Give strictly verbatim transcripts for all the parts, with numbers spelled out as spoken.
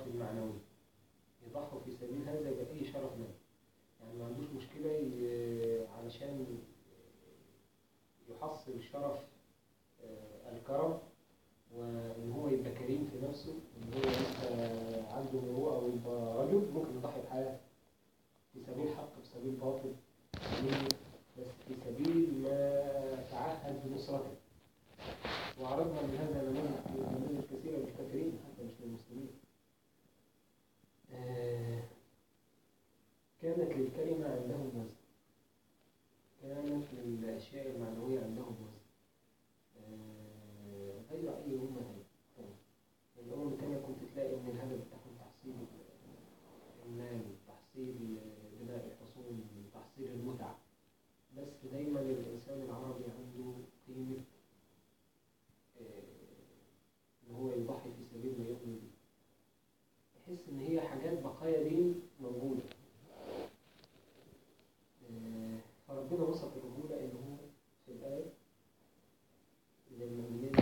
المعنوي، يضحوا في سبيل هذا بأي شرف مال. يعني ما عندوش مشكلة علشان يحصل شرف الكرم، وإن هو يبقى كريم في نفسه، إن هو يبقى عنده مروءة ويبقى رجل، ممكن يضحي بحياته في سبيل حق، في سبيل باطل، بس في سبيل ما تعهد بنصرته. وعرضنا من هذا نماذج كثيرة للكافرين حتى مش للمسلمين. آه كانت للكلمة عندهم وزن، كانت للأشياء المعنوية عندهم وزن، آه غير أي أمة تانية. الأمم التانية كنت تلاقي إن الهدف بتاعهم تحصيل المال، تحصيل بناء الحصون، تحصيل المتع، بس دايما الإنسان العربي عنده قيمة إن هو يضحي في سبيل ما يؤمن به. يحس إن هي حاجات بقايا دين موجودة. فربنا وصف الرجولة إن هو في الآية للمؤمنين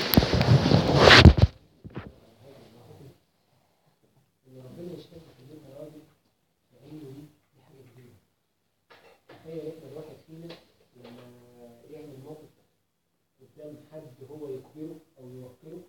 إن ربنا يشتغل في بيت راجل في عينه دي دي حاجة كبيرة. تخيل إحنا الواحد فينا لما يعمل موقف قدام حد هو يكبره أو يوقره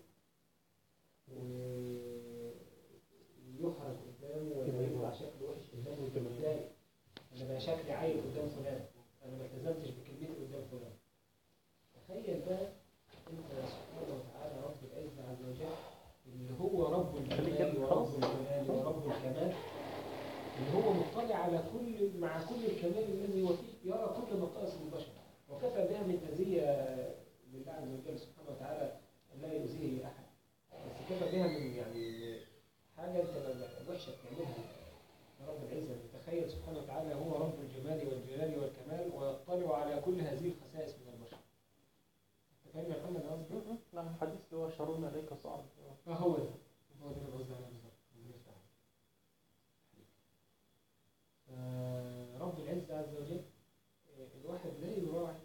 ويحرج قدامه ولا يطلع شكله وحش قدامه وانت متضايق، انا بقى شكلي عيل قدام فلان، انا ما التزمتش بكلمتي قدام فلان. تخيل بقى انت سبحانه وتعالى رب العزة عز وجل اللي هو رب الجلال ورب الجلال ورب الكمال، اللي هو مطلع على كل مع كل الكمال الذي هو فيه، يرى كل نقائص البشر، وكفى بها من مزية لله عز وجل سبحانه وتعالى لا يؤذيه احد. بس كفى بها من يعني حاجة انت وحشة بتعملها يا رب العزة. تخيل سبحانه وتعالى هو رب الجمال والجلال والكمال ويطلع على كل هذه الخصائص من البشر. تفهم يا محمد قصدي؟ نعم. الحديث اللي هو شرون عليك صعب. اه هو ده هو ده اللي قصدي عليه بالظبط. رب العزة عز وجل الواحد لا يراعي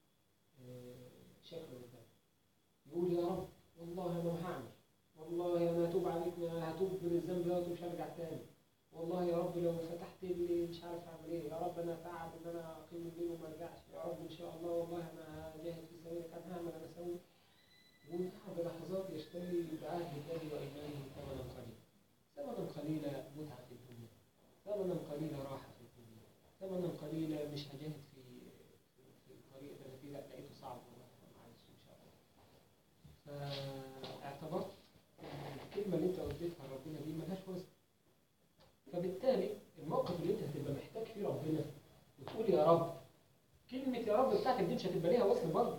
شكله قدامه، يقول يا رب والله انا هعمل، والله انا هتوب عليك، انا هتوب من الذنب ده ومش هرجع تاني، والله يا رب لو فتحت لي مش عارف اعمل ايه، يا رب انا تعب ان انا اقيم الليل وما ارجعش، يا رب ان شاء الله والله انا هجاهد في سبيلك، انا هعمل انا اسوي. وبعد لحظات يشتري بعهد الله وايمانه ثمنا قليلا، ثمنا قليلا متعه في الدنيا، ثمنا قليلا راحه في الدنيا، ثمنا قليلا مش هجاهد في في الطريق ده انا فيه، لا لقيته صعب والله معلش ان شاء الله. فاعتبرت الكلمه اللي انت قلتها ربنا دي ملهاش وزن. فبالتالي الموقف اللي انت هتبقى محتاج فيه ربنا وتقول يا رب، كلمة يا رب بتاعتك دي مش هتبقى ليها وزن برضه.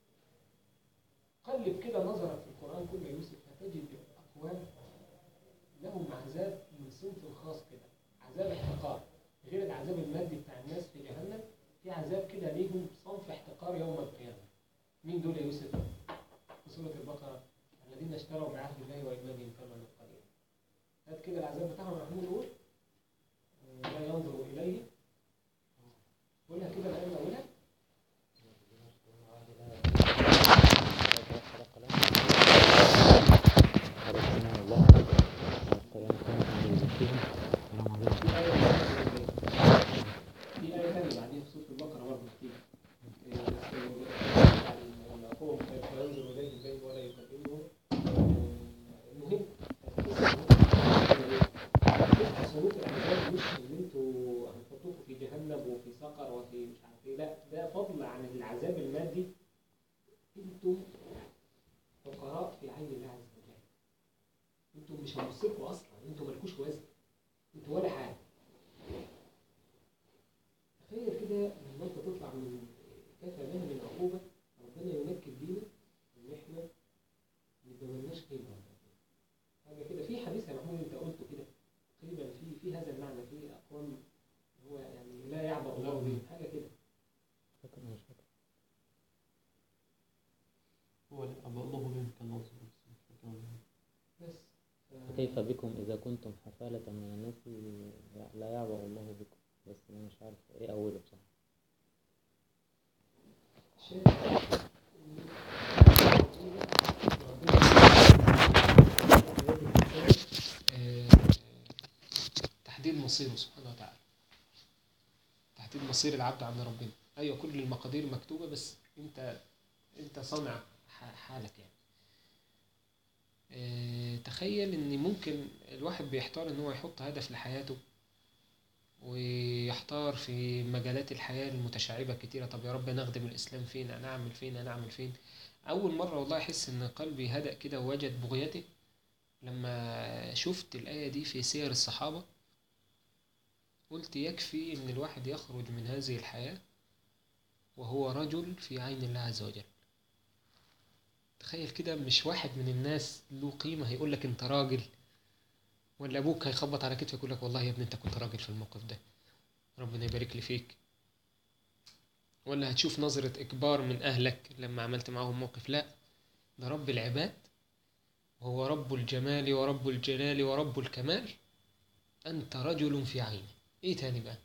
قلب كده نظرك في القرآن كله يوسف، هتجد أقوام لهم عذاب من صنف خاص كده، عذاب احتقار، غير العذاب المادي بتاع الناس في جهنم، في عذاب كده ليهم صنف احتقار يوم القيامة. مين دول يا يوسف؟ في سورة البقرة الذين اشتروا بعهد الله وإيمانهم ثمنا قليلا. هات كده العذاب بتاعهم محمود يقول لا ينظر إليه. قولها كده الآن أولها. في آية ثانية بعدين في سورة البقرة برضه كتير. الأقوام كيف ينظر إليه البيت ولا يكلمهم. المهم سلوك العذاب مش ان انتوا هنحطوكوا في جهنم وفي سقر وفي مش عارف ايه، لا ده فضل عن العذاب المادي. انتم فقراء في عين الله عز وجل، انتم مش هنبصركوا اصلا، انتم مالكوش وزن، انتوا ولا حاجه. تخيل كده لما انت تطلع من كفى بها من عقوبه ربنا يمكن بينا ان احنا نبقى مالناش قيمه. حاجه كده في حديث يا محمود انت قلته كده تقريبا في في هذا المعنى، في اقوام هو يعني لا يعبأ الله بهم، حاجه كده. فكر مش فاكر. هو لا يعبأ الله بهم كان ناصر بس فكيف بكم إذا كنتم حفالة من الناس لا يعبأ الله بكم، بس أنا مش عارف إيه أوله بصراحة. شيء تحديد مصيره سبحانه وتعالى، تحديد مصير العبد عند ربنا. أيوة كل المقادير مكتوبة، بس أنت أنت صانع حالك يعني. اه تخيل إن ممكن الواحد بيحتار إن هو يحط هدف لحياته، ويحتار في مجالات الحياة المتشعبة كتيرة. طب يا رب أنا أخدم الإسلام فين؟ أنا أعمل فين؟ أنا أعمل فين؟ أول مرة والله أحس إن قلبي هدأ كده ووجد بغيته لما شفت الآية دي في سير الصحابة. قلت يكفي إن الواحد يخرج من هذه الحياة وهو رجل في عين الله عز وجل. تخيل كده، مش واحد من الناس له قيمة هيقولك أنت راجل، ولا أبوك هيخبط على كتفك يقولك والله يا ابني أنت كنت راجل في الموقف ده، ربنا يبارك لي فيك. ولا هتشوف نظرة إكبار من أهلك لما عملت معاهم موقف. لا، ده رب العباد، وهو رب الجمال ورب الجلال ورب الكمال. أنت رجل في عينه. إيه تاني بقى؟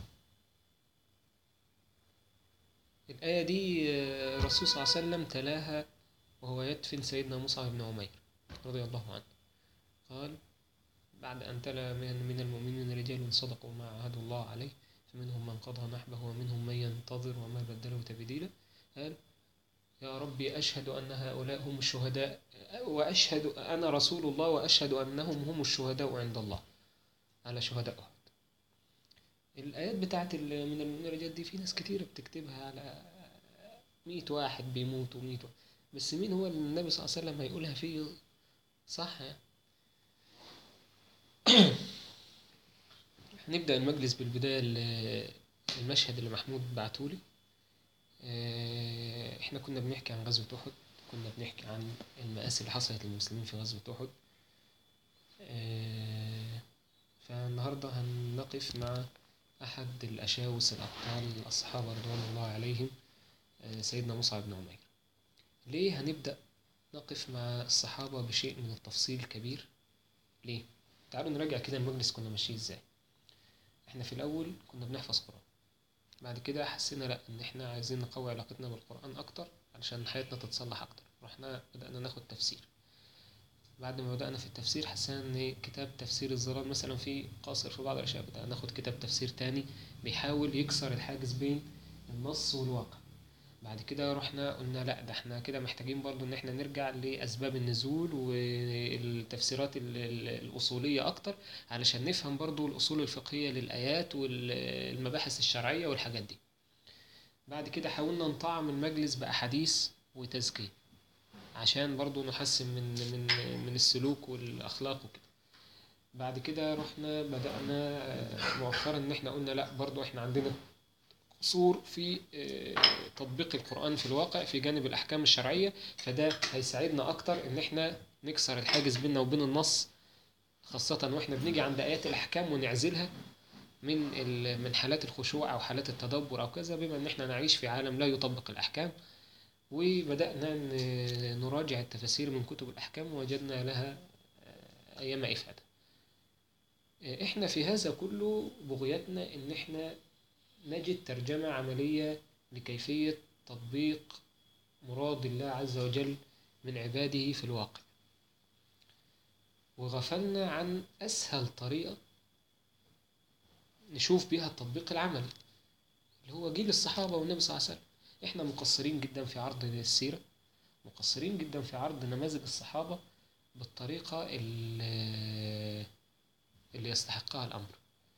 الآية دي الرسول صلى الله عليه وسلم تلاها وهو يدفن سيدنا مصعب بن عمير رضي الله عنه. قال بعد أن تلا من المؤمنين رجال صدقوا ما عاهدوا الله عليه فمنهم من قضى نحبه ومنهم من ينتظر وما بدلوا تبديلا. قال يا ربي أشهد أن هؤلاء هم الشهداء، وأشهد أنا رسول الله وأشهد أنهم هم الشهداء عند الله على شهداء أحد. الآيات بتاعت من المؤمنين رجال دي في ناس كتير بتكتبها على مئة واحد بيموتوا مئة واحد، بس مين هو اللي النبي صلى الله عليه وسلم هيقولها فيه صح يعني؟ هنبدأ المجلس بالبداية. المشهد اللي محمود بعتولي، احنا كنا بنحكي عن غزوة أحد، كنا بنحكي عن المآسي اللي حصلت للمسلمين في غزوة أحد. فالنهاردة هنقف مع أحد الأشاوس الأبطال الصحابة رضوان الله عليهم، سيدنا مصعب بن عمير. ليه هنبدأ نقف مع الصحابة بشيء من التفصيل الكبير؟ ليه؟ تعالوا نراجع كده المجلس كنا ماشيين ازاي. احنا في الأول كنا بنحفظ قرآن، بعد كده حسينا لا ان احنا عايزين نقوي علاقتنا بالقرآن أكتر علشان حياتنا تتصلح أكتر، رحنا بدأنا ناخد تفسير. بعد ما بدأنا في التفسير حسينا ان كتاب تفسير الظلال مثلا فيه قاصر في بعض الأشياء، بدأنا ناخد كتاب تفسير تاني بيحاول يكسر الحاجز بين النص والواقع. بعد كده رحنا قلنا لا، ده احنا كده محتاجين برضو ان احنا نرجع لأسباب النزول والتفسيرات الأصولية أكتر علشان نفهم برضو الأصول الفقهية للآيات والمباحث الشرعية والحاجات دي. بعد كده حاولنا نطعم المجلس بأحاديث وتزكية عشان برضو نحسن من من من السلوك والأخلاق وكده. بعد كده رحنا بدأنا مؤخرا ان احنا قلنا لا، برضو احنا عندنا قصور في تطبيق القرآن في الواقع في جانب الأحكام الشرعية، فده هيساعدنا أكتر إن إحنا نكسر الحاجز بيننا وبين النص، خاصة وإحنا بنيجي عند آيات الأحكام ونعزلها من من حالات الخشوع أو حالات التدبر أو كذا، بما إن إحنا نعيش في عالم لا يطبق الأحكام. وبدأنا نراجع التفاسير من كتب الأحكام ووجدنا لها أيام إفادة. إحنا في هذا كله بغيتنا إن إحنا نجد ترجمة عملية لكيفية تطبيق مراد الله عز وجل من عباده في الواقع، وغفلنا عن أسهل طريقة نشوف بها التطبيق العملي اللي هو جيل الصحابة والنبي صلى الله عليه وسلم. إحنا مقصرين جدا في عرض السيرة، مقصرين جدا في عرض نماذج الصحابة بالطريقة اللي, اللي يستحقها الأمر.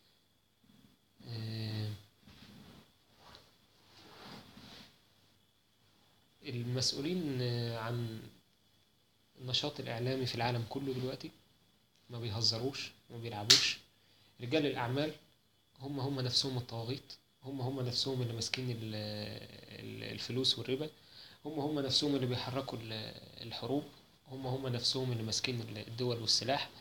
المسؤولين عن النشاط الإعلامي في العالم كله دلوقتي ما بيهزروش ما بيلعبوش. رجال الأعمال هم هم نفسهم الطواغيت، هم هم نفسهم اللي ماسكين الفلوس والربا، هم هم نفسهم اللي بيحركوا الحروب، هم هم نفسهم اللي ماسكين الدول والسلاح.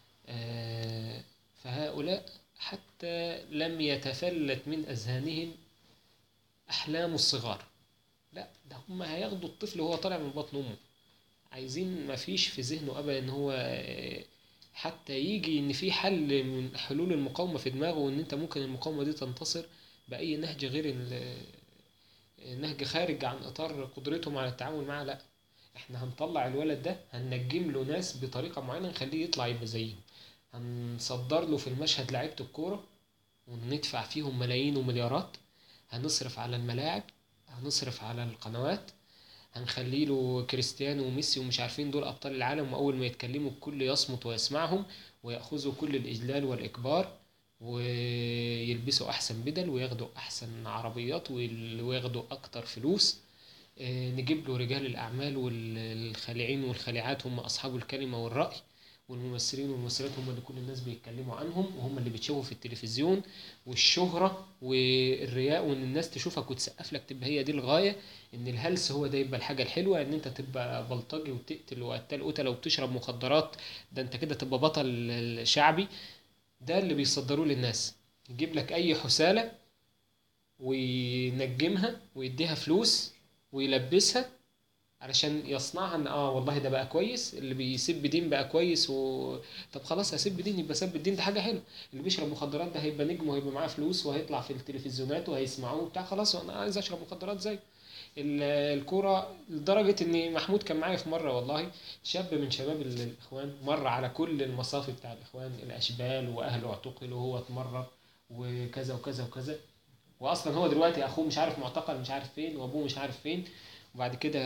فهؤلاء حتى لم يتفلت من أذهانهم أحلام الصغار. لا، ده هم هياخدوا الطفل وهو طالع من بطن أمه، عايزين ما فيش في ذهنه أبدا إن هو حتى يجي إن في حل من حلول المقاومة في دماغه، وإن أنت ممكن المقاومة دي تنتصر بأي نهج غير النهج خارج عن إطار قدرتهم على التعامل معه. لا، إحنا هنطلع الولد ده، هننجم له ناس بطريقة معينة نخليه يطلع يبقى زيهم، هنصدر له في المشهد لعيبة الكورة وندفع فيهم ملايين ومليارات، هنصرف على الملاعب، هنصرف على القنوات، هنخلي له كريستيانو وميسي ومش عارفين دول أبطال العالم، وأول ما يتكلموا الكل يصمت ويسمعهم ويأخذوا كل الإجلال والإكبار، ويلبسوا أحسن بدل وياخدوا أحسن عربيات وياخدوا أكتر فلوس. آه، نجيب له رجال الأعمال والخالعين والخالعات هم أصحاب الكلمة والرأي، والممثلين والممثلات هم اللي كل الناس بيتكلموا عنهم وهم اللي بتشوفوا في التلفزيون، والشهرة والرياء وان الناس تشوفك وتسقف لك تبقى هي دي الغاية، ان الهلس هو ده يبقى الحاجة الحلوة، ان انت تبقى بلطجي وتقتل وقتال قتلة وبتشرب مخدرات، ده انت كده تبقى بطل شعبي. ده اللي بيصدروه للناس، يجيب لك اي حسالة وينجمها ويديها فلوس ويلبسها علشان يصنعها ان اه والله ده بقى كويس، اللي بيسب دين بقى كويس و... طب خلاص هسب دين، يبقى سب الدين ده حاجه حلوه، اللي بيشرب مخدرات ده هيبقى نجم وهيبقى معاه فلوس وهيطلع في التلفزيونات وهيسمعوه بتاع، خلاص انا عايز اشرب مخدرات زي الكوره. لدرجه ان محمود كان معايا في مره والله، شاب من شباب الاخوان مر على كل المصافي بتاع الاخوان، الاشبال واهله اعتقلوا وهو اتمرر وكذا وكذا وكذا، واصلا هو دلوقتي اخوه مش عارف معتقل مش عارف فين، وابوه مش عارف فين، وبعد كده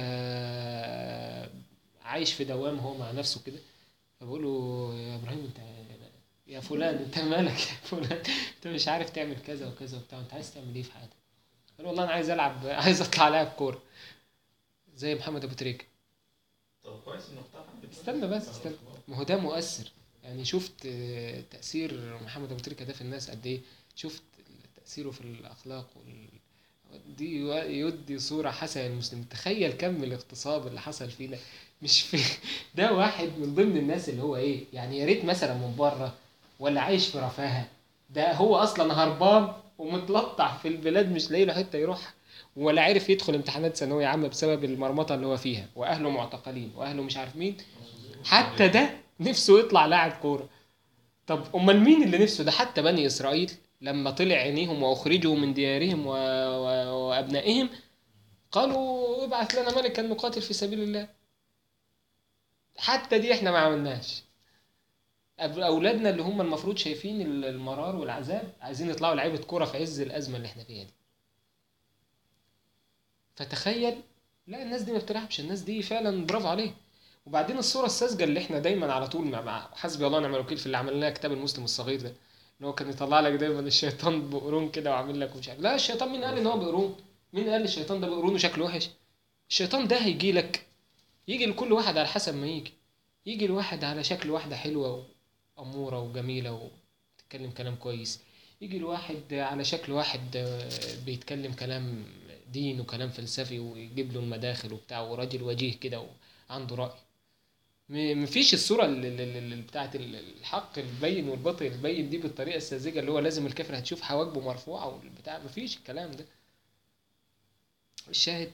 عايش في دوام هو مع نفسه كده. فبقول له يا ابراهيم انت، يا فلان انت مالك يا فلان، انت مش عارف تعمل كذا وكذا وبتاع، انت عايز تعمل ايه في حياتك؟ قال والله انا عايز العب، عايز اطلع لاعب كوره زي محمد ابو تريكه. طب كويس انه اقتنع. استنى بس استنى، ما هو ده مؤثر يعني. شفت تأثير محمد ابو تريكه ده في الناس قد ايه، شفت تأثيره في الاخلاق وال... دي يدي صورة حسنة للمسلم. تخيل كم الاغتصاب اللي حصل فينا، مش في ده واحد من ضمن الناس اللي هو ايه يعني، يا ريت مثلا من بره ولا عايش في رفاهة، ده هو اصلا هربان ومتلطع في البلاد مش لاقي له حته يروح، ولا عارف يدخل امتحانات ثانويه عامه بسبب المرمطه اللي هو فيها، واهله معتقلين واهله مش عارف مين، حتى ده نفسه يطلع لاعب كوره. طب امال مين اللي نفسه ده؟ حتى بني اسرائيل لما طلع عينيهم واخرجوا من ديارهم و... و... وابنائهم قالوا ابعث لنا ملكا نقاتل في سبيل الله، حتى دي احنا ما عملناش. اولادنا اللي هم المفروض شايفين المرار والعذاب عايزين يطلعوا لعيبه كوره في عز الازمه اللي احنا فيها دي. فتخيل، لا الناس دي ما بتلعبش، الناس دي فعلا برافو عليه. وبعدين الصوره الساذجه اللي احنا دايما على طول مع حسبي الله ونعم الوكيل في اللي عمل لنا كتاب المسلم الصغير ده، ان هو كان يطلع لك دايما الشيطان بقرون كده وعامل لك ومش عارف، لا الشيطان مين قال ان هو بقرون؟ مين قال الشيطان ده بقرون وشكله وحش؟ الشيطان ده هيجي لك، يجي لكل واحد على حسب ما يجي، يجي الواحد على شكل واحدة حلوة وأمورة وجميلة وتتكلم كلام كويس، يجي الواحد على شكل واحد بيتكلم كلام دين وكلام فلسفي ويجيب له المداخل وبتاع وراجل وجيه كده وعنده رأي. مفيش الصورة اللي بتاعت الحق البين والباطل البين دي بالطريقة الساذجة اللي هو لازم الكافر هتشوف حواجبه مرفوعة والبتاع، مفيش الكلام ده. الشاهد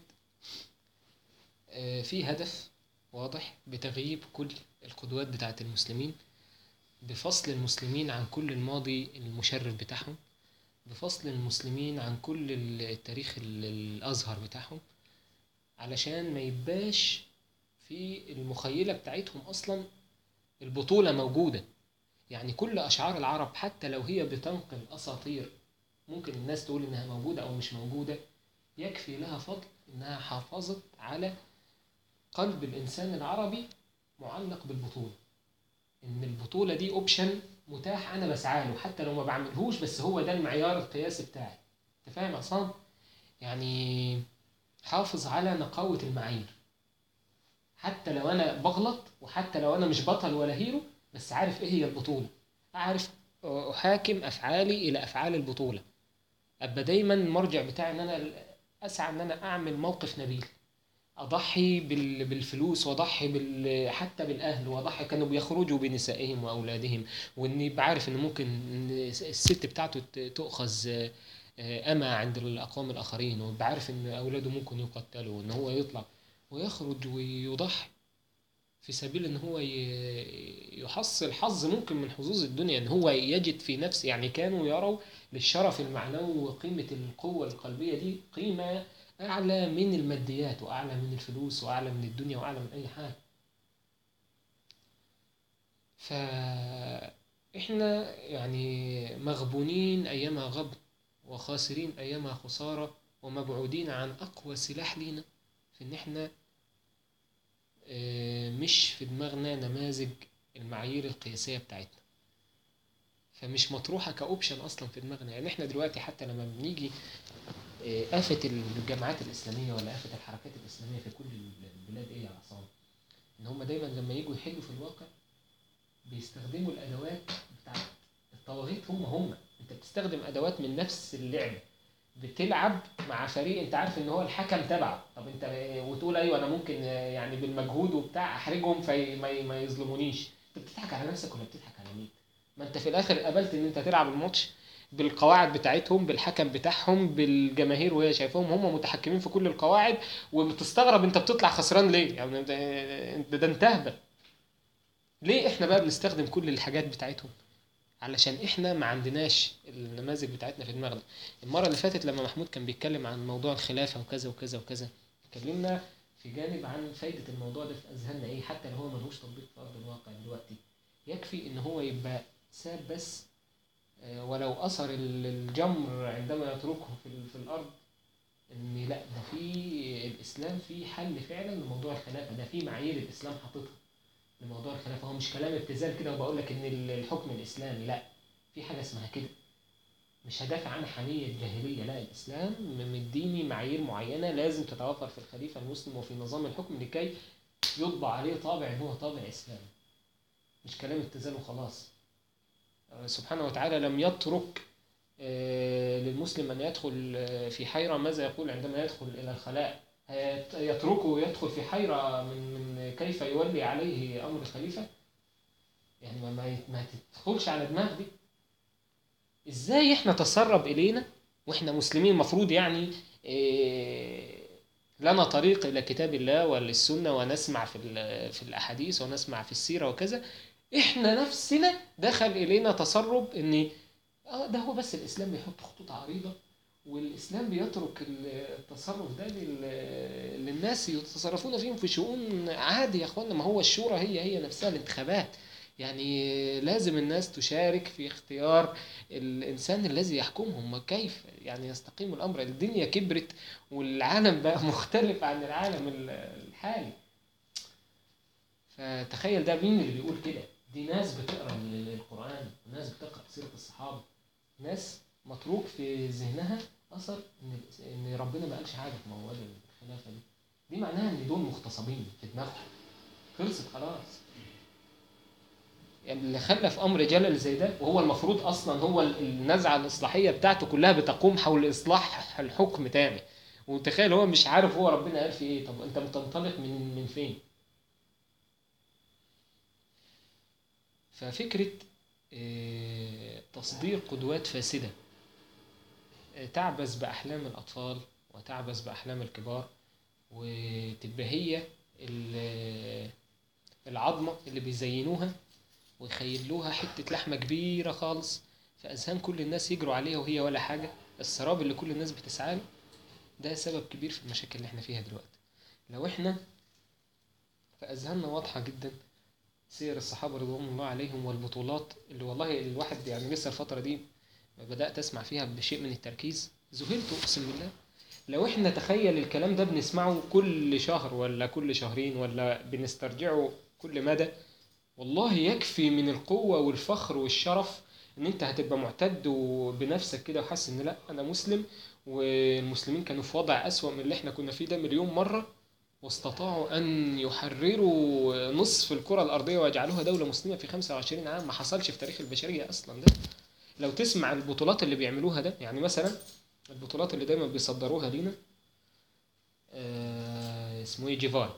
في هدف واضح بتغييب كل القدوات بتاعت المسلمين، بفصل المسلمين عن كل الماضي المشرف بتاعهم، بفصل المسلمين عن كل التاريخ الأزهر بتاعهم، علشان ما يبقاش في المخيلة بتاعتهم أصلا البطولة موجودة. يعني كل أشعار العرب حتى لو هي بتنقل أساطير ممكن الناس تقول إنها موجودة أو مش موجودة، يكفي لها فضل إنها حافظت على قلب الإنسان العربي معلق بالبطولة، إن البطولة دي أوبشن متاح أنا بسعاله حتى لو ما بعملهوش، بس هو ده المعيار القياسي بتاعي. أنت فاهم عصام؟ يعني حافظ على نقاوة المعايير حتى لو أنا بغلط، وحتى لو أنا مش بطل ولا هيرو، بس عارف إيه هي البطولة، أعرف أحاكم أفعالي إلى أفعال البطولة، أبقى دايما المرجع بتاعي إن أنا أسعى إن أنا أعمل موقف نبيل، أضحي بالفلوس وأضحي بال... حتى بالأهل، وأضحي كانوا بيخرجوا بنسائهم وأولادهم، وإني بعرف إن ممكن الست بتاعته تؤخذ أما عند الأقوام الآخرين، وبعرف إن أولاده ممكن يقتلوا، وإن هو يطلع ويخرج ويضحي في سبيل إن هو يحصل حظ ممكن من حظوظ الدنيا، إن هو يجد في نفسه. يعني كانوا يروا للشرف المعنوي وقيمة القوة القلبية دي قيمة أعلى من الماديات وأعلى من الفلوس وأعلى من الدنيا وأعلى من أي حاجة. احنا يعني مغبونين ايامها غبن، وخاسرين ايامها خسارة، ومبعودين عن اقوى سلاح لينا في ان احنا آه، مش في دماغنا نماذج المعايير القياسية بتاعتنا، فمش مطروحة كأوبشن أصلا في دماغنا. يعني احنا دلوقتي حتى لما بنيجي آه، آفة الجماعات الإسلامية ولا آفة الحركات الإسلامية في كل البلاد إيه يا عصام؟ إن هم دايما لما يجوا يحلوا في الواقع بيستخدموا الأدوات بتاعت الطواغيت. هم هم أنت بتستخدم أدوات من نفس اللعبة، بتلعب مع فريق انت عارف ان هو الحكم تبعه، طب انت وتقول ايوه انا ممكن يعني بالمجهود وبتاع احرجهم في ما ما يظلمونيش. انت بتضحك على نفسك ولا بتضحك على مين؟ ما انت في الاخر قبلت ان انت تلعب الماتش بالقواعد بتاعتهم، بالحكم بتاعهم، بالجماهير وهي شايفاهم هم متحكمين في كل القواعد، وبتستغرب انت بتطلع خسران ليه؟ يعني انت انت ده انت اهبل. ليه احنا بقى بنستخدم كل الحاجات بتاعتهم؟ علشان احنا ما عندناش النماذج بتاعتنا في دماغنا. المره اللي فاتت لما محمود كان بيتكلم عن موضوع الخلافه وكذا وكذا وكذا، اتكلمنا في جانب عن فايده الموضوع ده في اذهاننا ايه، حتى لو هو ملهوش تطبيق في ارض الواقع دلوقتي. يكفي ان هو يبقى ساب بس آه، ولو اثر ال- الجمر عندما يتركه في ال- في الارض، ان لا ده في الاسلام في حل فعلا لموضوع الخلافه ده، في معايير الاسلام حاططها لموضوع الخلافه. هو مش كلام ابتذال كده وبقول لك ان ال- الحكم الاسلامي، لا، في حاجه اسمها كده. مش هدافع عن حمية الجاهلية، لا، الإسلام مديني معايير معينة لازم تتوفر في الخليفة المسلم وفي نظام الحكم لكي يطبع عليه طابع إن هو طابع إسلامي، مش كلام ابتذال وخلاص. آه، سبحانه وتعالى لم يترك آه، للمسلم أن يدخل آه، في حيرة ماذا يقول عندما يدخل إلى الخلاء، هيت- يتركه يدخل في حيرة من من كيف يولي عليه أمر الخليفة. يعني ما ما ما تدخلش على دماغ دي. ازاي احنا تسرب الينا واحنا مسلمين المفروض يعني إيه لنا طريق الى كتاب الله والسنه، ونسمع في ال- في الاحاديث ونسمع في السيره وكذا، احنا نفسنا دخل الينا تسرب ان اه ده هو بس الاسلام بيحط خطوط عريضه، والاسلام بيترك ال- التصرف ده لل- للناس يتصرفون فيهم في شؤون عادي. يا اخوانا ما هو الشورى هي هي نفسها الانتخابات، يعني لازم الناس تشارك في اختيار الإنسان الذي يحكمهم. ما كيف يعني يستقيم الأمر؟ الدنيا كبرت والعالم بقى مختلف عن العالم ال- الحالي. فتخيل ده مين اللي بيقول كده؟ دي ناس بتقرأ ال- القرآن، وناس بتقرأ سيرة الصحابة، ناس متروك في ذهنها أثر إن إن ربنا ما قالش حاجة في موضوع الخلافة دي. دي معناها إن دول مغتصبين في دماغهم، خلصت خلاص. يعني اللي خلف امر جلل زي ده، وهو المفروض اصلا هو ال- النزعه الاصلاحيه بتاعته كلها بتقوم حول اصلاح الحكم تاني، وتخيل هو مش عارف هو ربنا قال في ايه. طب انت بتنطلق من من فين؟ ففكره آه، تصدير قدوات فاسده آه، تعبث باحلام الاطفال وتعبث باحلام الكبار، وتبقى هي ال- العظمه اللي بيزينوها ويخيلوها حتة لحمة كبيرة خالص في أذهان كل الناس يجروا عليها وهي ولا حاجة، السراب اللي كل الناس بتسعى له. ده سبب كبير في المشاكل اللي احنا فيها دلوقتي. لو احنا في أذهاننا واضحة جدا سير الصحابة رضوان الله عليهم والبطولات اللي والله الواحد يعني لسه الفترة دي بدأت أسمع فيها بشيء من التركيز، ذهلت أقسم بالله. لو احنا تخيل الكلام ده بنسمعه كل شهر ولا كل شهرين ولا بنسترجعه كل مدى، والله يكفي من القوة والفخر والشرف ان انت هتبقى معتد بنفسك كده وحاسس ان لا انا مسلم، والمسلمين كانوا في وضع اسوأ من اللي احنا كنا فيه ده مليون مرة، واستطاعوا ان يحرروا نصف الكرة الارضية ويجعلوها دولة مسلمة في خمسة وعشرين عام. ما حصلش في تاريخ البشرية اصلا ده. لو تسمع البطولات اللي بيعملوها ده، يعني مثلا البطولات اللي دايما بيصدروها لينا آه اسمه ايه، جيفار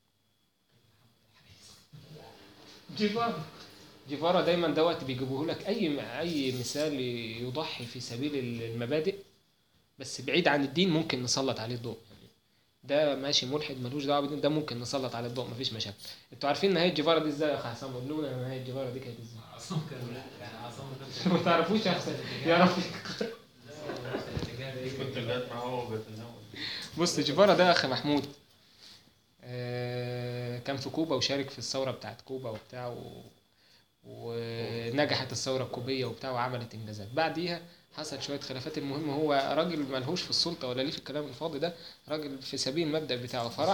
جيفار جيفارا دايما دوت بيجيبوه لك اي اي مثال يضحي في سبيل المبادئ بس بعيد عن الدين ممكن نسلط عليه الضوء. ده ماشي ملحد ملوش دعوه بالدين، ده ممكن نسلط عليه الضوء مفيش مشاكل. انتوا عارفين نهايه جيفارا دي ازاي يا اخ حسام؟ قولوا لنا نهايه جيفارا دي كانت ازاي. عصام كان يعني عصام ما كانش ما تعرفوش يا احسن يا رفيق. كنت جات معاه وهو بيتناول. بص جيفارا ده اخ محمود آه، كان في كوبا وشارك في الثوره بتاعت كوبا وبتاع و... ونجحت الثورة الكوبية وبتاع وعملت إنجازات. بعديها حصل شوية خلافات. المهم هو راجل ملهوش في السلطة ولا ليه في الكلام الفاضي ده، راجل في سبيل المبدأ بتاعه فراح.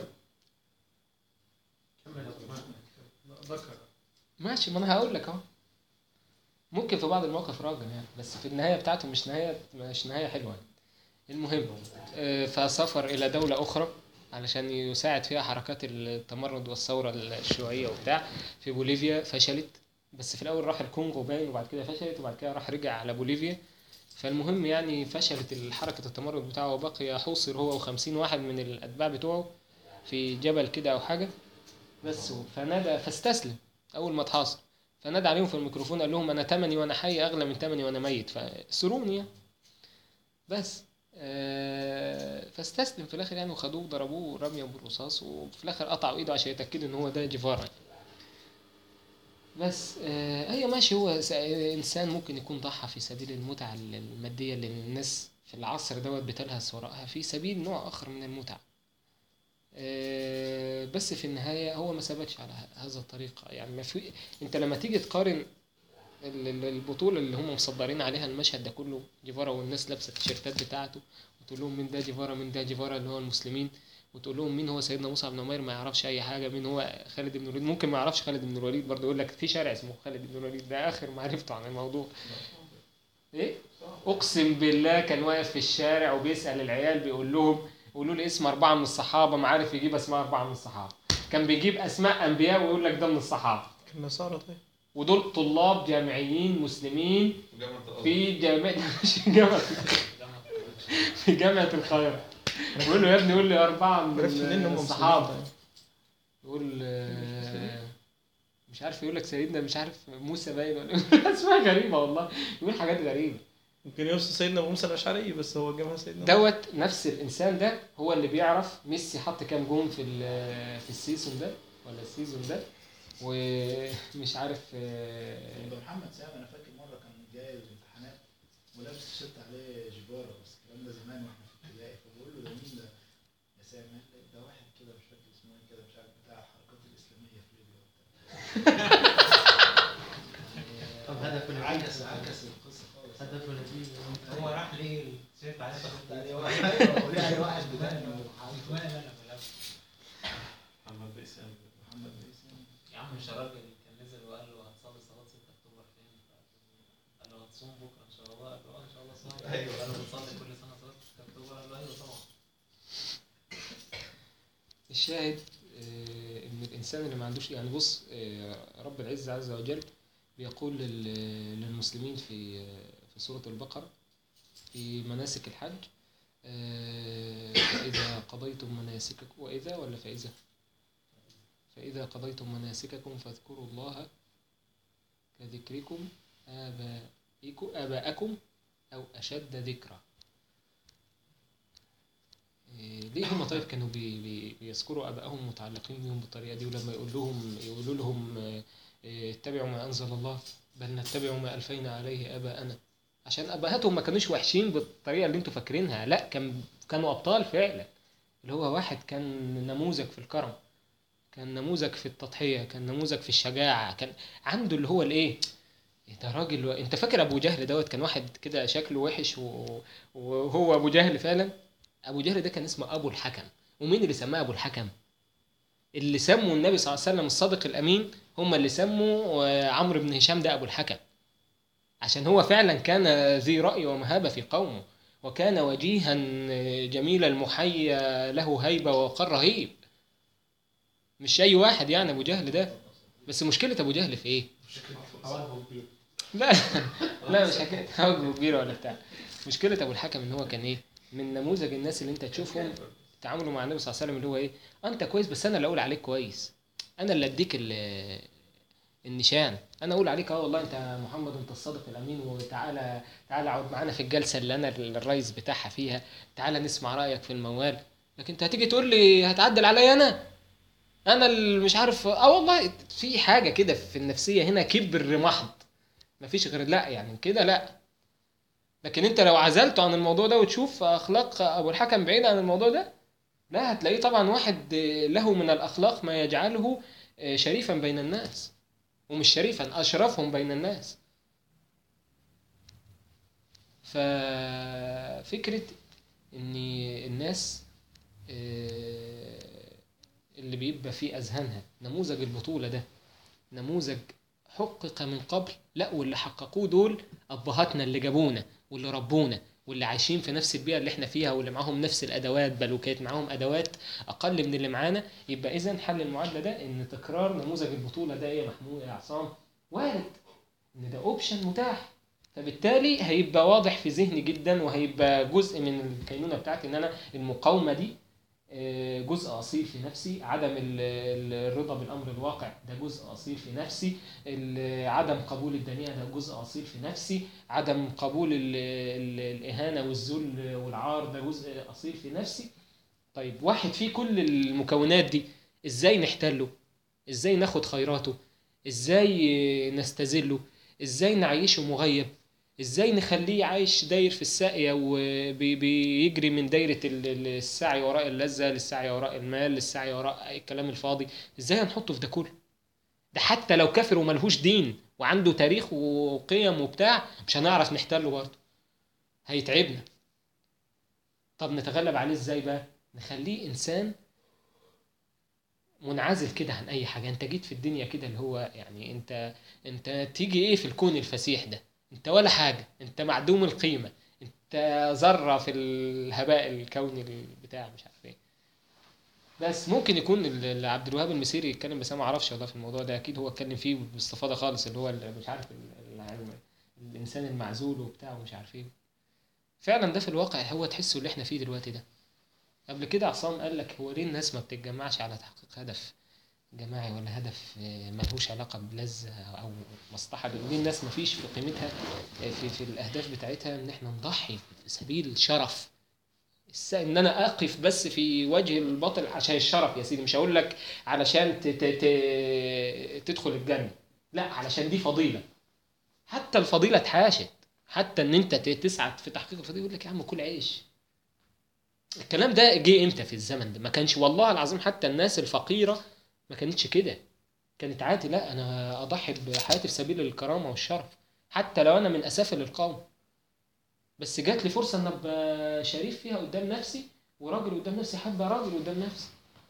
ماشي، ما أنا هقول لك أهو. ممكن في بعض المواقف راجل يعني، بس في النهاية بتاعته مش نهاية مش نهاية حلوة يعني. المهم آه، فسافر إلى دولة أخرى علشان يساعد فيها حركات التمرد والثورة الشيوعية وبتاع. في بوليفيا فشلت، بس في الأول راح الكونغو باين، وبعد كده فشلت، وبعد كده راح رجع على بوليفيا. فالمهم يعني فشلت حركة التمرد بتاعه، وبقي حوصر هو وخمسين واحد من الأتباع بتوعه في جبل كده أو حاجة بس. فنادى فاستسلم أول ما اتحاصر، فنادى عليهم في الميكروفون قال لهم أنا تمني وأنا حي أغلى من تمني وأنا ميت، فسروني يعني. بس آه، فاستسلم في الاخر يعني، وخدوه وضربوه رميه بالرصاص، وفي الاخر قطعوا ايده عشان يتاكدوا ان هو ده جيفارا. بس آه، ايوه ماشي، هو س- انسان ممكن يكون ضحى في سبيل المتعه الماديه اللي الناس في العصر دوت بتلهث وراءها في سبيل نوع اخر من المتعه. آه، بس في النهايه هو ما ثبتش على ه- هذا الطريق يعني. ما في، انت لما تيجي تقارن ال- ال- البطولة اللي هم مصدرين عليها المشهد ده كله جيفارا، والناس لابسة التيشيرتات بتاعته، وتقول لهم مين ده جيفارا، مين ده جيفارا اللي هو المسلمين، وتقول لهم مين هو سيدنا موسى بن عمير ما يعرفش اي حاجة، مين هو خالد بن الوليد ممكن ما يعرفش خالد بن الوليد برضه، يقول لك في شارع اسمه خالد بن الوليد، ده اخر معرفته عن الموضوع. ايه اقسم بالله كان واقف في الشارع وبيسأل العيال بيقول لهم قولوا لي اسم أربعة من الصحابة، ما عارف يجيب اسماء أربعة من الصحابة. كان بيجيب أسماء أنبياء ويقول لك ده من الصحابة، النصارى طيب. ودول طلاب جامعيين مسلمين جامعة الأزهر. في جامعة مش جامعة في جامعة القاهرة. بيقول له يا ابني قول لي أربعة من عرفت منين إنهم الصحابة. مسلمين؟ يقول آه، مش عارف، يقول لك سيدنا مش عارف موسى باين ولا اسمها غريبة والله، يقول حاجات غريبة. يمكن يوصل سيدنا موسى الأشعري، بس هو جابها سيدنا دوت نفس الإنسان ده هو اللي بيعرف ميسي حط كام جون في ال- في السيزون ده ولا السيزون ده، ومش عارف آه، ده محمد سامي. انا فاكر مره كان جاي الامتحانات ولابس تيشيرت عليه جيفارا، بس الكلام ده زمان واحنا في ابتدائي، فبقول له ده مين ده يا سامي؟ قال لي ده واحد كده مش فاكر اسمه ايه كده، مش عارف بتاع الحركات الاسلاميه في ليبيا وبتاع. طب هدف عكس النتيجة عكس القصه خالص. هدف النتيجة هو راح ليه التيشيرت عليه خط يعني واحد ايوه واحد بدأنا اشمعنى انا في الاول؟ محمد بيسام. محمد بيسام. يا عم مش الراجل كان نزل وقال له هتصلي صلاه ستة اكتوبر فين؟ قال له هتصوم بكره ان شاء الله، قال له اه ان شاء الله صايم. أيوة. قال له بتصلي كل سنه صلاه ستة اكتوبر؟ قال له ايوه طبعا. الشاهد آه، ان الانسان اللي ما عندوش يعني، بص آه، رب العزة عز وجل بيقول لل- للمسلمين في في سورة البقرة في مناسك الحج آه، فإذا قضيتم مناسككم، وإذا ولا فإذا فإذا قضيتم مناسككم فاذكروا الله كذكركم آبائكم آباءكم أو أشد ذكرا. إيه، ليه هم طيب كانوا بي بي بيذكروا آبائهم متعلقين بهم بالطريقة دي، ولما يقول لهم يقولوا لهم آه، آه، اتبعوا ما أنزل الله بل نتبع ما ألفينا عليه آباءنا، عشان أبهاتهم ما كانوش وحشين بالطريقة اللي انتوا فاكرينها، لا كان كانوا أبطال فعلا. اللي هو واحد كان نموذج في الكرم، كان نموذج في التضحية، كان نموذج في الشجاعة، كان عنده اللي هو الايه ده راجل. انت فاكر ابو جهل دوت كان واحد كده شكله وحش و... وهو ابو جهل فعلا. ابو جهل ده كان اسمه ابو الحكم. ومين اللي سماه ابو الحكم؟ اللي سموا النبي صلى الله عليه وسلم الصادق الامين هم اللي سموا آه، عمرو بن هشام ده ابو الحكم، عشان هو فعلا كان ذي رأي ومهابة في قومه، وكان وجيها آه، جميل المحيا له هيبة ووقار رهيب. مش اي واحد يعني ابو جهل ده. بس مشكلة ابو جهل في ايه؟ لا لا مش حكايه حواجبه كبيره ولا بتاع. مشكله ابو الحكم ان هو كان ايه، من نموذج الناس اللي انت تشوفهم تعاملوا مع النبي صلى الله عليه وسلم اللي هو ايه، انت كويس بس انا اللي اقول عليك كويس، انا اللي اديك ال- النشان، انا اقول عليك اه والله انت محمد انت الصادق الامين، وتعالى تعالى اقعد معانا في الجلسه اللي انا الرئيس بتاعها فيها، تعالى نسمع رايك في الموال. لكن انت هتيجي تقول لي هتعدل عليا انا انا اللي مش عارف اه والله في حاجه كده في النفسيه هنا كبر محض، مفيش غير لا يعني كده لا. لكن انت لو عزلته عن الموضوع ده وتشوف اخلاق ابو الحكم بعيد عن الموضوع ده، لا هتلاقيه طبعا واحد له من الاخلاق ما يجعله شريفا بين الناس. ومش شريفا، أشرفهم بين الناس. ففكرة إن الناس اللي بيبقى في أذهانها نموذج البطولة ده نموذج حقق من قبل، لا واللي حققوه دول أبهاتنا اللي جابونا واللي ربونا واللي عايشين في نفس البيئة اللي احنا فيها واللي معاهم نفس الأدوات، بل وكانت معاهم أدوات أقل من اللي معانا. يبقى إذن حل المعادلة ده إن تكرار نموذج البطولة ده يا محمود يا عصام وارد، إن ده أوبشن متاح. فبالتالي هيبقى واضح في ذهني جدا، وهيبقى جزء من الكينونة بتاعتي إن أنا المقاومة دي جزء أصيل في نفسي، عدم الرضا بالأمر الواقع ده جزء أصيل في نفسي، عدم قبول الدنيا ده جزء أصيل في نفسي، عدم قبول ال ال الإهانة والذل والعار ده جزء أصيل في نفسي. طيب واحد فيه كل المكونات دي إزاي نحتله؟ إزاي ناخد خيراته؟ إزاي نستذله؟ إزاي نعيشه مغيب؟ ازاي نخليه عايش داير في الساقية وبيجري من دايرة السعي وراء اللذة للسعي وراء المال للسعي وراء الكلام الفاضي؟ ازاي هنحطه في ده كله؟ ده حتى لو كافر وملهوش دين وعنده تاريخ وقيم وبتاع مش هنعرف نحتله برضه، هيتعبنا. طب نتغلب عليه ازاي بقى؟ نخليه انسان منعزل كده عن اي حاجة. انت جيت في الدنيا كده اللي هو يعني انت انت تيجي ايه في الكون الفسيح ده؟ انت ولا حاجة، انت معدوم القيمة، انت ذرة في الهباء الكوني بتاع مش عارف ايه. بس ممكن يكون عبد الوهاب المسيري يتكلم، بس انا ما اعرفش والله في الموضوع ده، اكيد هو اتكلم فيه باستفاضة خالص، اللي هو مش عارف الانسان المعزول وبتاع ومش عارف ايه. فعلا ده في الواقع هو تحسه اللي احنا فيه دلوقتي ده. قبل كده عصام قال لك هو ليه الناس ما بتتجمعش على تحقيق هدف جماعي ولا هدف ملهوش علاقة بلذة أو مصلحة؟ ليه الناس ما فيش في قيمتها في, في الأهداف بتاعتها إن إحنا نضحي في سبيل شرف، إن أنا أقف بس في وجه الباطل عشان الشرف يا سيدي، مش هقول لك علشان تدخل الجنة، لا علشان دي فضيلة. حتى الفضيلة اتحاشت، حتى إن أنت تسعد في تحقيق الفضيلة يقول لك يا عم كل عيش. الكلام ده جه إمتى في الزمن ده؟ ما كانش والله العظيم حتى الناس الفقيرة ما كانتش كده، كانت عادي، لا انا اضحي بحياتي في سبيل الكرامه والشرف حتى لو انا من اسافل القوم، بس جات لي فرصه ان ابقى شريف فيها قدام نفسي وراجل قدام نفسي، حابه راجل قدام نفسي.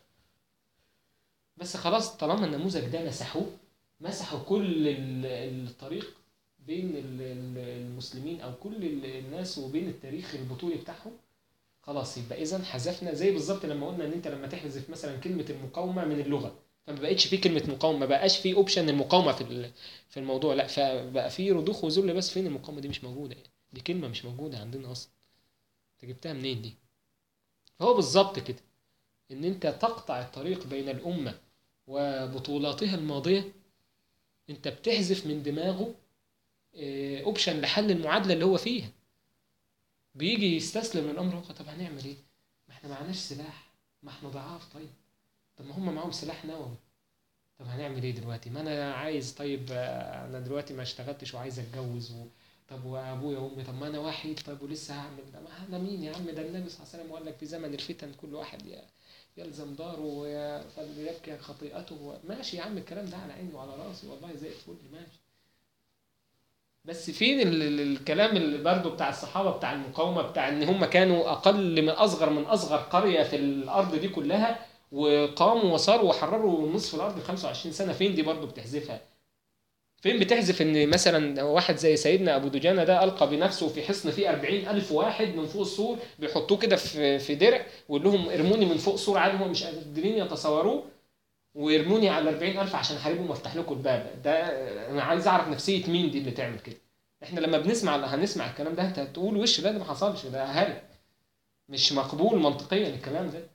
بس خلاص طالما النموذج ده مسحوه، مسحوا كل الطريق بين المسلمين او كل الناس وبين التاريخ البطولي بتاعهم، خلاص يبقى اذا حذفنا. زي بالظبط لما قلنا ان انت لما تحذف مثلا كلمه المقاومه من اللغه فما بقتش في كلمه مقاومه، ما بقاش في اوبشن المقاومه في في الموضوع، لا فبقى في رضوخ وذل بس. فين المقاومه؟ دي مش موجوده يعني، دي كلمه مش موجوده عندنا اصلا، انت جبتها منين دي؟ فهو بالظبط كده ان انت تقطع الطريق بين الامه وبطولاتها الماضيه، انت بتحذف من دماغه اوبشن لحل المعادله اللي هو فيها. بيجي يستسلم للامر هو طب هنعمل ايه؟ ما احنا معناش سلاح، ما احنا ضعاف. طيب طب ما هم معاهم سلاح نووي، طب هنعمل ايه دلوقتي؟ ما انا عايز، طيب انا دلوقتي ما اشتغلتش وعايز اتجوز و... طب وابويا وامي، طب ما انا وحيد، طب ولسه هعمل ده؟ ما انا مين يا عم؟ ده النبي صلى الله عليه وسلم قال لك في زمن الفتن كل واحد يلزم داره فليبكي خطيئته. ماشي يا عم الكلام ده على عيني وعلى راسي والله زي الفل ماشي، بس فين الكلام اللي برضه بتاع الصحابة بتاع المقاومة، بتاع ان هم كانوا اقل من اصغر من اصغر قرية في الارض دي كلها وقاموا وصاروا وحرروا نصف الارض في خمسة وعشرين سنة؟ فين دي برضه بتحذفها؟ فين بتحذف ان مثلا واحد زي سيدنا ابو دجانة ده القى بنفسه في حصن فيه أربعين ألف واحد من فوق السور، بيحطوه كده في في درع ويقول لهم ارموني من فوق سور عادي هم مش قادرين يتصوروه، ويرموني على أربعين ألف عشان احاربهم وافتح لكم الباب ده. انا عايز اعرف نفسيه مين دي اللي تعمل كده. احنا لما بنسمع هنسمع الكلام ده انت هتقول وش لا ده ما حصلش، ده هري مش مقبول منطقيا الكلام ده.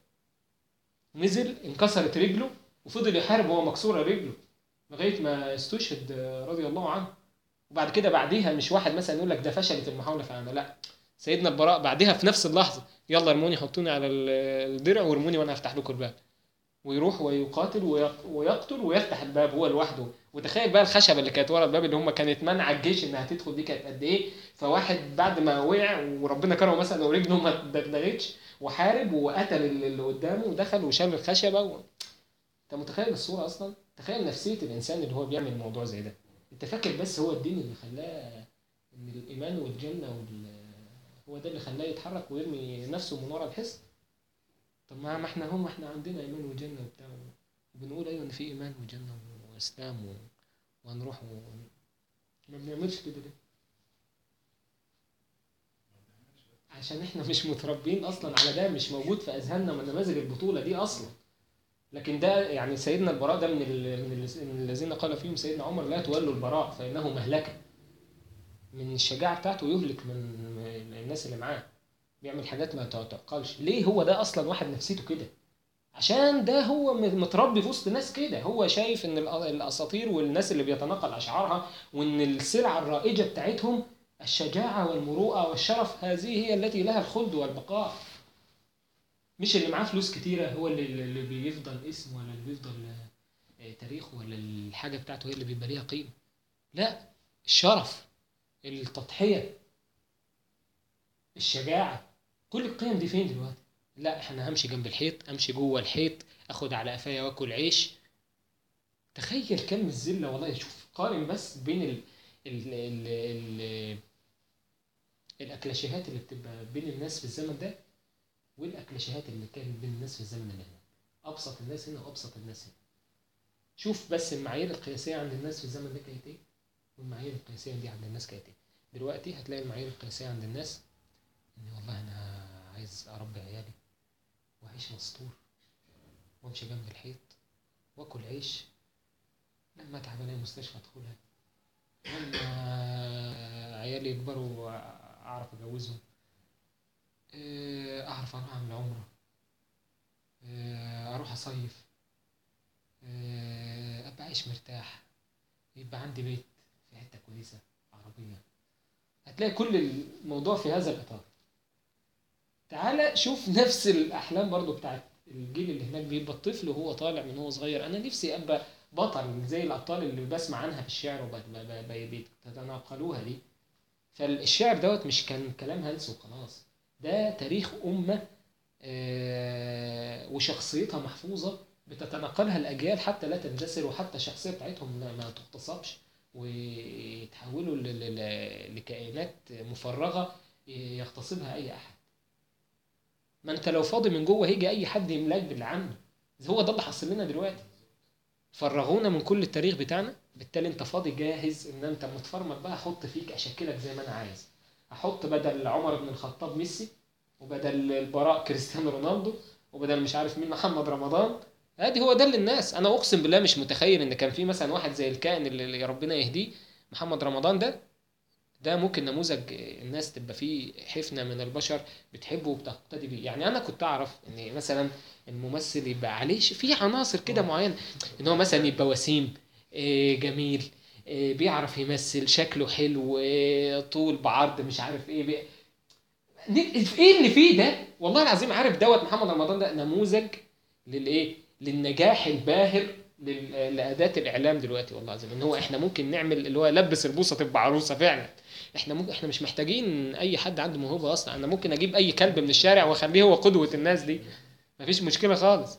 نزل انكسرت رجله وفضل يحارب وهو مكسوره رجله لغايه ما استشهد رضي الله عنه. وبعد كده بعديها مش واحد مثلا يقول لك ده فشلت المحاوله فانا لا، سيدنا البراء بعدها في نفس اللحظه يلا ارموني حطوني على الدرع وارموني وانا هفتح لكم الباب، ويروح ويقاتل ويقتل ويفتح الباب هو لوحده. وتخيل بقى الخشبه اللي كانت ورا الباب اللي هم كانت منع الجيش انها تدخل دي كانت قد ايه. فواحد بعد ما وقع وربنا كرمه مثلا ورجله ما اتدغدغتش وحارب وقتل اللي قدامه ودخل وشال الخشبه و... انت متخيل الصوره اصلا؟ تخيل نفسية الإنسان اللي هو بيعمل موضوع زي ده. أنت فاكر بس هو الدين اللي خلاه إن الإيمان والجنة وال... هو ده اللي خلاه يتحرك ويرمي نفسه من ورا الحصن؟ طب ما ما احنا هم احنا عندنا إيمان وجنة وبتاع، وبنقول أيوة إن في إيمان وجنة وإسلام و... وهنروح و... ما بنعملش كده ليه؟ عشان احنا مش متربيين اصلا على ده، مش موجود في اذهاننا من نماذج البطوله دي اصلا. لكن ده يعني سيدنا البراء ده من ال... من, ال... من الذين قال فيهم سيدنا عمر لا تولوا البراء فانه مهلكه. من الشجاعه بتاعته يهلك من الناس اللي معاه، بيعمل حاجات ما تعقلش. ليه؟ هو ده اصلا واحد نفسيته كده، عشان ده هو متربي في وسط ناس كده. هو شايف ان الاساطير والناس اللي بيتناقل اشعارها وان السلعه الرائجه بتاعتهم الشجاعة والمروءة والشرف، هذه هي التي لها الخلد والبقاء. مش اللي معاه فلوس كتيرة هو اللي, اللي بيفضل اسم، ولا اللي بيفضل تاريخ، ولا الحاجة بتاعته هي اللي بيبقى ليها قيمة. لا، الشرف، التضحية، الشجاعة، كل القيم دي فين دلوقتي؟ لا، احنا همشي جنب الحيط، امشي جوه الحيط، اخد على قفايا واكل عيش. تخيل كم الذلة والله. شوف، قارن بس بين ال ال ال ال الأكلاشيهات اللي بتبقى بين الناس في الزمن ده والأكلاشيهات اللي كانت بين الناس في الزمن اللي هنا. أبسط الناس هنا وأبسط الناس هنا. شوف بس المعايير القياسية عند الناس في الزمن ده كانت إيه، والمعايير القياسية دي عند الناس كانت إيه. دلوقتي هتلاقي المعايير القياسية عند الناس إن والله أنا عايز أربي عيالي وأعيش مستور وأمشي جنب الحيط وأكل عيش، لما أتعب ألاقي مستشفى أدخلها، لما عيالي يكبروا أعرف أجوزهم، أعرف أروح أعمل عمرة، أروح أصيف، أبقى عايش مرتاح، يبقى عندي بيت في حتة كويسة، عربية. هتلاقي كل الموضوع في هذا الإطار. تعال شوف نفس الأحلام برضو بتاعت الجيل اللي هناك. بيبقى الطفل وهو طالع من هو صغير أنا نفسي أبقى بطل زي الأبطال اللي بسمع عنها في الشعر وبيتناقلوها دي. فالشعر دوت مش كان كلام هلس وخلاص، ده تاريخ أمة وشخصيتها محفوظة بتتناقلها الأجيال حتى لا تندثر، وحتى الشخصية بتاعتهم ما تغتصبش ويتحولوا لكائنات مفرغة يغتصبها أي أحد. ما أنت لو فاضي من جوه هيجي أي حد يملاك باللي عنده. هو ده اللي حصل لنا دلوقتي، فرغونا من كل التاريخ بتاعنا. بالتالي انت فاضي جاهز ان انت متفرمط بقى، احط فيك اشكلك زي ما انا عايز. احط بدل عمر بن الخطاب ميسي، وبدل البراء كريستيانو رونالدو، وبدل مش عارف مين محمد رمضان. ادي هو ده اللي الناس. انا اقسم بالله مش متخيل ان كان في مثلا واحد زي الكائن اللي ربنا يهديه محمد رمضان ده ده ممكن نموذج الناس تبقى فيه حفنة من البشر بتحبه وبتقتدي بيه. يعني انا كنت اعرف ان مثلا الممثل يبقى عليه في عناصر كده معينه، ان هو مثلا يبقى وسيم، جميل، بيعرف يمثل، شكله حلو، طول بعرض، مش عارف ايه بي... ايه اللي فيه ده. والله العظيم عارف دوت محمد رمضان ده نموذج للايه، للنجاح الباهر لأداة الإعلام دلوقتي. والله العظيم إن هو إحنا ممكن نعمل اللي هو لبس البوصة تبقى عروسة فعلا. إحنا ممكن إحنا مش محتاجين أي حد عنده موهبة أصلا. أنا ممكن أجيب أي كلب من الشارع وأخليه هو قدوة الناس دي، مفيش مشكلة خالص.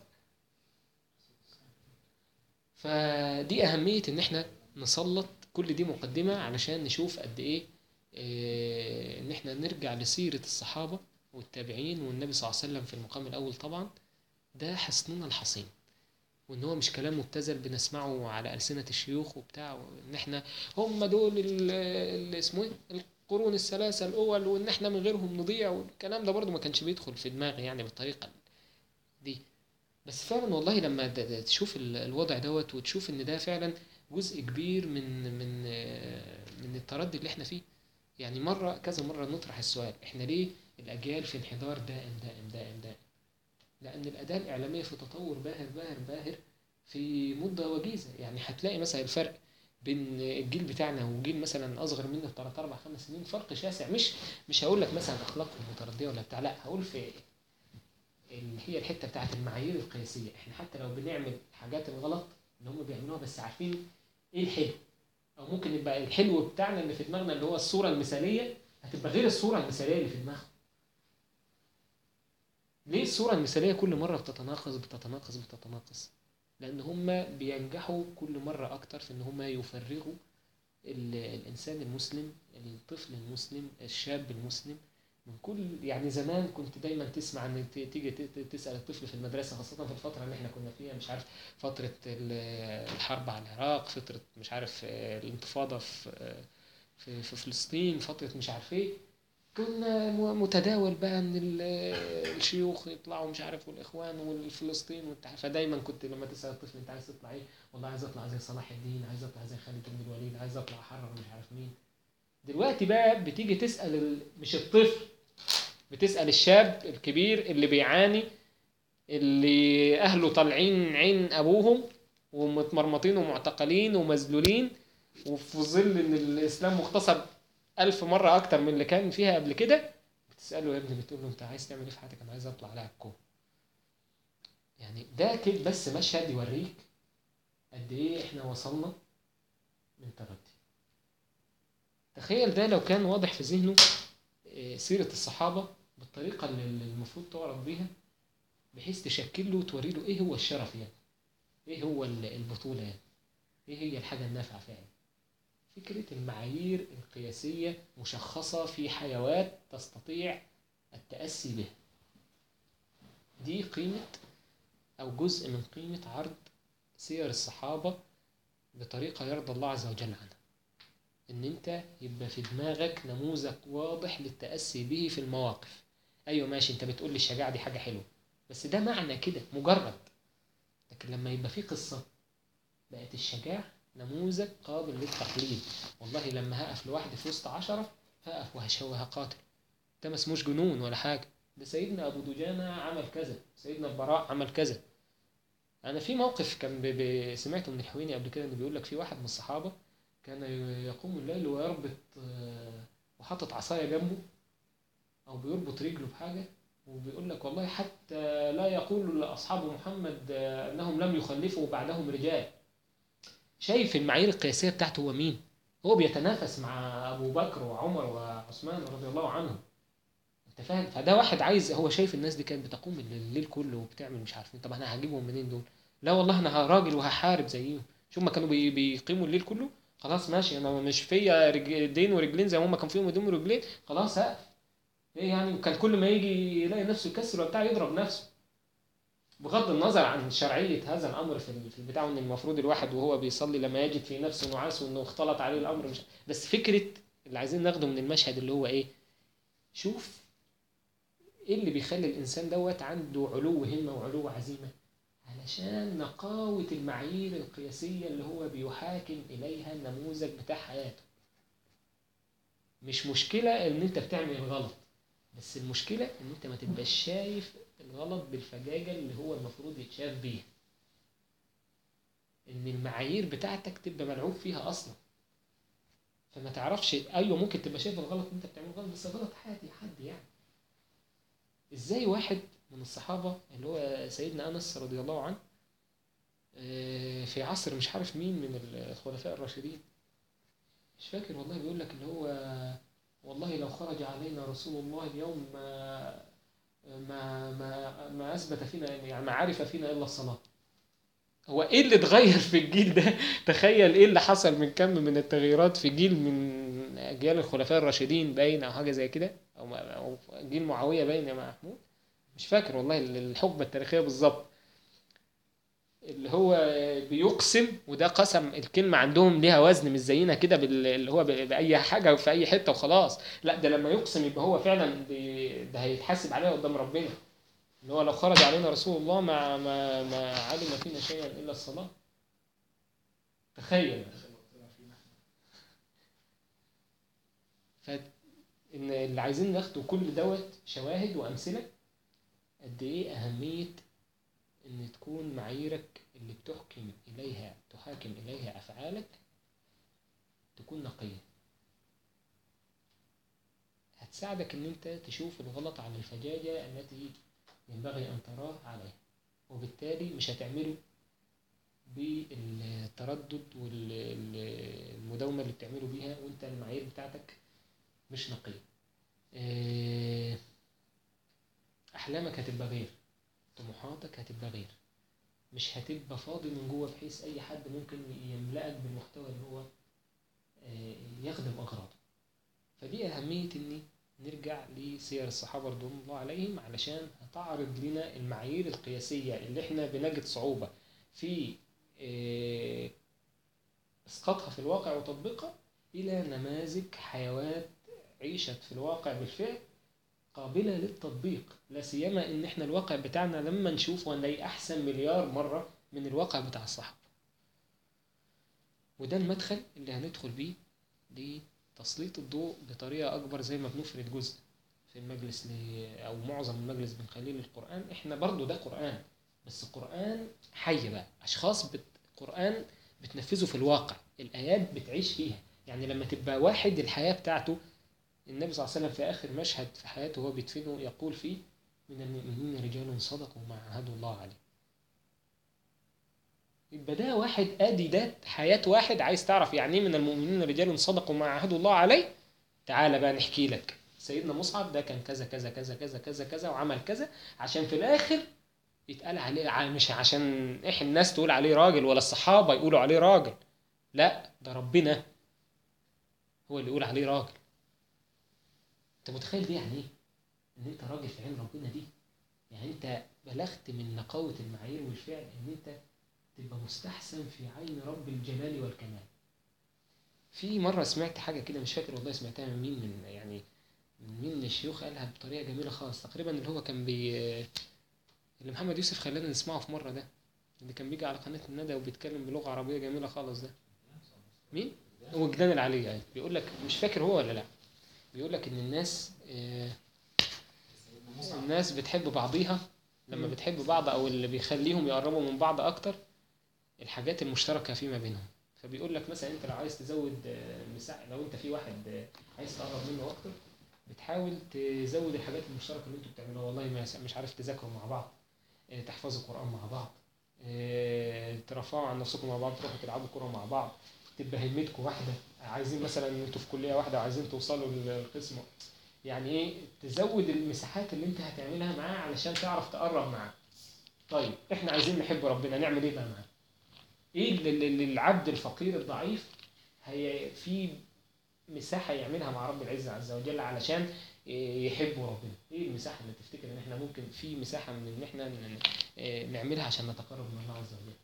فدي أهمية إن إحنا نسلط كل دي مقدمة علشان نشوف قد إيه إيه إن إحنا نرجع لسيرة الصحابة والتابعين والنبي صلى الله عليه وسلم في المقام الأول طبعا. ده حصننا الحصين، وان هو مش كلام مبتذل بنسمعه على ألسنة الشيوخ وبتاع، وان احنا هم دول اللي اسمه ايه القرون الثلاثة الاول، وان احنا من غيرهم نضيع، والكلام ده برضو ما كانش بيدخل في دماغي يعني بالطريقة دي. بس فعلا والله لما تشوف الوضع دوت وتشوف ان ده فعلا جزء كبير من من من التردي اللي احنا فيه. يعني مرة كذا مرة نطرح السؤال، احنا ليه الأجيال في انحدار دائم دائم دائم دائم؟ لأن الأداة الإعلامية في تطور باهر باهر باهر في مدة وجيزة. يعني هتلاقي مثلا الفرق بين الجيل بتاعنا وجيل مثلا أصغر منه بثلاث أربع خمس سنين فرق شاسع. مش مش هقول لك مثلا أخلاقهم متردية ولا بتاع، لا، هقول في اللي هي الحتة بتاعت المعايير القياسية. إحنا حتى لو بنعمل حاجات الغلط اللي هم بيعملوها بس عارفين إيه الحلو، أو ممكن يبقى الحلو بتاعنا اللي في دماغنا اللي هو الصورة المثالية هتبقى غير الصورة المثالية اللي في دماغهم. ليه الصورة المثالية كل مرة بتتناقص بتتناقص بتتناقص؟ لأن هم بينجحوا كل مرة أكتر في إن هم يفرغوا الإنسان المسلم، الطفل المسلم، الشاب المسلم من كل. يعني زمان كنت دايما تسمع ان تيجي تسال الطفل في المدرسه، خاصه في الفتره اللي احنا كنا فيها، مش عارف فتره الحرب على العراق، فتره مش عارف الانتفاضه في في في فلسطين، فتره مش عارف ايه، كنا متداول بقى ان الشيوخ يطلعوا مش عارف والاخوان والفلسطين والتع... فدايما كنت لما تسال الطفل انت عايز تطلع ايه، والله عايز اطلع زي صلاح الدين، عايز اطلع زي خالد بن الوليد، عايز اطلع احرر مش عارف مين. دلوقتي بقى بتيجي تسال ال... مش الطفل، بتسأل الشاب الكبير اللي بيعاني، اللي أهله طالعين عين أبوهم ومتمرمطين ومعتقلين ومذلولين، وفي ظل إن الإسلام مغتصب ألف مرة أكتر من اللي كان فيها قبل كده، بتسأله يا ابني، بتقول له أنت عايز تعمل إيه في حياتك؟ أنا عايز أطلع لاعب كورة. يعني ده كده بس مشهد يوريك قد إيه إحنا وصلنا من تردي. تخيل ده لو كان واضح في ذهنه سيرة الصحابة بالطريقة اللي المفروض تعرض بيها، بحيث تشكل له وتوري له ايه هو الشرف يعني، ايه هو البطولة يعني، ايه هي الحاجة النافعة فعلا. فكرة المعايير القياسية مشخصة في حيوات تستطيع التأسي بها، دي قيمة أو جزء من قيمة عرض سير الصحابة بطريقة يرضى الله عز وجل عنها. ان انت يبقى في دماغك نموذج واضح للتأسي به في المواقف. ايوه ماشي، انت بتقول لي الشجاعة دي حاجة حلوة، بس ده معنى كده مجرد. لكن لما يبقى في قصة، بقت الشجاعة نموذج قابل للتقليد. والله لما هقف لوحدي في وسط عشرة هقف وهشوه هقاتل، ده ما اسموش جنون ولا حاجة، ده سيدنا أبو دجانة عمل كذا، سيدنا البراء عمل كذا. أنا في موقف كان سمعته من الحويني قبل كده، إنه بيقول لك في واحد من الصحابة كان يقوم الليل ويربط وحاطط عصاية جنبه أو بيربط رجله بحاجة، وبيقول لك والله حتى لا يقول أصحاب محمد أنهم لم يخلفوا بعدهم رجال. شايف المعايير القياسية بتاعته هو مين؟ هو بيتنافس مع أبو بكر وعمر وعثمان رضي الله عنهم، أنت فاهم؟ فده واحد عايز، هو شايف الناس دي كانت بتقوم الليل كله وبتعمل مش عارفين، طب أنا هجيبهم منين دول؟ لا والله أنا راجل وهحارب زيهم. شو ما كانوا بيقيموا الليل كله، خلاص ماشي، انا مش فيا ايدين ورجلين زي ما هم كان فيهم ايدين ورجلين، خلاص هقف ايه يعني. وكان كل ما يجي يلاقي نفسه يكسر وبتاع يضرب نفسه، بغض النظر عن شرعيه هذا الامر في في البتاع، ان المفروض الواحد وهو بيصلي لما يجد في نفسه نعاس وانه اختلط عليه الامر، مش بس فكره اللي عايزين ناخده من المشهد اللي هو ايه، شوف ايه اللي بيخلي الانسان دوت عنده علو همه وعلو عزيمه، علشان نقاوة المعايير القياسية اللي هو بيحاكم إليها النموذج بتاع حياته. مش مشكلة إن أنت بتعمل غلط، بس المشكلة إن أنت ما تبقاش شايف الغلط بالفجاجة اللي هو المفروض يتشاف بيها، إن المعايير بتاعتك تبقى ملعوب فيها أصلا، فما تعرفش. أيوة ممكن تبقى شايف الغلط أنت بتعمل غلط، بس غلط عادي حد يعني. إزاي واحد من الصحابة اللي هو سيدنا أنس رضي الله عنه في عصر مش عارف مين من الخلفاء الراشدين، مش فاكر والله، بيقول لك اللي هو والله لو خرج علينا رسول الله اليوم ما ما ما, ما أثبت فينا يعني ما عرف فينا إلا الصلاة. هو إيه اللي اتغير في الجيل ده؟ تخيل إيه اللي حصل من كم من التغييرات في جيل من أجيال الخلفاء الراشدين باين أو حاجة زي كده، أو أو جيل معاوية باين يا محمود، مش فاكر والله الحقبة التاريخية بالظبط، اللي هو بيقسم، وده قسم الكلمة عندهم ليها وزن مش زينا كده اللي هو بأي حاجة في أي حتة وخلاص، لا ده لما يقسم يبقى هو فعلا ده هيتحاسب عليه قدام ربنا، اللي هو لو خرج علينا رسول الله ما ما ما علم فينا شيئا إلا الصلاة. تخيل. فإن اللي عايزين ناخده كل دوت شواهد وأمثلة قد إيه أهمية إن تكون معاييرك اللي بتحكم إليها تحاكم إليها أفعالك تكون نقية، هتساعدك إن أنت تشوف الغلط على الفجاجة التي ينبغي أن تراه عليها، وبالتالي مش هتعمله بالتردد والمداومة اللي بتعمله بيها وأنت المعايير بتاعتك مش نقية. أحلامك هتبقى غير، طموحاتك هتبقى غير، مش هتبقى فاضي من جوه بحيث اي حد ممكن يملأك بالمحتوى اللي هو آه، يخدم اغراضه. فدي اهمية اني نرجع لسير الصحابة رضوان الله عليهم علشان هتعرض لنا المعايير القياسية اللي احنا بنجد صعوبة في آه، اسقاطها في الواقع وتطبيقها الى نماذج حيوات عيشت في الواقع بالفعل قابلة للتطبيق. لا سيما ان احنا الواقع بتاعنا لما نشوف ونلاقي احسن مليار مرة من الواقع بتاع الصحابة. وده المدخل اللي هندخل بيه لتسليط الضوء بطريقة اكبر. زي ما بنفرد جزء في المجلس ل... او معظم المجلس بنخليه للقرآن، احنا برضو ده قرآن، بس قرآن حي بقى، اشخاص بت... قرآن بتنفذه في الواقع، الايات بتعيش فيها. يعني لما تبقى واحد الحياة بتاعته، النبي صلى الله عليه وسلم في آخر مشهد في حياته وهو بيدفنه يقول فيه: من المؤمنين رجال صدقوا ما عاهدوا الله عليه. يبقى ده واحد ادي ده حياة واحد. عايز تعرف يعني ايه من المؤمنين رجال صدقوا ما عاهدوا الله عليه؟ تعال بقى نحكي لك. سيدنا مصعب ده كان كذا كذا كذا كذا كذا كذا وعمل كذا، عشان في الآخر يتقال عليه، مش عشان احنا الناس تقول عليه راجل ولا الصحابة يقولوا عليه راجل، لا ده ربنا هو اللي يقول عليه راجل. انت متخيل دي يعني ايه؟ ان انت راجل في عين ربنا دي؟ يعني انت بلغت من نقاوة المعايير والفعل ان انت تبقى مستحسن في عين رب الجلال والكمال. في مرة سمعت حاجة كده مش فاكر والله سمعتها من مين، من يعني من مين من الشيوخ قالها بطريقة جميلة خالص تقريبا، اللي هو كان بي اللي محمد يوسف خلانا نسمعه في مرة، ده اللي كان بيجي على قناة الندى وبيتكلم بلغة عربية جميلة خالص. ده مين؟ وجدان العلي. يعني بيقول لك، مش فاكر هو ولا لا، بيقول لك ان الناس آه الناس بتحب بعضيها لما بتحب بعض، او اللي بيخليهم يقربوا من بعض اكتر الحاجات المشتركة فيما بينهم. فبيقول لك مثلا انت لو عايز تزود مساحة، لو انت في واحد عايز تقرب منه اكتر بتحاول تزود الحاجات المشتركة اللي انتوا بتعملوها. والله مش عارف تذاكروا مع بعض، تحفظوا القرآن مع بعض، ترفعوا عن نفسكم مع بعض، تروحوا تلعبوا كرة مع بعض، تبقى همتكم واحدة، عايزين مثلا انتوا في كلية واحدة وعايزين توصلوا للقسم. يعني ايه؟ تزود المساحات اللي انت هتعملها معاه علشان تعرف تقرب معاه. طيب احنا عايزين نحب ربنا، نعمل ايه بقى معاه؟ ايه اللي العبد الفقير الضعيف هي في مساحة يعملها مع رب العزة عز وجل علشان يحبوا ربنا؟ ايه المساحة اللي تفتكر ان احنا ممكن في مساحة من ان احنا نعملها عشان نتقرب من الله عز وجل؟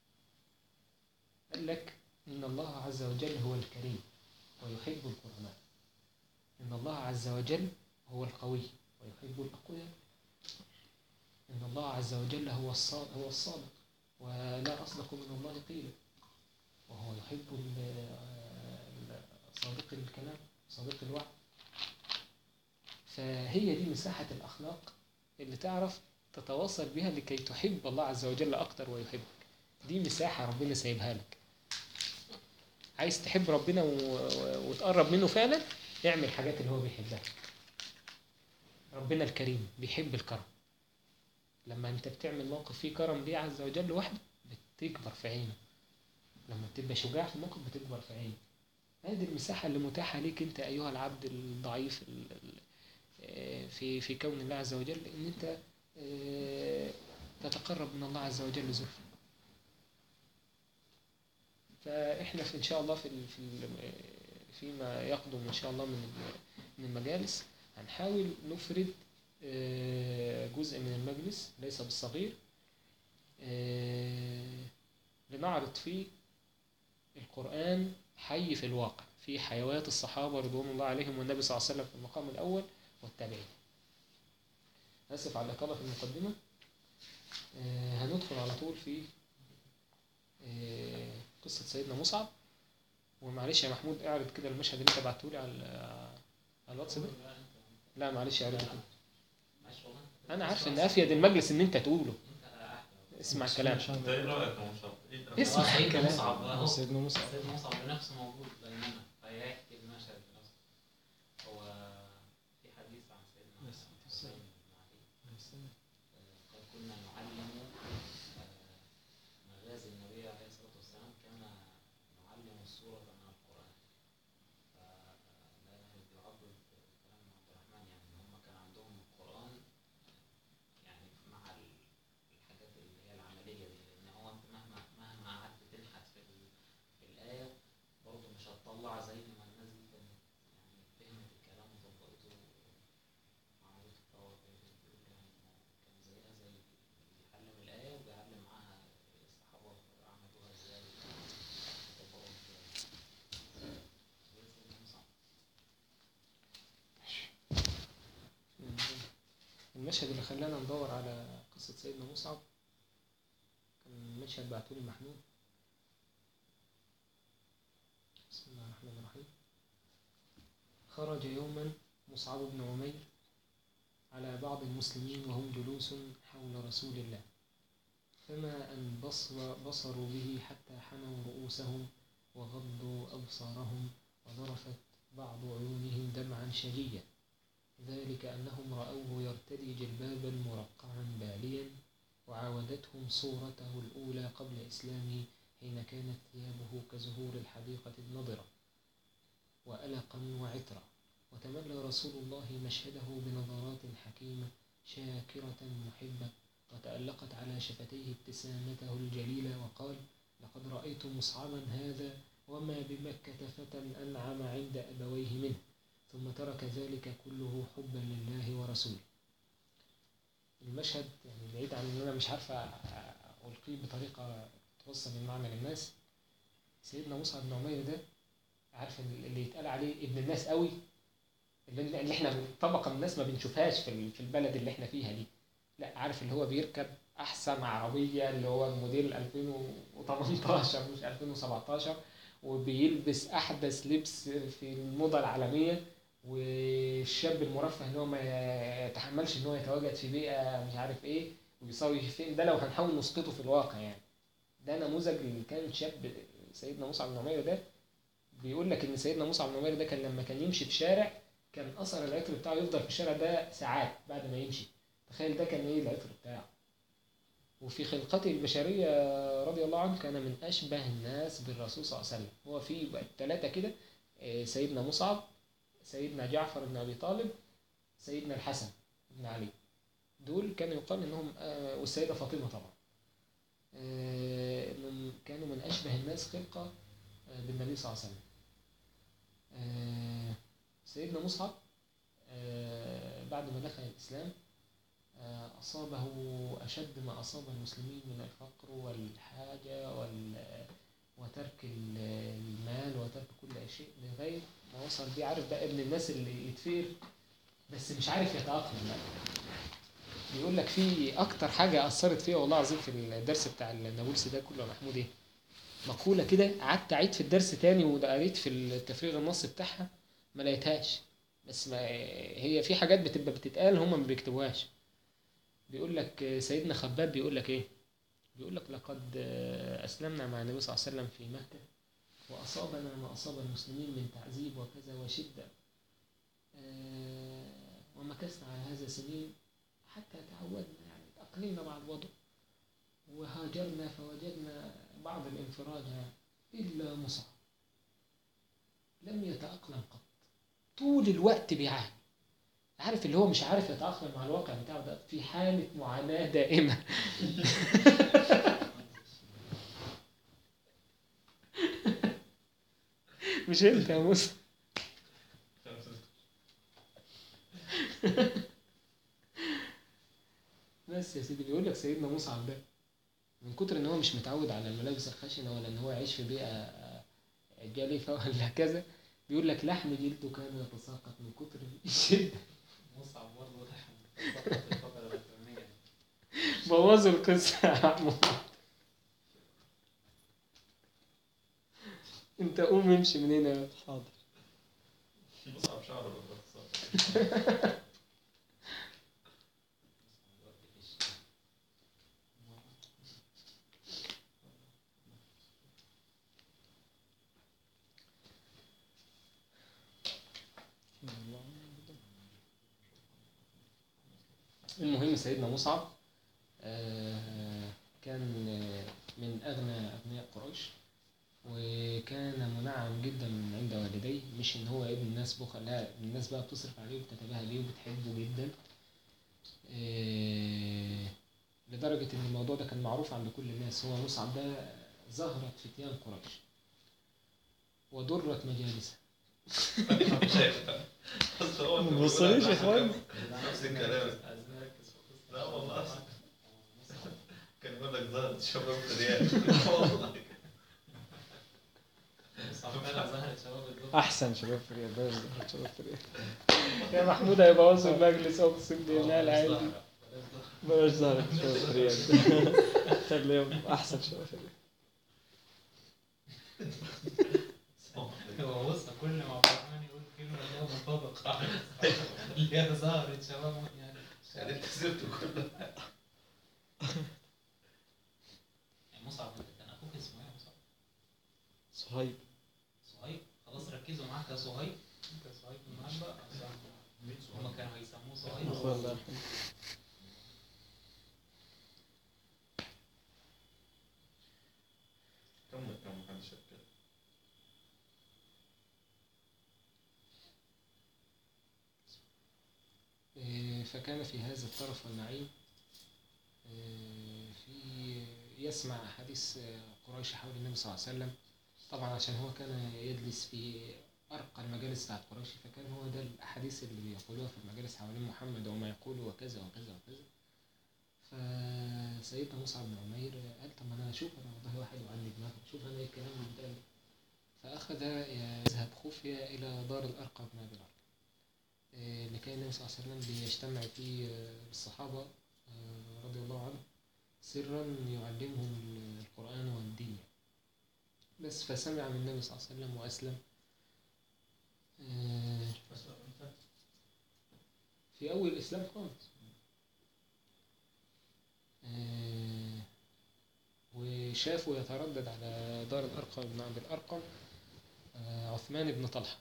قال لك ان الله عز وجل هو الكريم ويحب الكرماء. ان الله عز وجل هو القوي ويحب الأقوياء. ان الله عز وجل هو الصادق هو الصادق ولا أصدق من الله قيلا، وهو يحب صادق الكلام صادق الوعد. فهي دي مساحة الأخلاق اللي تعرف تتواصل بها لكي تحب الله عز وجل أكتر ويحبك. دي مساحة ربنا سايبها لك. عايز تحب ربنا وتقرب منه فعلا، اعمل حاجات اللي هو بيحبها. ربنا الكريم بيحب الكرم. لما انت بتعمل موقف فيه كرم ليه عز وجل لوحده بتكبر في عينه. لما بتبقى شجاع في موقف بتكبر في عينه. هذه المساحة اللي متاحة ليك انت ايها العبد الضعيف في في كون الله عز وجل، ان انت تتقرب من الله عز وجل زلفا. فاحنا في ان شاء الله في في فيما يقدم ان شاء الله من من المجالس هنحاول نفرد جزء من المجلس ليس بالصغير لنعرض فيه القرآن حي في الواقع، في حيوات الصحابة رضوان الله عليهم والنبي صلى الله عليه وسلم في المقام الأول والتابعين. آسف على الإطالة في المقدمة. هندخل على طول في قصة سيدنا مصعب. ومعلش يا محمود اعرض كده المشهد اللي انت بعتهولي على على الواتس ده. لا معلش اعرضه كده. انا عارف ان افيد المجلس ان انت تقوله. اسمع الكلام. انت ايه رايك يا مصعب؟ اسمع الكلام. مصعب سيدنا مصعب سيدنا مصعب بنفسه موجود بيننا فيحكي المشهد بنفسه. هو في حديث عن سيدنا حسين بن علي قال كنا نعلم مغازي النبي عليه الصلاه والسلام كما نعلم السوره من القران. فلا يعبر كلام عبد الرحمن، يعني هم كان عندهم القران يعني مع الحاجات اللي هي العمليه دي، لان المشهد اللي خلانا ندور على قصة سيدنا مصعب كان مشهد بعتولي محمود. بسم الله الرحمن الرحيم. خرج يوما مصعب بن عمير على بعض المسلمين وهم جلوس حول رسول الله، فما أن بصر بصروا به حتى حنوا رؤوسهم وغضوا أبصارهم وذرفت بعض عيونهم دمعا شجيا، ذلك أنهم رأوه يرتدي جلبابا مرقعا باليا، وعاودتهم صورته الأولى قبل إسلامه حين كانت ثيابه كزهور الحديقة النضرة وألقا وعطرا. وتملى رسول الله مشهده بنظرات حكيمة شاكرة محبة، وتألقت على شفتيه ابتسامته الجليلة، وقال: لقد رأيت مصعبا هذا وما بمكة فتى أنعم عند أبويه منه، ثم ترك ذلك كله حبا لله ورسوله. المشهد يعني بعيد عن ان انا مش عارفه القيه بطريقه توصل المعنى للناس. سيدنا مصعب بن عمير ده عارف اللي يتقال عليه ابن الناس قوي، اللي احنا طبقه من الناس ما بنشوفهاش في البلد اللي احنا فيها دي. لا، عارف اللي هو بيركب احسن عربيه اللي هو موديل ألفين وتمنتاشر مش ألفين وسبعتاشر، وبيلبس احدث لبس في الموضه العالميه، والشاب المرفه ان هو ما يتحملش ان هو يتواجد في بيئه مش عارف ايه وبيساوي فين. ده لو هنحاول نسقطه في الواقع يعني، ده نموذج اللي كان شاب سيدنا مصعب بن عمير ده. بيقول لك ان سيدنا مصعب بن عمير ده كان لما كان يمشي في شارع كان اثر العطر بتاعه يفضل في الشارع ده ساعات بعد ما يمشي. تخيل ده كان ايه العطر بتاعه. وفي خلقته البشريه رضي الله عنه كان من اشبه الناس بالرسول صلى الله عليه وسلم. هو في ثلاثه كده، سيدنا مصعب، سيدنا جعفر بن أبي طالب، سيدنا الحسن بن علي، دول كانوا يقال إنهم آه والسيدة فاطمة طبعا آه إنهم كانوا من أشبه الناس خلقة آه بالنبي صلى الله عليه وسلم. آه سيدنا مصعب آه بعد ما دخل الإسلام آه أصابه أشد ما أصاب المسلمين من الفقر والحاجة وال وترك المال وترك كل شيء لغاية ما وصل بيه. عارف بقى ابن الناس اللي يتفقر بس مش عارف يتأقلم بقى. بيقول لك في أكتر حاجة أثرت فيها والله العظيم في الدرس بتاع النابلسي ده كله محمود إيه؟ مقولة كده قعدت أعيد في الدرس تاني وقريت في التفريغ النص بتاعها ما لقيتهاش، بس ما هي في حاجات بتبقى بتتقال هم ما بيكتبوهاش. بيقول لك سيدنا خباب بيقول لك إيه؟ بيقول لك لقد أسلمنا مع النبي صلى الله عليه وسلم في مكة وأصابنا ما أصاب المسلمين من تعذيب وكذا وشدة، ومكثنا على هذا سنين حتى تعودنا يعني تأقلمنا مع الوضع، وهاجرنا فوجدنا بعض الانفراج إلا مصعب لم يتأقلم قط، طول الوقت بيعاني. عارف اللي هو مش عارف يتأقلم مع الواقع بتاعه ده، في حالة معاناة دائمة. مش انت يا موسى. بس يا سيدي بيقول لك سيدنا مصعب ده من كتر ان هو مش متعود على الملابس الخشنه ولا ان هو يعيش في بيئه جالفه ولا كذا، بيقول لك لحم جلده كان يتساقط من كتر الشده. مصعب برضه لحم يتساقط في الفتره الاخرانيه. بوظوا القصه يا عمو. انت قوم امشي من هنا. حاضر. مصعب شعره بالبطاطا. المهم سيدنا مصعب كان من أغنى أغنياء قريش، وكان منعم جدا من عند والديه. مش ان هو ابن الناس بخل، لا، الناس بقى بتصرف عليه وبتتباهى بيه وبتحبه جدا، لدرجة ان الموضوع ده كان معروف عند كل الناس. هو مصعب ده زهرة فتيان قريش وضرت مجالسه. ما توصليش يا اخوان. نفس الكلام. لا والله كان يقول لك ظهرت شباب ريال والله. مصعب فعلا ظهر شباب الدفعة. احسن شباب في ريال بلاش ظهر شباب في ريال. يا محمود هيبوظوا المجلس اقسم بالله العادي. بلاش ظهر شباب في ريال. خليهم احسن شباب في ريال. هو بص كل ما عبد الرحمن يقول كلمة اللي هي منطبقة اللي هي ظهرت شباب يعني يعني انت سبته كله. يعني مصعب كان اخوك اسمه ايه يا مصعب؟ صهيب. صهيب. خلاص ركزوا معاك يا صهيب. انت صهيب النهارده هما كانوا هيسموه صهيب. اخويا الله يرحمه. كمل كمل محدش يتكلم. إيه، فكان في هذا الطرف والنعيم إيه، في يسمع حديث قريش حول النبي صلى الله عليه وسلم. طبعا عشان هو كان يجلس في أرقى المجالس بتاعت قريش، فكان هو ده الأحاديث اللي بيقولوها في المجالس حوالين محمد وما يقول وكذا وكذا وكذا. فسيدنا مصعب بن عمير قال طب انا اشوف انا والله واحد وعندي دماغ اشوف انا ايه الكلام اللي بيتقال. فاخذ يذهب خفية الى دار الارقم بن ابي الارقم اللي كان النبي صلى الله عليه وسلم بيجتمع فيه بالصحابة رضي الله عنهم سرا يعلمهم القرآن والدين. بس فسمع من النبي صلى الله عليه وسلم واسلم في اول الاسلام خالص. آه وشافوا يتردد على دار الأرقم بن عبد الأرقم آه عثمان بن طلحة،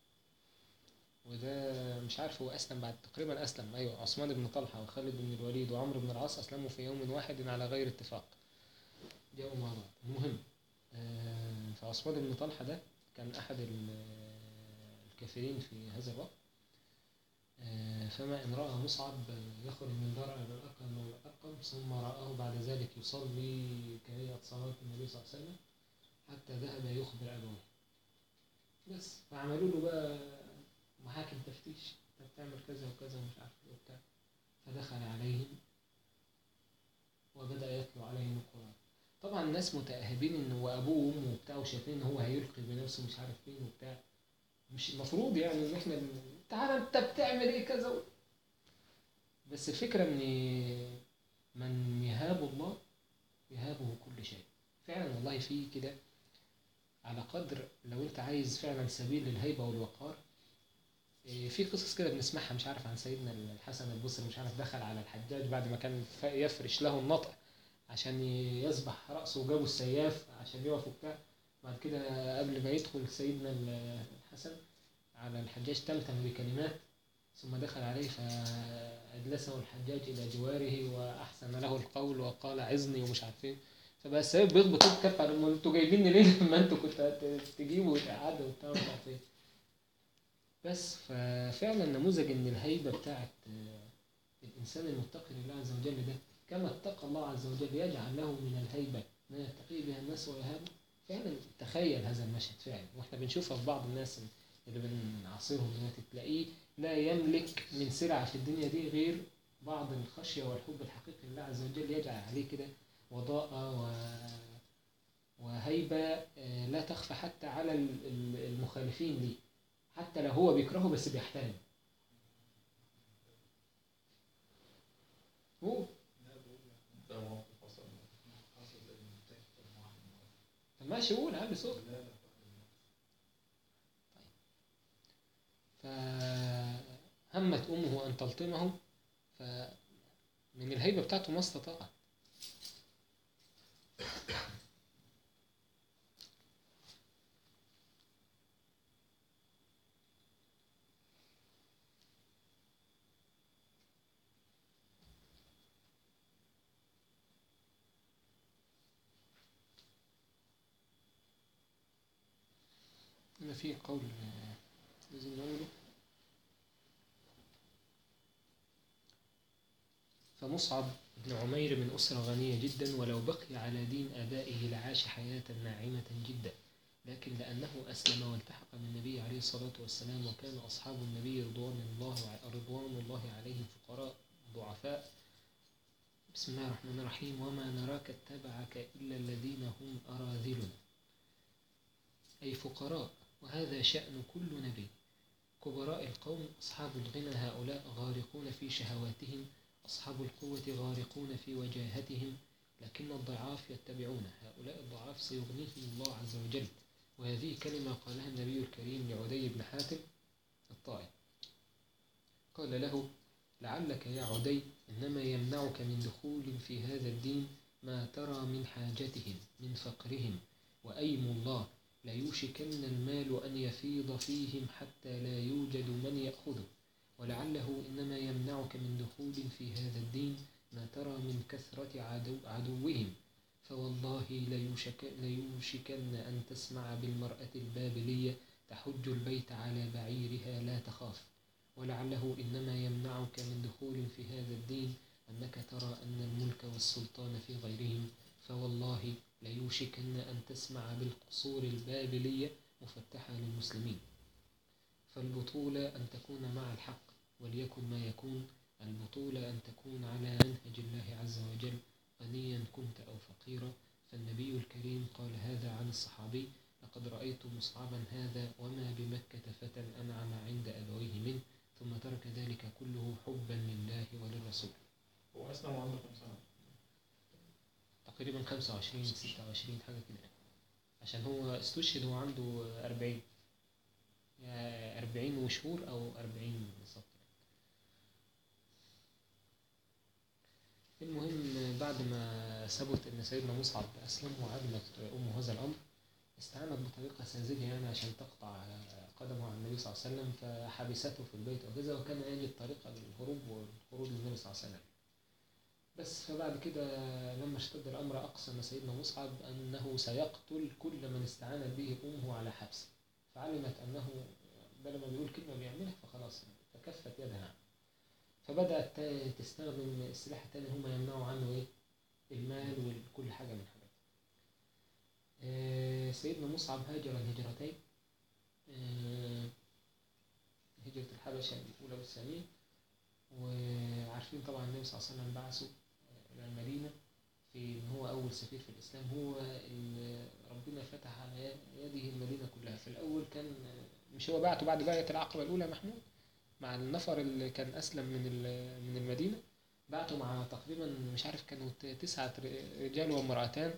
وده مش عارف هو أسلم بعد تقريبا أسلم أيوة عثمان بن طلحة وخالد بن الوليد وعمرو بن العاص أسلموا في يوم واحد على غير اتفاق جاءوا مع بعض. المهم آه فعثمان بن طلحة ده كان أحد الكافرين في هذا الوقت. فما إن رأى مصعب يخرج من دار أبي الأرقم من الأرقم ثم رآه بعد ذلك يصلي كهيئة صلاة النبي صلى الله عليه وسلم حتى ذهب يخبر أبويه. بس فعملوا له بقى محاكم تفتيش أنت بتعمل كذا وكذا ومش عارف إيه وبتاع. فدخل عليهم وبدأ يتلو عليهم القرآن. طبعا الناس متأهبين إن هو أبوه وأمه وبتاع وشايفين إن هو هيلقي بنفسه مش عارف فين وبتاع. مش المفروض يعني إن إحنا تعالى أنت بتعمل إيه كذا. بس الفكرة إن من يهاب الله يهابه كل شيء. فعلا والله في كده على قدر لو أنت عايز فعلا سبيل للهيبة والوقار. في قصص كده بنسمعها مش عارف عن سيدنا الحسن البصري مش عارف دخل على الحجاج بعد ما كان يفرش له النطق عشان يذبح رأسه وجابوا السياف عشان يقف وبتاع. بعد كده قبل ما يدخل سيدنا الحسن على الحجاج تمتم بكلمات ثم دخل عليه فأجلسه الحجاج إلى جواره وأحسن له القول وقال عظني ومش عارفين. فبقى السيد بيخبط الكف على انتوا جايبيني ليه لما انتوا كنتوا تجيبوا وتقعدوا وبتاع ومش عارفين. بس ففعلا نموذج ان الهيبة بتاعت الإنسان المتقي لله عز وجل ده كما اتقى الله عز وجل يجعل له من الهيبة ما يتقي بها الناس ويهابه. فعلا تخيل هذا المشهد فعلا واحنا بنشوفها في بعض الناس اللي بنعاصرهم دلوقتي تلاقيه لا يملك من سلعة في الدنيا دي غير بعض الخشية والحب الحقيقي لله عز وجل يجعل عليه كده وضاءة و... وهيبة لا تخفى حتى على المخالفين ليه حتى لو هو بيكرهه بس بيحترم. هو ده موقف حصل طب ماشي قول عامل صوت. فهمت أمه أن تلطمه فمن الهيبة بتاعته ما استطاعت. ما في قول لازم نقوله. فمصعب بن عمير من أسرة غنية جدا ولو بقي على دين آبائه لعاش حياة ناعمة جدا، لكن لأنه أسلم والتحق بالنبي عليه الصلاة والسلام وكان أصحاب النبي رضوان الله رضوان الله عليهم فقراء ضعفاء. بسم الله الرحمن الرحيم. وما نراك اتبعك إلا الذين هم أراذلنا. أي فقراء، وهذا شأن كل نبي. كبراء القوم أصحاب الغنى هؤلاء غارقون في شهواتهم، أصحاب القوة غارقون في وجاهتهم، لكن الضعاف يتبعون، هؤلاء الضعاف سيغنيهم الله عز وجل. وهذه كلمة قالها النبي الكريم لعدي بن حاتم الطائي، قال له: لعلك يا عدي إنما يمنعك من دخول في هذا الدين ما ترى من حاجتهم من فقرهم، وأيم الله ليوشكن المال أن يفيض فيهم حتى لا يوجد من يأخذه، ولعله إنما يمنعك من دخول في هذا الدين ما ترى من كثرة عدو عدوهم، فوالله ليوشك ليوشكن أن تسمع بالمرأة البابلية تحج البيت على بعيرها لا تخاف، ولعله إنما يمنعك من دخول في هذا الدين أنك ترى أن الملك والسلطان في غيرهم، فوالله ليوشكن أن تسمع بالقصور البابلية مفتحة للمسلمين. فالبطولة أن تكون مع الحق، وليكن ما يكون. البطولة أن تكون على منهج الله عز وجل، غنيا كنت أو فقيرا. فالنبي الكريم قال هذا عن الصحابي: لقد رأيت مصعبا هذا وما بمكة فتى أنعم عند أبويه منه، ثم ترك ذلك كله حبا لله وللرسول. هو أسلم عنده كم سنة؟ تقريبا خمسة وعشرين ستة وعشرين حاجة كده، عشان هو استشهد وهو عنده أربعين، يعني أربعين وشهور أو أربعين بالظبط. المهم بعد ما ثبت أن سيدنا مصعب أسلم وعلمت أمه هذا الأمر، استعانت بطريقة ساذجة يعني عشان تقطع قدمه عن النبي صلى الله عليه وسلم، فحبسته في البيت وكذا، وكان يجد طريقة للهروب والخروج للنبي صلى الله عليه وسلم. بس فبعد كده لما اشتد الأمر أقسم سيدنا مصعب أنه سيقتل كل من استعانت به أمه على حبسه، فعلمت أنه بدل ما بيقول كلمة بيعملها، فخلاص فكفت يدها، فبدأت تستخدم السلاح التاني هم يمنعوا عنه إيه؟ المال وكل حاجة من حاجات. سيدنا مصعب هاجر الهجرتين، هجرة الحبشة الأولى والثانية، وعارفين طبعا النبي صلى الله عليه وسلم بعثه إلى المدينة في إن هو أول سفير في الإسلام، هو اللي ربنا فتح على يده المدينة كلها. في الأول كان مش هو بعته بعد بيعة العقبة الأولى محمود مع النفر اللي كان أسلم من من المدينة، بعته مع تقريبا مش عارف كانوا تسعة رجال وامرأتان.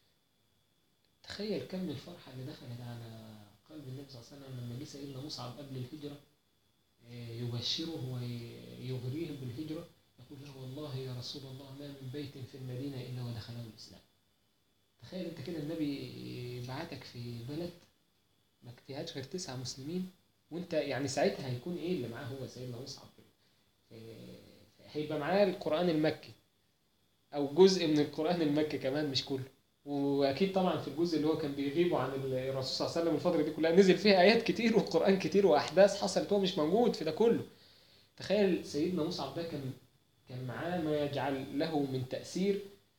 تخيل كم الفرحة اللي دخلت على قلب النبي صلى الله عليه وسلم لما جه سيدنا مصعب قبل الهجرة يبشره ويغريه بالهجرة، يقول له: والله يا رسول الله ما من بيت في المدينة إلا ودخله الإسلام. تخيل أنت كده النبي بعتك في بلد ما فيهاش غير تسعة مسلمين، وأنت يعني ساعتها هيكون إيه اللي معاه هو سيدنا مصعب؟ هيبقى معاه القرآن المكي أو جزء من القرآن المكي كمان مش كله، واكيد طبعا في الجزء اللي هو كان بيغيبوا عن الرسول صلى الله عليه وسلم الفتره دي كلها نزل فيها ايات كتير وقران كتير واحداث حصلت هو مش موجود في ده كله. تخيل سيدنا مصعب ده كان كان معاه ما يجعل له من تاثير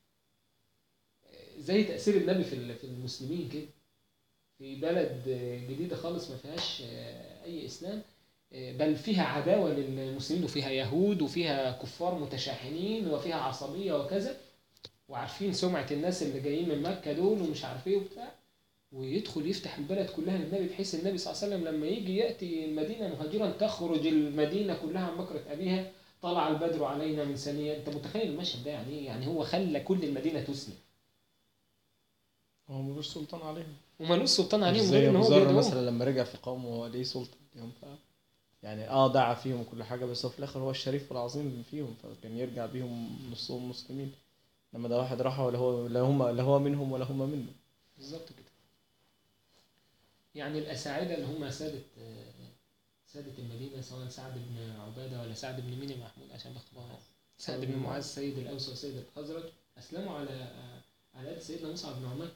زي تاثير النبي في في المسلمين كده، في بلد جديده خالص ما فيهاش اي اسلام، بل فيها عداوه للمسلمين وفيها يهود وفيها كفار متشاحنين وفيها عصبيه وكذا، وعارفين سمعة الناس اللي جايين من مكة دول ومش عارف ايه وبتاع، ويدخل يفتح البلد كلها للنبي، بحيث النبي صلى الله عليه وسلم لما يجي يأتي المدينة مهاجرا تخرج المدينة كلها عن بكرة أبيها، طلع البدر علينا من ثانية. انت متخيل المشهد ده يعني ايه؟ يعني هو خلى كل المدينة تسلم، هو ملوش سلطان عليهم ومالوش سلطان عليهم زي غير ان ابو هو ذر بيدعوهم. مثلا لما رجع في قومه هو ليه سلطان فيهم، ف يعني اه دعا فيهم وكل حاجة، بس هو في الآخر هو الشريف والعظيم فيهم، فكان يرجع بيهم نصهم مسلمين. لما ده واحد راح ولا هو لا هم لا هو منهم ولا هم منه. بالظبط كده. يعني الأساعدة اللي هم سادة سادة المدينة، سواء سعد بن عبادة ولا سعد بن مين محمود عشان بخبرها، سعد بن معاذ سيد الأوس وسيد الخزرج، أسلموا على على يد سيدنا مصعب بن عمير.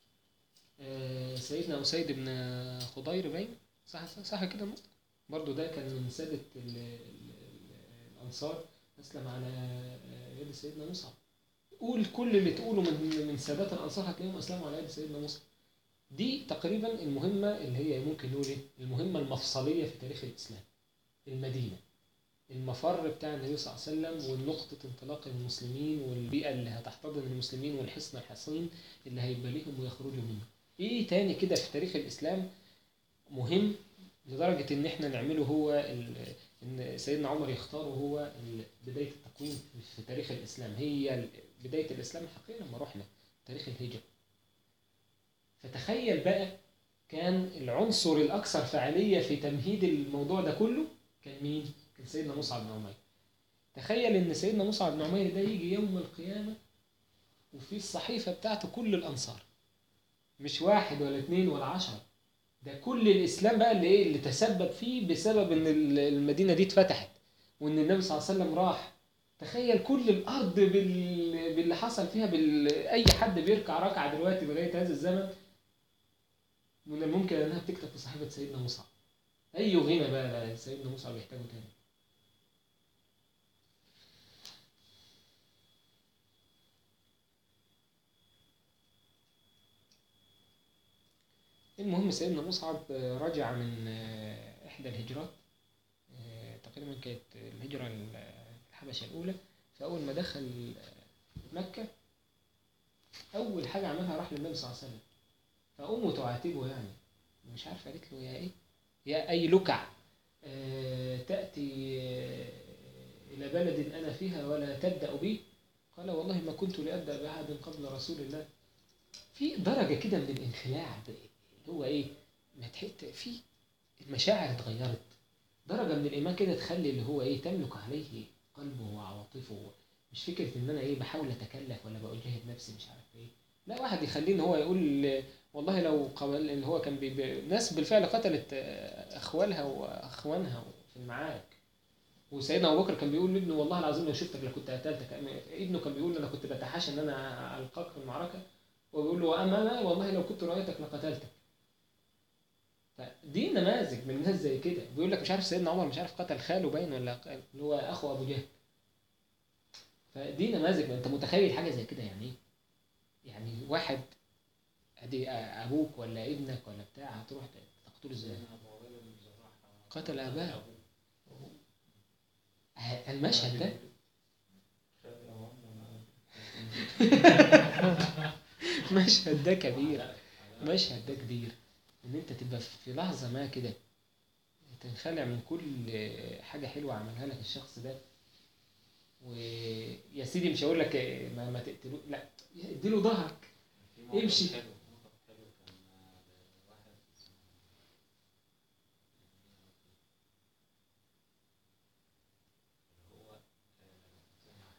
سيدنا أسيد بن خضير باين صح صح كده برضو، ده كان من سادة الأنصار، أسلم على يد سيدنا مصعب. قول كل اللي تقوله من من سادات الأنصار هتلاقيهم أسلموا على يد سيدنا مصعب. دي تقريبا المهمة اللي هي ممكن نقول ايه المهمة المفصلية في تاريخ الإسلام. المدينة المفر بتاع النبي صلى الله عليه وسلم، والنقطة انطلاق المسلمين، والبيئة اللي هتحتضن المسلمين، والحصن الحصين اللي هيبقى ليهم ويخرجوا منه. ايه تاني كده في تاريخ الاسلام مهم لدرجة ان احنا نعمله هو ال- ان سيدنا عمر يختاره هو ال- بداية التقويم في تاريخ الاسلام. هي ال- بداية الاسلام الحقيقية لما رحنا تاريخ الهجرة. فتخيل بقى كان العنصر الاكثر فعالية في تمهيد الموضوع ده كله كان مين؟ كان سيدنا مصعب بن عمير. تخيل ان سيدنا مصعب بن عمير ده يجي يوم القيامة وفي الصحيفة بتاعته كل الانصار، مش واحد ولا اتنين ولا عشرة، ده كل الاسلام بقى اللي ايه اللي تسبب فيه بسبب ان ال- المدينه دي اتفتحت وان النبي صلى الله عليه وسلم راح. تخيل كل الارض بال... باللي حصل فيها بال... اي حد بيركع ركعه دلوقتي لغايه هذا الزمن من الممكن انها بتكتب في صحيفه سيدنا مصعب. اي غنى بقى سيدنا مصعب يحتاجه تاني. المهم سيدنا مصعب آه، رجع من آه، احدى الهجرات، آه، تقريبا كانت الهجرة ال- الحبشة الأولى. فأول ما دخل مكة أول حاجة عملها راح للنبي صلى الله عليه وسلم. فأمه تعاتبه يعني مش عارفة، قالت له يا إيه يا أي لكع آه، تأتي آه، إلى بلد أنا فيها ولا تبدأ بي؟ قال والله ما كنت لأبدأ بأحد قبل رسول الله. في درجة كده من الانخلاع ده، اللي هو إيه ما تحت في المشاعر اتغيرت. درجة من الإيمان كده تخلي اللي هو إيه تملك عليه قلبه وعواطفه. مش فكرة إن أنا إيه بحاول أتكلف ولا بأجاهد نفسي مش عارف إيه. لا، واحد يخليه إن هو يقول والله لو قبل اللي هو كان بي... بي- ناس بالفعل قتلت آه، أخوالها وأخوانها في المعارك. وسيدنا أبو بكر كان بيقول لابنه والله العظيم لو شفتك لكنت قتلتك. ابنه كان بيقول أنا كنت بتحاشى إن أنا ألقاك في المعركة، وبيقول له وأما أنا والله لو كنت رأيتك لقتلتك. فدي نماذج من الناس زي كده. بيقول لك مش عارف سيدنا عمر مش عارف قتل خاله باين ولا ق- اللي هو اخو ابو جهل. فدي نماذج. انت متخيل حاجه زي كده يعني ايه؟ يعني واحد ادي ابوك ولا ابنك ولا بتاع هتروح تقتله ازاي؟ قتل اباه. المشهد ده المشهد ده كبير. المشهد ده كبير ان انت تبقى في لحظه ما كده تنخلع من كل حاجه حلوه عملها لك الشخص ده. ويا سيدي مش هقول لك ما, ما تقتلوه، لا اديله ظهرك امشي. حلو موقف حلو كان واحد اسمه اللي هو آه،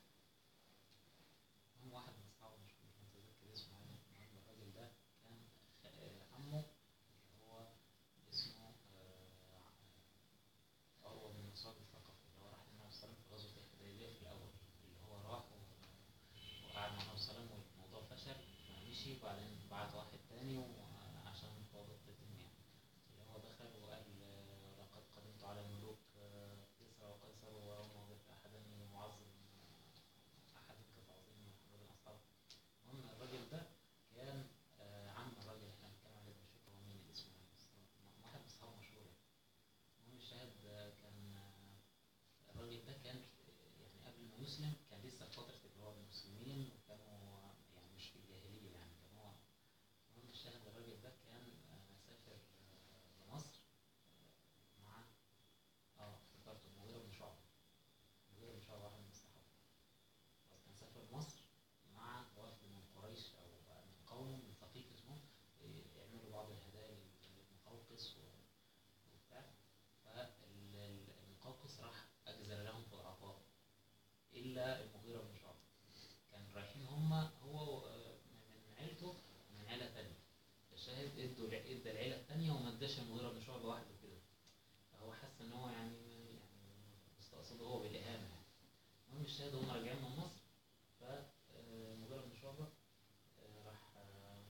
المهم واحد من أصحابه مش مش متذكر اسمه يعني. المهم الراجل ده كان آه، عمه اللي هو اسمه آه، عروة بن مسعود الثقفي اللي هو راح للنبي صلى الله عليه وسلم في غزوة الحديبية في الأول. اللي هو راح و- وقعد مع النبي صلى الله عليه وسلم والموضوع فشل فمشي. وبعدين بعت واحد تاني وعشان فوضى الدنيا يعني. اللي هو دخل وقال آه، لقد قدمت على الملوك آه، كسرى وقيصر وما وجدت أحدا يعظم أحد كتعظيم محمد بن أصحاب. المهم الراجل ده كان آه، عم الراجل اللي احنا بنتكلم عليه ده، مش فاكر هو مين اللي اسمه يعني، بس هو واحد من أصحابه مشهور يعني. المهم الشاهد آه، كان آه، الراجل ده كان آه، يعني قبل ما يسلم كان لسه في فترة اللي هو المسلمين وكانوا آه، يعني مش في الجاهلية يعني كان هو. المهم الشاهد الراجل ده كان آه، سافر آه، لمصر آه، مع اه افتكرته المغيرة بن شعبة. المغيرة بن شعبة واحد من الصحابة. بس كان سافر مصر مع وفد من قريش أو من قوم من ثقيف اسمه إيه، يعملوا بعض الهدايا للمقوقس و- وبتاع. فالمقوقس راح أجزل لهم في العطاء إلا المغيرة بن شعبة. كان رايحين هم هو آه، من عيلته من عيلة تانية. الشاهد ادوا الع- ادى العيلة التانية وما اداش المغيرة بن شعبة لوحده كده. فهو حس ان هو يعني يعني مستقصده هو بالإهانة يعني. المهم الشاهد هم راجعين من مصر. فالمغيرة بن شعبة آه، راح آه،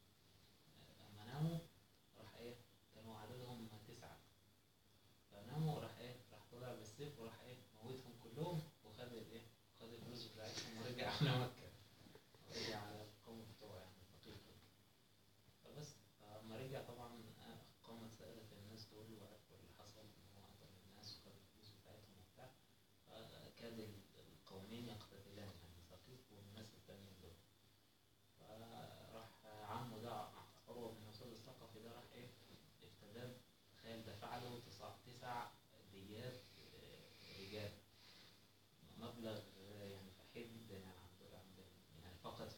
لما ناموا راح ايه كانوا عددهم تسعة. فناموا وراح ايه راح طلع بالسيف وراح ايه موتهم كلهم وخد الايه خد الفلوس بتاعتهم ورجع على مكة. ورجع على القوم بتوعه يعني الثقيف. فبس فلما رجع طبعا آه، قامت سألت الناس دول وعرفوا اللي حصل ان هو قتل الناس وخد الفلوس بتاعتهم وبتاع. فكاد القومين يقتتلان يعني ثقيف والناس التانيين دول. فراح عمه ده عروة بن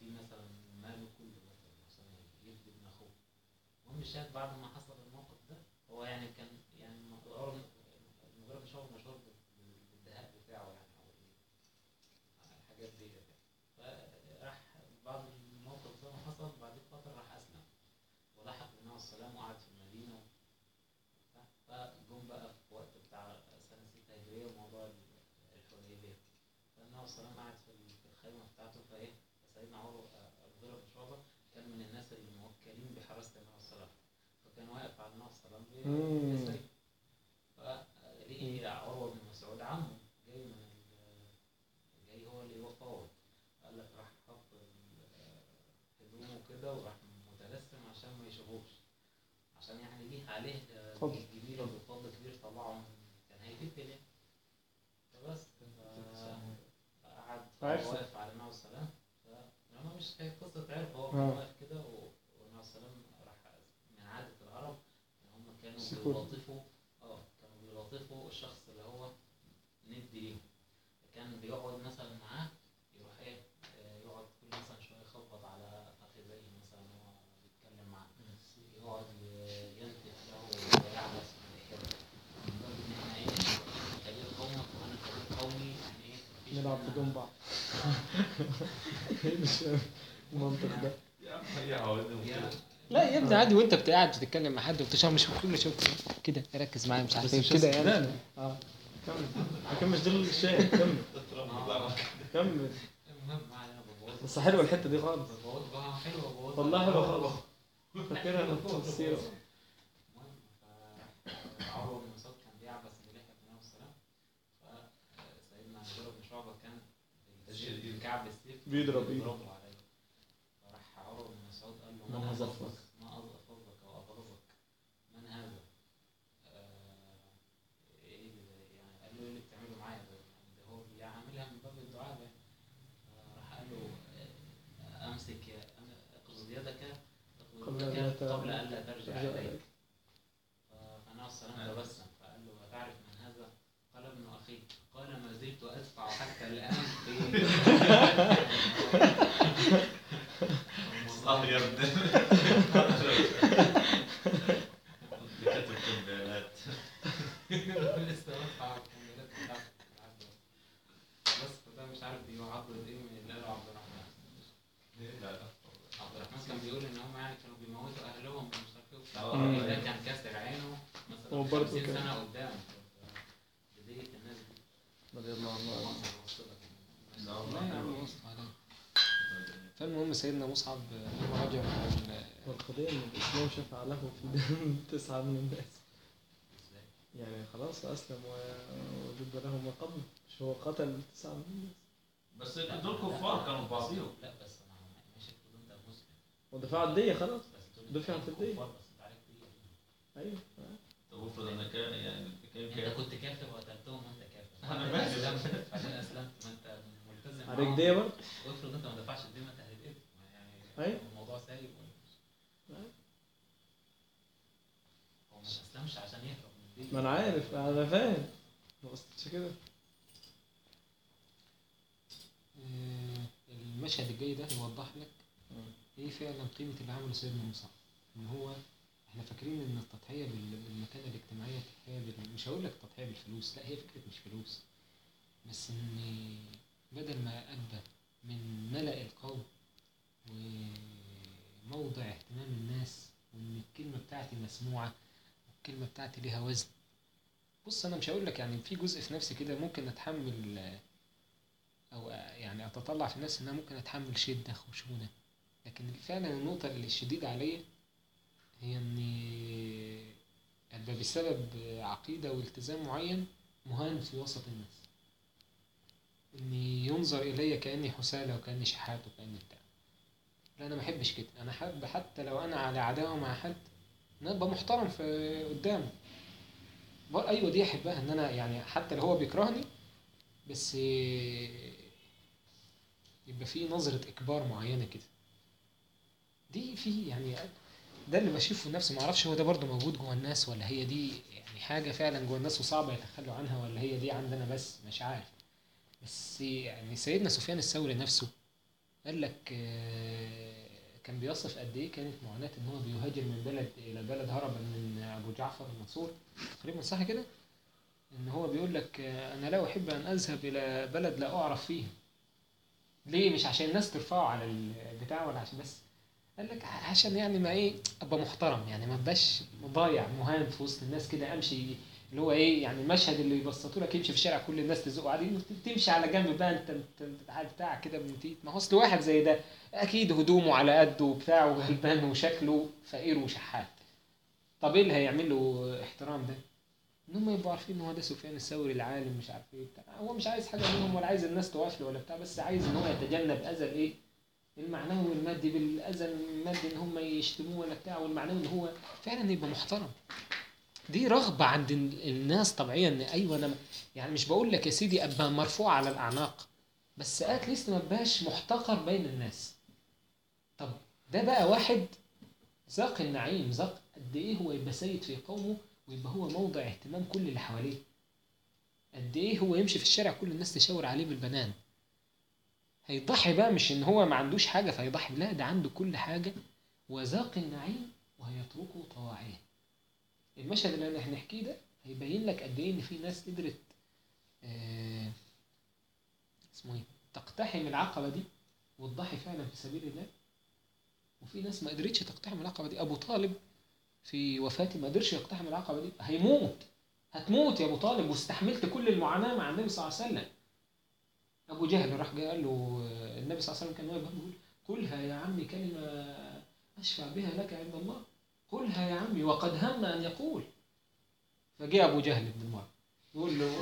يدي مثلا ماله كله مثلا عشان يفدي ابن اخوه. المهم الشاهد بعد ما حصل الموقف ده هو يعني كان يعني المغرب المغرب شعب مشهور بال- بالدهاء بتاعه يعني او ال- الحاجات دي يعني. فراح بعد الموقف ده ما حصل بعد فترة راح أسلم ولحق بالنبي عليه السلام وقعد في المدينة وبتاع. فجم بقى في وقت بتاع سنة ستة هجرية موضوع ال- الحديبية. فالنبي عليه السلام قعد في ال- في الخيمة بتاعته. فإيه سيدنا عمر المغيرة بن شعبة كان من الناس الموكلين بحراسة النبي عليه السلام. فكان واقف على النبي عليه السلام مم. بيسري. فليه عروة بن مسعود عمه جاي من ال- جاي هو اللي يوفاه. قال لك راح حط ال- هدومه كده وراح متلثم عشان ما يشوفوش، عشان يعني ليه عليه فضل. جميل وفضل كبير طلعه من كان هيتقتل يعني. فبس ف- فقعد عرفت. هو واقف على النبي عليه السلام. فلما مش هي قصة عرف هو آه. كان واقف كده و- والنبي عليه السلام راح من عادة العرب إن هم كانوا سكوت. بيلاطفوا اه كانوا بيلاطفوا الشخص اللي هو ند ليهم. كان بيقعد مثلا معاه يروح ايه آه، يقعد كل مثلا شويه يخبط على فخذيه مثلا هو بيتكلم معاه، يقعد ي- ينتف له ويعبس من كده من باب ان احنا ايه كبير قومك وانا كبير قومي يعني ايه مفيش نلعب بينا- بدون بعض. مش المنطق ده. يا عم هي عودهم يا- كده. لا يا ابني عادي وانت بتقعد بتتكلم مع حد وبتشرب مش كل شويه كده ركز معايا مش عارف ايه كده يعني. اه كمل. لكن مش دول الشيء. كمل آه. كمل. المهم ما علينا ببوظ بس حلوه الحته دي خالص. ببوظ بقى حلوه ببوظ والله حلوه خالص. فاكرها من السيره. المهم فعروة بن مسعود كان بيعبس بلحية النبي عليه السلام. فسيدنا المغيرة بن شعبة كان الشديد. بكعب السيف بيضرب ايده. بيضربه عليه. فراح عروة بن مسعود قال له من من هذا أغضبك الفضل؟ ما أغضبك وأغضبك من هذا؟ آه، إيه اللي- يعني قال له إيه اللي بتعمله معايا ده؟ يعني ده هو بيعملها من باب الدعاء يعني. فراح قال له آه، أمسك يا أم- اقبض يدك قبل اقبض أن يدك لا قبل ألا ترجع ترجع إليك. إليك. فالنبي عليه السلام تبسم فقال له أتعرف من هذا؟ قال ابن أخيك. قال ما زلت أدفع حتى الآن في صح يا ابني. كتب البيانات. لسه بدفع الكمالات بتاعته لحد دلوقتي. بس فده مش عارف بيعبر ايه من اللي قاله عبد الرحمن. لا لا. عبد الرحمن كان بيقول ان هم يعني كانوا بيموتوا اهلهم ومش عارف ايه وبتاع. آه. الراجل ده كان كاسر عينه هو مثلا برضه خمسين كان- سنه قدام. بدية الناس دي رضي الله عنه. مصر وصلت. لا لا يا عم والله. وصل عليه. فالمهم سيدنا مصعب لما رجع من والقضية إن الإسلام شفع له في دم تسعة من الناس. ازاي؟ يعني خلاص أسلم و- وجب له ما قبل. مش هو قتل تسعة من الناس بس دول كفار كانوا بعضيهم. لا بس انا ماشي تقول انت مسلم ودفع الدية خلاص. بس تقول دفعت انت الدية. كفار بس انت عليك دية. أيوه. طب افرض انا كان يعني كان انت كافر. كنت كافر وقتلتهم وانت كافر. أنا بعدين مالي. اسلمت بعدين اسلمت ما انت ملتزم عليك معاهم. دية برضه. وافرض انت ما دفعش الدين ما انت هتتقتل يعني. أيوة. الموضوع سايب ولا مش؟ أيوة. هو ما استسلمش عشان يهرب من الدين. ما أنا عارف أنا فاهم. ما قصدتش كده. آه، المشهد الجاي ده يوضح لك ايه فعلا قيمة اللي عمله سيدنا مصعب. ان هو احنا فاكرين ان التضحية بال- بالمكانة الاجتماعية تضحية بال... مش هقول لك تضحية بالفلوس، لا هي فكرة مش فلوس، بس ان بدل ما ابقى من ملأ القوم وموضع اهتمام الناس وان الكلمة بتاعتي مسموعة والكلمة بتاعتي ليها وزن. بص انا مش هقول لك يعني في جزء في نفسي كده ممكن اتحمل آه، او آه، يعني اتطلع في الناس ان انا ممكن اتحمل شدة خشونة، لكن فعلا النقطة اللي الشديدة عليا هي اني ابقى بسبب عقيدة والتزام معين مهان في وسط الناس، اني ينظر الي كاني حسالة وكاني شحات وكاني بتاع. لا انا ما احبش كده. انا حابب حتى لو انا على عداوة مع حد ان أنا ابقى محترم في قدامه. بقى ايوه دي احبها ان انا يعني حتى لو هو بيكرهني بس يبقى في نظرة اكبار معينة كده. دي في يعني ده اللي بشوفه نفسي. ما اعرفش هو ده برضه موجود جوه الناس ولا هي دي يعني حاجة فعلا جوه الناس وصعب يتخلوا عنها، ولا هي دي عندنا بس مش عارف. بس يعني سيدنا سفيان الثوري نفسه قال لك آه، كان بيصف قد ايه كانت معاناة ان هو بيهاجر من بلد الى بلد هربا من ابو جعفر المنصور تقريبا، صح كده؟ ان هو بيقول لك آه، انا لا احب ان اذهب الى بلد لا اعرف فيه. ليه؟ مش عشان الناس ترفعه على البتاع ولا عشان بس، قال لك عشان يعني ما ايه، ابقى محترم، يعني ما ابقاش ضايع مهان في وسط الناس كده، امشي اللي هو ايه يعني المشهد اللي يبسطوا لك يمشي في الشارع كل الناس تزقه عادي، انت تمشي على جنب بقى، انت انت انت بتاعك كده بنتيت. ما هو اصل واحد زي ده اكيد هدومه على قده وبتاع وغلبان وشكله فقير وشحات، طب ايه اللي هيعمل له احترام ده؟ ان هم يبقوا عارفين ان هو ده سفيان الثوري العالم مش عارف ايه بتاع، هو مش عايز حاجه منهم ولا عايز الناس توافله ولا بتاع، بس عايز ان هو يتجنب اذى الايه المعنوي والمادي، بالاذى المادي ان هم يشتموه ولا بتاع، والمعنوي ان هو فعلا يبقى محترم. دي رغبه عند ال- الناس طبيعيه ان ايوه انا يعني مش بقول لك يا سيدي ابقى مرفوع على الاعناق، بس ات ليست ما ابقاش محتقر بين الناس. طب ده بقى واحد ذاق النعيم، ذاق قد ايه هو يبقى سيد في قومه ويبقى هو موضع اهتمام كل اللي حواليه، قد ايه هو يمشي في الشارع كل الناس تشاور عليه بالبنان. هيضحي بقى مش ان هو ما عندوش حاجه فيضحي، لا ده عنده كل حاجه وذاق النعيم وهيتركه طواعيه. المشهد اللي احنا هنحكيه ده هيبين لك قد ايه ان في ناس قدرت آه اسمه ايه تقتحم العقبه دي وتضحي فعلا في سبيل الله، وفي ناس ما قدرتش تقتحم العقبه دي. ابو طالب في وفاته ما قدرش يقتحم العقبه دي، هيموت، هتموت يا ابو طالب واستحملت كل المعاناه مع النبي صلى الله عليه وسلم. ابو جهل راح جاي قال له النبي صلى الله عليه وسلم كان واقف بيقول قلها يا عمي كلمه اشفع بها لك عند الله، قلها يا عمي وقد هم ان يقول. فجاء ابو جهل بن المرة يقول له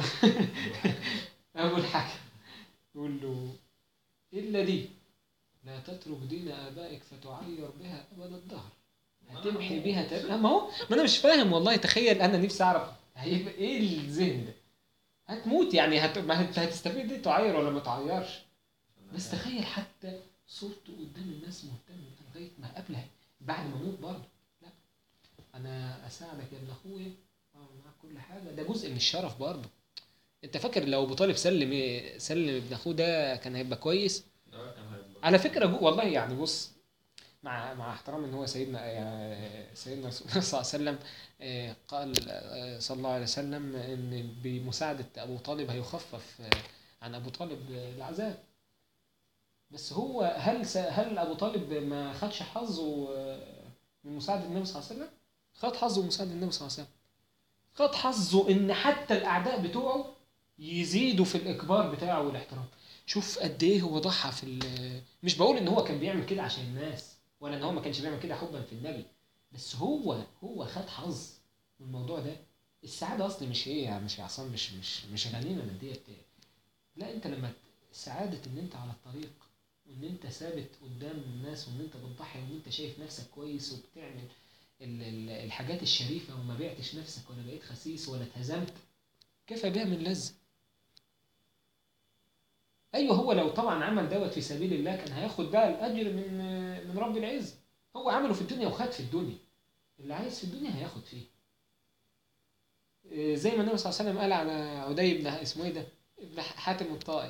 ابو الحكم يقول له الا دي لا تترك دين ابائك فتعير بها ابد الدهر، هتمحي بيها تبقى. ما هو ما انا مش فاهم والله، تخيل انا نفسي اعرف هيبقى ايه الذهن ده. هتموت يعني هت... ما انت هتستفيد دي تعير ولا ما تعيرش؟ بس تخيل حتى صورته قدام الناس مهتم لغايه ما قبلها بعد ما اموت برضه، لا انا اساعدك يا ابن اخويا اعمل معاك كل حاجه، ده جزء من الشرف برضه. انت فاكر لو ابو طالب سلم إيه؟ سلم ابن اخوه ده كان هيبقى كويس ده كان هيبقى على فكره جو- والله يعني. بص، مع مع احترام ان هو سيدنا آه، سيدنا رسول الله صلى الله عليه وسلم آه، قال آه، صلى الله عليه وسلم ان بمساعده ابو طالب هيخفف آه، عن ابو طالب آه، العذاب. بس هو هل س- هل ابو طالب ما خدش حظه آه، من مساعده النبي صلى الله عليه وسلم؟ خد حظه من مساعده النبي صلى الله عليه وسلم، خد حظه ان حتى الاعداء بتوعه يزيدوا في الاكبار بتاعه والاحترام. شوف قد ايه هو ضحى في ال- مش بقول ان هو كان بيعمل كده عشان الناس ولا ان هو ما كانش بيعمل كده حبا في النبي، بس هو هو خد حظ من الموضوع ده. السعاده اصلا مش ايه، مش يا عصام، مش مش مش غنيمه ماديه، لا انت لما سعاده ان انت على الطريق وان انت ثابت قدام الناس وان انت بتضحي وان انت شايف نفسك كويس وبتعمل ال- ال- الحاجات الشريفه وما بعتش نفسك ولا بقيت خسيس ولا اتهزمت، كفى بها من لذة. ايوه هو لو طبعا عمل دوت في سبيل الله كان هياخد بقى الاجر من من رب العزه. هو عمله في الدنيا وخد في الدنيا، اللي عايز في الدنيا هياخد فيه. إيه، زي ما النبي صلى الله عليه وسلم قال على عدي بن اسمه ايه ده ابن حاتم الطائي،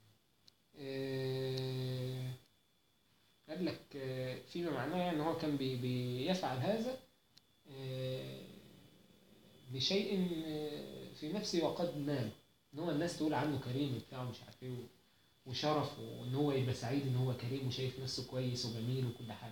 إيه، قال لك آه، فيما معناه يعني ان هو كان بي بيفعل هذا آه، بشيء آه، في نفسه وقد نال، ان هو الناس تقول عنه كريم وبتاع ومش عارف ايه وشرف، وان هو يبقى سعيد ان هو كريم وشايف نفسه كويس وجميل وكل حاجه.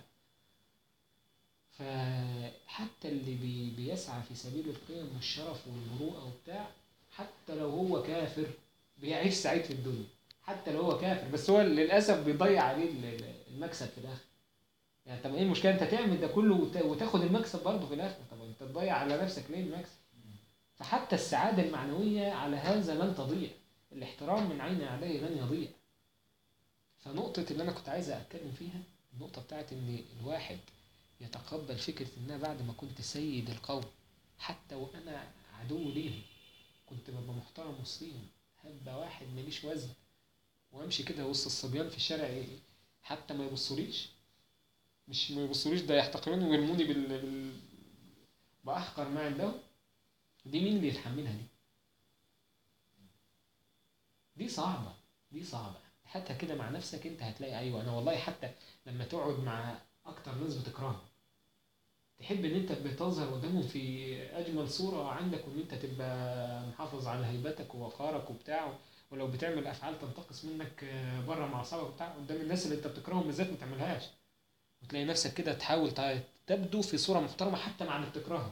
فحتى اللي بي بيسعى في سبيل القيم والشرف والمروءه وبتاع، حتى لو هو كافر بيعيش سعيد في الدنيا، حتى لو هو كافر، بس هو للاسف بيضيع عليه ال- ال- المكسب في الاخر. يعني طب ايه المشكله انت تعمل ده كله وت- وتاخد المكسب برضه في الاخر؟ طب انت تضيع على نفسك ليه المكسب؟ فحتى السعاده المعنويه على هذا لن تضيع، الاحترام من عين اعدائه لن يضيع. فنقطه اللي انا كنت عايز اتكلم فيها النقطه بتاعت ان الواحد يتقبل فكره ان أنا بعد ما كنت سيد القوم حتى وانا عدو ليهم كنت ببقى محترم وسطيهم، هبقى واحد ماليش وزن وامشي كده وسط الصبيان في الشارع إيه؟ حتى ما يبصوليش، مش ما يبصوليش ده يحتقروني ويرموني بال... بال... بأحقر ما عندهم. دي مين اللي يتحملها دي؟ دي صعبة، دي صعبة. هاتها كده مع نفسك انت هتلاقي ايوه انا والله حتى لما تقعد مع اكتر ناس بتكرههم تحب ان انت بتظهر قدامهم في اجمل صورة عندك وان انت تبقى محافظ على هيبتك ووقارك وبتاع، ولو بتعمل افعال تنتقص منك بره مع اصحابك بتاع قدام الناس اللي انت بتكرههم بالذات ما تعملهاش، وتلاقي نفسك كده تحاول تبدو في صورة محترمة حتى مع اللي بتكرهه.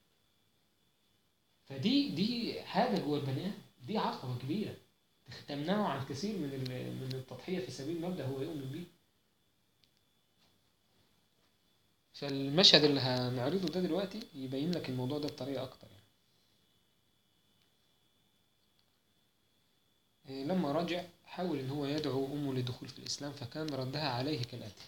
فدي دي حاجة جوه البني آدم، دي عقبة كبيرة تمنعه عن كثير من من التضحية في سبيل مبدأ هو يؤمن به. فالمشهد اللي هنعرضه ده دلوقتي يبين لك الموضوع ده بطريقة أكتر يعني. لما رجع حاول إن هو يدعو أمه للدخول في الإسلام، فكان ردها عليه كالآتي: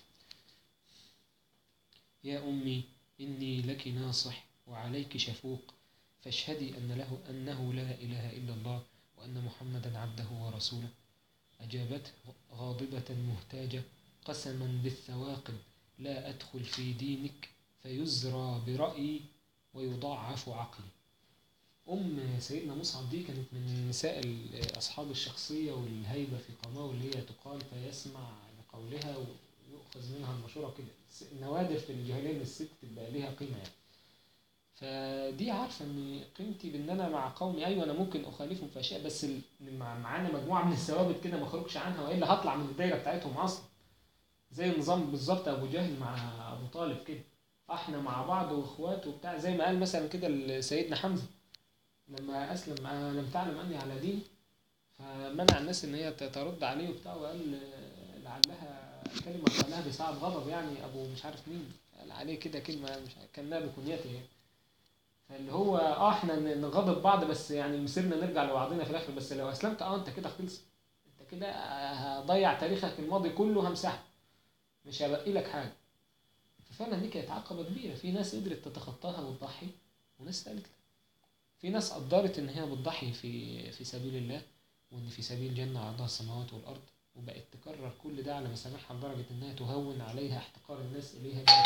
يا أمي إني لك ناصح وعليك شفوق، فاشهدي أن له أنه لا إله إلا الله وأن محمدا عبده ورسوله. أجابته غاضبة مهتاجة: قسما بالثواقب لا أدخل في دينك فيزرى برأيي ويضاعف عقلي. أم سيدنا مصعب دي كانت من نساء أصحاب الشخصية والهيبة في قناة، واللي هي تقال فيسمع لقولها ويؤخذ منها المشورة كده. النوادر في الجاهلية الست تبقى ليها قيمة يعني. فدي عارفة ان قيمتي بان انا مع قومي، ايوه انا ممكن اخالفهم في اشياء بس معانا مجموعة من الثوابت كده ما اخرجش عنها والا هطلع من الدايرة بتاعتهم اصلا. زي النظام بالظبط ابو جهل مع ابو طالب كده، احنا مع بعض واخوات وبتاع، زي ما قال مثلا كده سيدنا حمزة لما اسلم: لم تعلم اني على دين، فمنع الناس ان هي ترد عليه وبتاع، وقال لعلها كلمة قالها بسبب غضب يعني ابو مش عارف مين قال عليه كده كلمة مش كانها بكنيته يعني. فاللي هو اه احنا نغضب بعض بس يعني مسيرنا نرجع لبعضنا في الاخر، بس لو اسلمت اه انت كده خلص، انت كده هضيع تاريخك الماضي كله همسحه مش هبقي لك حاجه. ففعلا دي كانت عقبه كبيره، في ناس قدرت تتخطاها وتضحي وناس قالت لا. في ناس قدرت ان هي بتضحي في في سبيل الله، وان في سبيل جنه عرضها السماوات والارض، وبقت تكرر كل ده على مسامعها لدرجه انها تهون عليها احتقار الناس اليها. بقت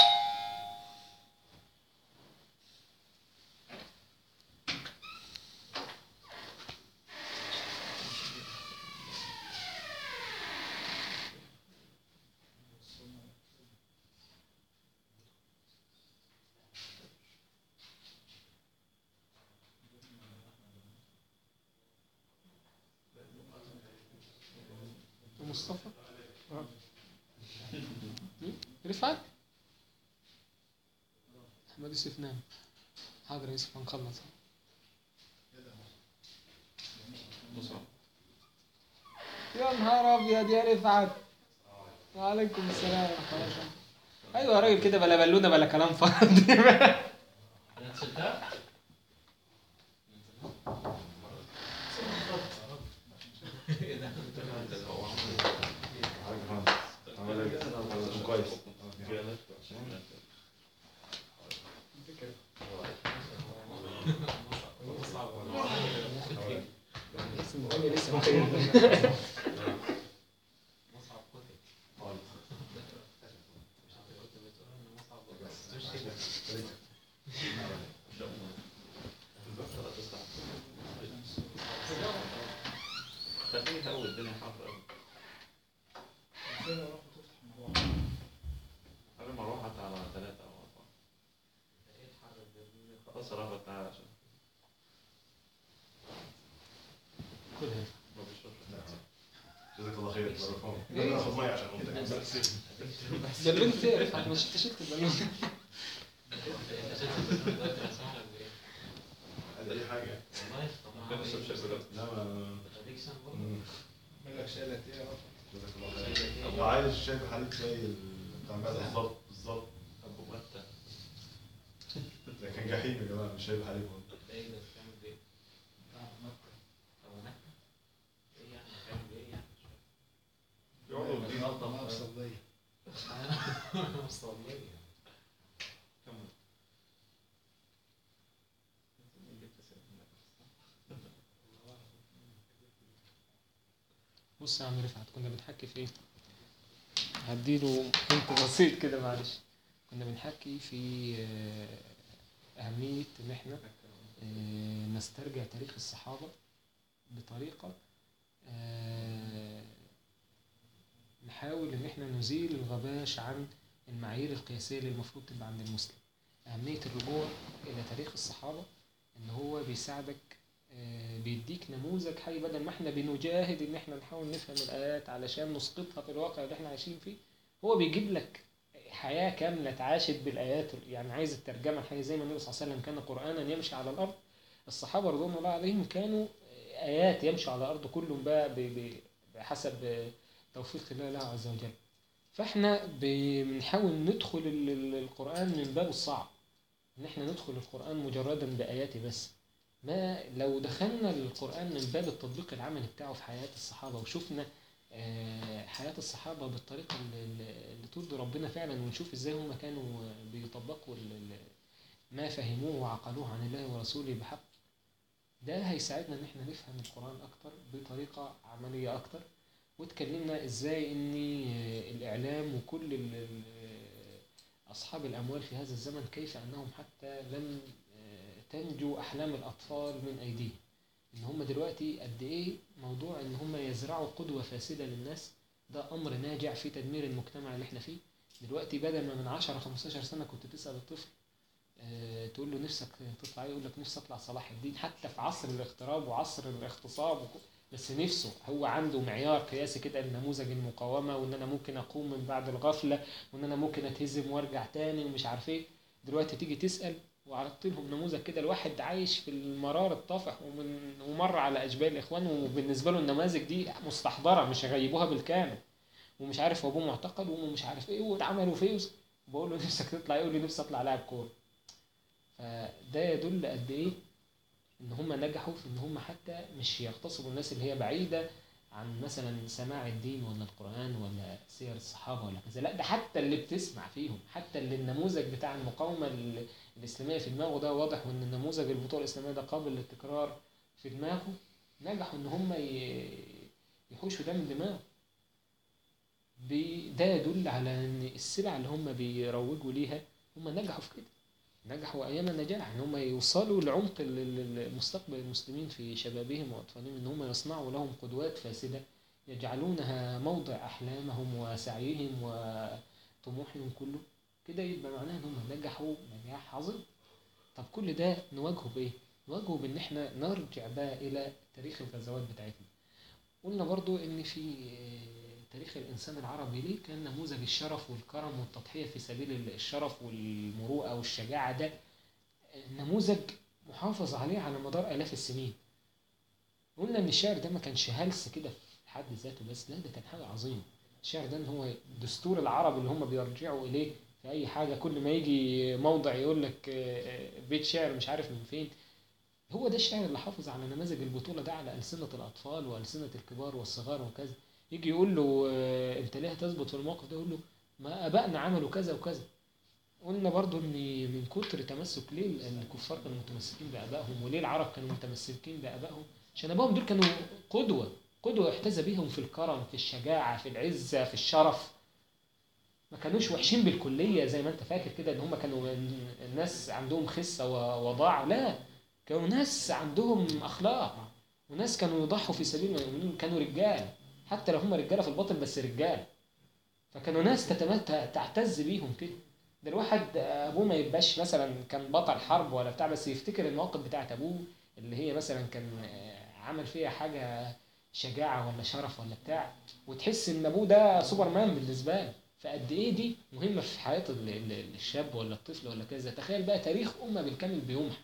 مصطفى رفعت احمد يوسف نام. حاضر يوسف هنخلص. يا نهار ابيض يا رفعت. وعليكم السلام ورحمه الله. ايوه يا راجل كده، بلا بلونه بلا كلام فاضي. بالون فين رفعت؟ مش انت شلت البالون؟ دي حاجة لا ما مالك شالت ايه اهو. ابو عايش شايف حالك زي بتاع بالظبط بالظبط. ابو متى ده كان جحيم يا جماعه، مش شايف حالك والله. ايه ده بتعمل ايه؟ ابو متى ايه يعني بتعمل ايه يعني؟ يقعدوا دي غلطة ما مصلية مصلية. بص يا عم رفعت، كنا بنحكي في ايه؟ هديله انت بسيط كده معلش. كنا بنحكي في أهمية إن احنا نسترجع تاريخ الصحابة بطريقة احنا نزيل الغباش عن المعايير القياسية اللي المفروض تبقى عند المسلم. أهمية الرجوع إلى تاريخ الصحابة إن هو بيساعدك، آه، بيديك نموذج حي، بدل ما احنا بنجاهد إن احنا نحاول نفهم الآيات علشان نسقطها في الواقع اللي احنا عايشين فيه، هو بيجيب لك حياة كاملة اتعاشت بالآيات. يعني عايز الترجمة الحية زي ما النبي صلى الله عليه وسلم كان قرآنا يمشي على الأرض، الصحابة رضوان الله عليهم كانوا آيات يمشوا على الأرض كلهم بقى ب- ب- بحسب توفيق الله له عز وجل. فاحنا بنحاول ندخل ال- ال- القرآن من باب الصعب، ان احنا ندخل القرآن مجردا بآياته بس. ما لو دخلنا القرآن من باب التطبيق العملي بتاعه في حياة الصحابة، وشفنا آه، حياة الصحابة بالطريقة اللي اللي ترضي ربنا فعلا، ونشوف ازاي هم كانوا بيطبقوا ال- ال- ما فهموه وعقلوه عن الله ورسوله بحق، ده هيساعدنا ان احنا نفهم القرآن اكتر بطريقة عملية اكتر. واتكلمنا ازاي ان الاعلام وكل ال- ال- اصحاب الاموال في هذا الزمن كيف انهم حتى لم تنجو احلام الاطفال من ايديهم، ان هم دلوقتي قد ايه موضوع ان هم يزرعوا قدوة فاسدة للناس، ده امر ناجع في تدمير المجتمع اللي احنا فيه دلوقتي. بدل ما من عشرة خمستاشر سنة كنت تسأل الطفل آه، تقول له نفسك تطلع ايه، يقول لك نفسي اطلع صلاح الدين، حتى في عصر الاغتراب وعصر الاغتصاب وك- بس نفسه، هو عنده معيار قياسي كده لنموذج المقاومة، وان انا ممكن اقوم من بعد الغفلة، وان انا ممكن اتهزم وارجع تاني ومش عارف ايه. دلوقتي تيجي تسأل وعرضت لهم نموذج كده، الواحد عايش في المرار الطافح ومن ومر على اشبال الاخوان، وبالنسبة له النماذج دي مستحضرة مش هيغيبوها بالكامل، ومش عارف ابوه معتقل وامه مش عارف ايه واتعملوا فيه، بقول له نفسك تطلع، يقول لي نفسي اطلع لاعب كوره. فده يدل قد ايه ان هم نجحوا في ان هم حتى مش يغتصبوا الناس اللي هي بعيده عن مثلا سماع الدين ولا القران ولا سير الصحابه ولا كذا، لا ده حتى اللي بتسمع فيهم، حتى اللي النموذج بتاع المقاومه ال- الاسلاميه في دماغه ده واضح، وان النموذج البطوله الاسلاميه ده قابل للتكرار في دماغه، نجحوا ان هم ي- يحوشوا ده من دماغه. بي- ده يدل على ان السلع اللي هم بيروجوا ليها هم نجحوا في كده، نجحوا ايام النجاح ان هم يوصلوا لعمق ال- ال- مستقبل المسلمين في شبابهم واطفالهم، ان هم يصنعوا لهم قدوات فاسده يجعلونها موضع احلامهم وسعيهم وطموحهم كله، كده يبقى معناه ان هم نجحوا نجاح عظيم. طب كل ده نواجهه بايه؟ نواجهه بان احنا نرجع بقى الى تاريخ الغزوات بتاعتنا. قلنا برضو ان في تاريخ الانسان العربي ليه كان نموذج الشرف والكرم والتضحية في سبيل الشرف والمروءة والشجاعة، ده نموذج محافظ عليه على مدار آلاف السنين. قلنا ان الشعر ده ما كانش هلس كده في حد ذاته بس، لا ده كان حاجة عظيمة. الشعر ده ان هو دستور العرب اللي هم بيرجعوا اليه في اي حاجة، كل ما يجي موضع يقول لك بيت شعر مش عارف من فين، هو ده الشعر اللي حافظ على نماذج البطولة ده على ألسنة الأطفال وألسنة الكبار والصغار وكذا. يجي يقول له آه، أنت ليه تثبت في الموقف ده، يقول له ما أبائنا عملوا كذا وكذا. قلنا برضو إن من كتر تمسك ليه الكفار كانوا متمسكين بآبائهم، وليه العرب كانوا متمسكين بآبائهم، عشان آبائهم دول كانوا قدوة، قدوة يحتذى بهم في الكرم في الشجاعة في العزة في الشرف. ما كانوش وحشين بالكلية زي ما أنت فاكر كده إن هم كانوا الناس عندهم خسة ووضاعة، لا كانوا ناس عندهم أخلاق، وناس كانوا يضحوا في سبيل المؤمنين، كانوا رجال حتى لو هم رجالة في الباطن بس رجال. فكانوا ناس تتمت تعتز بيهم كده. ده الواحد أبوه ما يبقاش مثلا كان بطل حرب ولا بتاع، بس يفتكر المواقف بتاعت أبوه اللي هي مثلا كان عمل فيها حاجة شجاعة ولا شرف ولا بتاع، وتحس إن أبوه ده سوبرمان بالنسبة له. فقد إيه دي مهمة في حياة ال- ال- الشاب ولا الطفل ولا كذا. تخيل بقى تاريخ أمة بالكامل بيومها.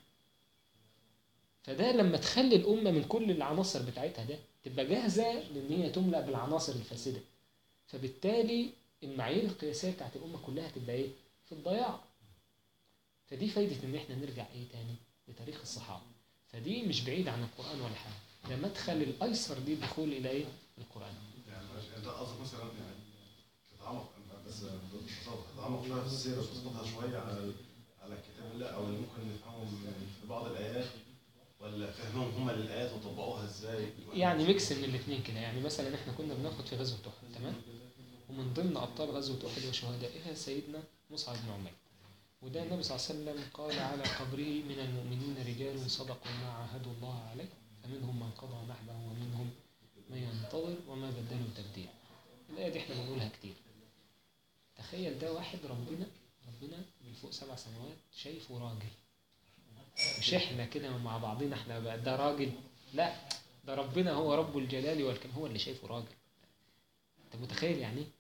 فده لما تخلي الأمة من كل العناصر بتاعتها ده تبقى جاهزة لأن هي تملأ بالعناصر الفاسدة، فبالتالي المعايير القياسية بتاعت الأمة كلها تبقى إيه؟ في الضياع. فدي فايدة إن إحنا نرجع إيه تاني لتاريخ الصحابة. فدي مش بعيد عن القرآن ولا حاجة، ده مدخل الأيسر دي دخول إلى إيه؟ القرآن. يعني انت قصدك مثلا يعني تتعمق بس ببساطه تتعمق شويه في السيره وتسقطها شويه على على كتاب الله، او اللي ممكن نفهمهم في بعض الايات، ولا فهمهم هم للايات وطبقوها ازاي؟ يعني ميكس من الاثنين كده. يعني مثلا احنا كنا بناخد في غزوة أحد، تمام؟ ومن ضمن أبطال غزوة أحد وشهدائها سيدنا مصعب بن عمير، وده النبي صلى الله عليه وسلم قال على قبره من المؤمنين رجال صدقوا ما عاهدوا الله عليه فمنهم من قضى نحبه ومنهم من ينتظر وما بدلوا تبديلا. الآية دي احنا بنقولها كتير. تخيل ده واحد ربنا ربنا من فوق سبع سنوات شايفه راجل، مش احنا كده مع بعضنا احنا بقى ده راجل، لا ده ربنا هو رب الجلال والكرام هو اللي شايفه راجل. انت متخيل يعني ايه؟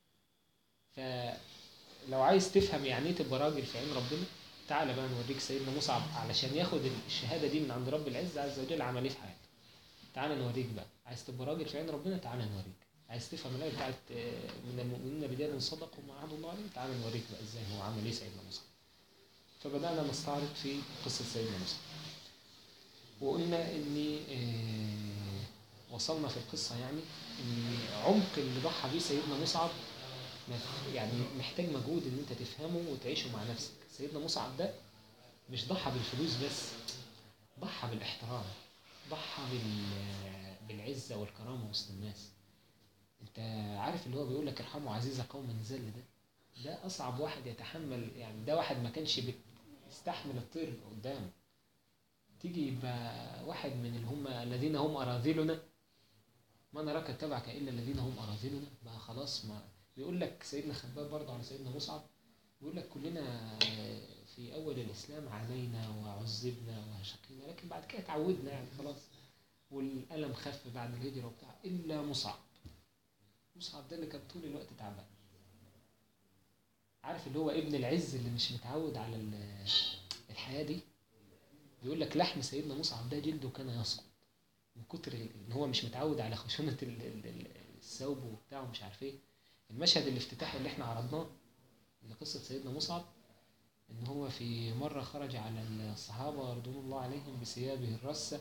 فلو عايز تفهم يعني ايه تبقى راجل في عين ربنا، تعالى بقى نوريك سيدنا مصعب علشان ياخد الشهاده دي من عند رب العزه عز وجل عمل ايه في حياته. تعالى نوريك بقى، عايز تبقى راجل في عين ربنا تعالى نوريك، عايز تفهم الايه بتاعت من المؤمنين رجال صدقوا ما عهد الله عليه، تعالى نوريك بقى ازاي هو عمل ايه سيدنا مصعب. فبدانا نستعرض في قصه سيدنا مصعب، وقلنا ان آه وصلنا في القصه يعني ان عمق اللي ضحى بيه سيدنا مصعب يعني محتاج مجهود ان انت تفهمه وتعيشه مع نفسك. سيدنا مصعب ده مش ضحى بالفلوس بس، ضحى بالاحترام، ضحى بالعزه والكرامه وسط الناس. انت عارف اللي هو بيقول لك ارحموا عزيز قوم ذل، ده ده اصعب واحد يتحمل، يعني ده واحد ما كانش بيستحمل الطير قدامه. تيجي يبقى واحد من اللي هم الذين هم اراذلنا ما نراك اتبعك الا الذين هم اراذلنا، بقى خلاص. ما بيقول لك سيدنا خباب برضه على سيدنا مصعب، بيقول لك كلنا في اول الاسلام عانينا وعذبنا وشقينا، لكن بعد كده اتعودنا يعني خلاص، والالم خف بعد الهجره وبتاع، الا مصعب. مصعب ده اللي كان طول الوقت تعبان. عارف اللي هو ابن العز اللي مش متعود على الحياه دي. بيقول لك لحم سيدنا مصعب ده جلده كان يسقط من كتر ان هو مش متعود على خشونه الثوب وبتاع ومش عارف ايه. المشهد الافتتاحي اللي احنا عرضناه لقصه سيدنا مصعب ان هو في مره خرج على الصحابه رضوان الله عليهم بثيابه الرسه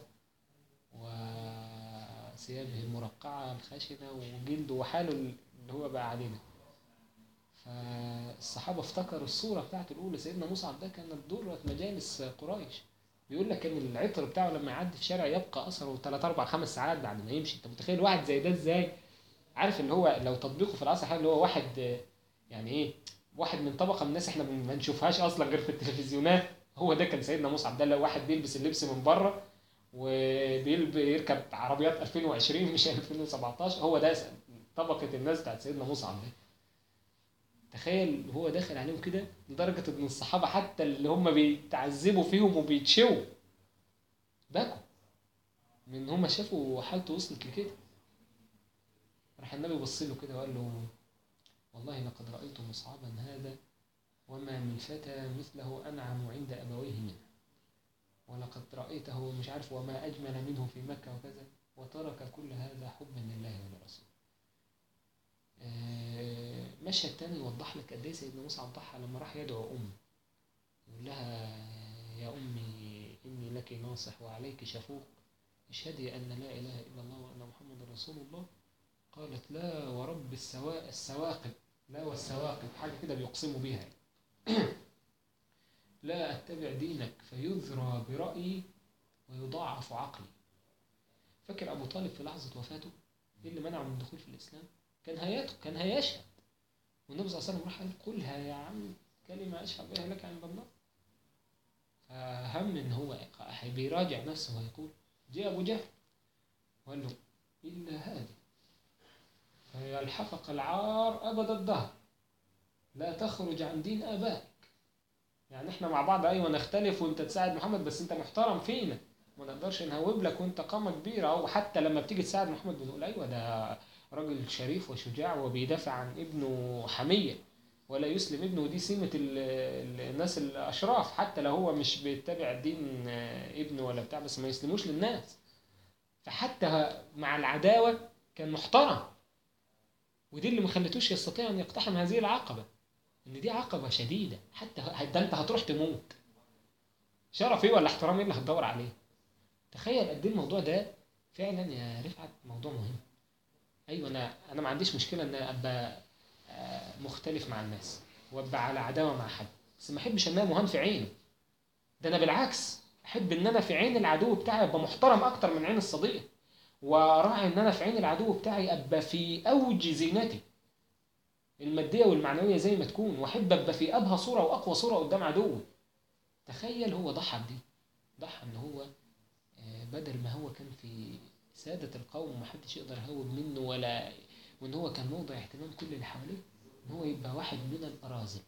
وثيابه المرقعه الخشنه وجلده وحاله اللي هو بقى علينا. فالصحابه افتكروا الصوره بتاعته الاولى سيدنا مصعب ده كانت دره مجالس قريش. بيقول لك ان العطر بتاعه لما يعدي في شارع يبقى اثره ثلاثة أربعة خمس ساعات بعد ما يمشي. انت متخيل واحد زي ده ازاي؟ عارف اللي هو لو تطبيقه في العصر الحالي اللي هو واحد يعني ايه، واحد من طبقه من الناس احنا ما نشوفهاش اصلا غير في التلفزيونات. هو ده كان سيدنا مصعب ده، لو واحد بيلبس اللبس من بره وبيركب عربيات ألفين وعشرين مش ألفين وسبعتاشر، هو ده طبقه الناس بتاعت سيدنا مصعب ده. تخيل هو داخل عليهم كده لدرجه ان الصحابه حتى اللي هم بيتعذبوا فيهم وبيتشوا بكوا من هم شافوا حالته وصلت لكده. راح النبي بص له كده وقال له والله لقد رأيت مصعبا هذا وما من فتى مثله أنعم عند أبويه منه، ولقد رأيته مش عارف وما أجمل منه في مكة وكذا، وترك كل هذا حبا لله ولرسوله. مشهد تاني يوضح لك قد ايه سيدنا مصعب ضحى لما راح يدعو أمه، يقول لها يا أمي إني لك ناصح وعليك شفوق، اشهدي أن لا إله إلا الله وأن محمد رسول الله. قالت لا ورب السواء السواقب، لا والسواقب حاجة كده بيقسموا بيها لا أتبع دينك فيذرى برأيي ويضاعف عقلي. فاكر أبو طالب في لحظة وفاته إيه اللي منعه من الدخول في الإسلام؟ كان هياته كان هيشهد، والنبي صلى الله عليه وسلم راح قال قلها يا عم كلمة أشهد بها لك عند الله. فهم إن هو بيراجع نفسه ويقول جاء أبو جهل وقال له إلا هذه فيلحقك العار أبد الدهر لا تخرج عن دين آبائك. يعني احنا مع بعض ايوه نختلف وانت تساعد محمد بس انت محترم فينا، ما نقدرش نهوب لك وانت قامة كبيرة. او حتى لما بتيجي تساعد محمد بنقول ايوه ده راجل شريف وشجاع وبيدافع عن ابنه حمية ولا يسلم ابنه، دي سمة الناس الاشراف حتى لو هو مش بيتبع دين ابنه ولا بتاع، بس ما يسلموش للناس. فحتى مع العداوة كان محترم، ودي اللي ما خلتوش يستطيع ان يقتحم هذه العقبة، ان دي عقبة شديدة حتى ده انت هتروح تموت. شرف ايه ولا احترام ايه اللي هتدور عليه؟ تخيل قد ايه الموضوع ده فعلا يا رفعت موضوع مهم. ايوه انا انا ما عنديش مشكلة ان ابقى مختلف مع الناس وابقى على عداوة مع حد، بس ما احبش ان انا مهان في عينه. ده انا بالعكس احب ان انا في عين العدو بتاعي ابقى محترم اكتر من عين الصديق، وراعي ان انا في عين العدو بتاعي ابقى في اوج زينتي المادية والمعنوية زي ما تكون، واحب ابقى في ابهى صورة واقوى صورة قدام عدوي. تخيل هو ضحى بدي، ضحى ان هو بدل ما هو كان في سادة القوم ومحدش يقدر يهوب منه ولا، وان هو كان موضع اهتمام كل اللي حواليه، ان هو يبقى واحد من الأراذل،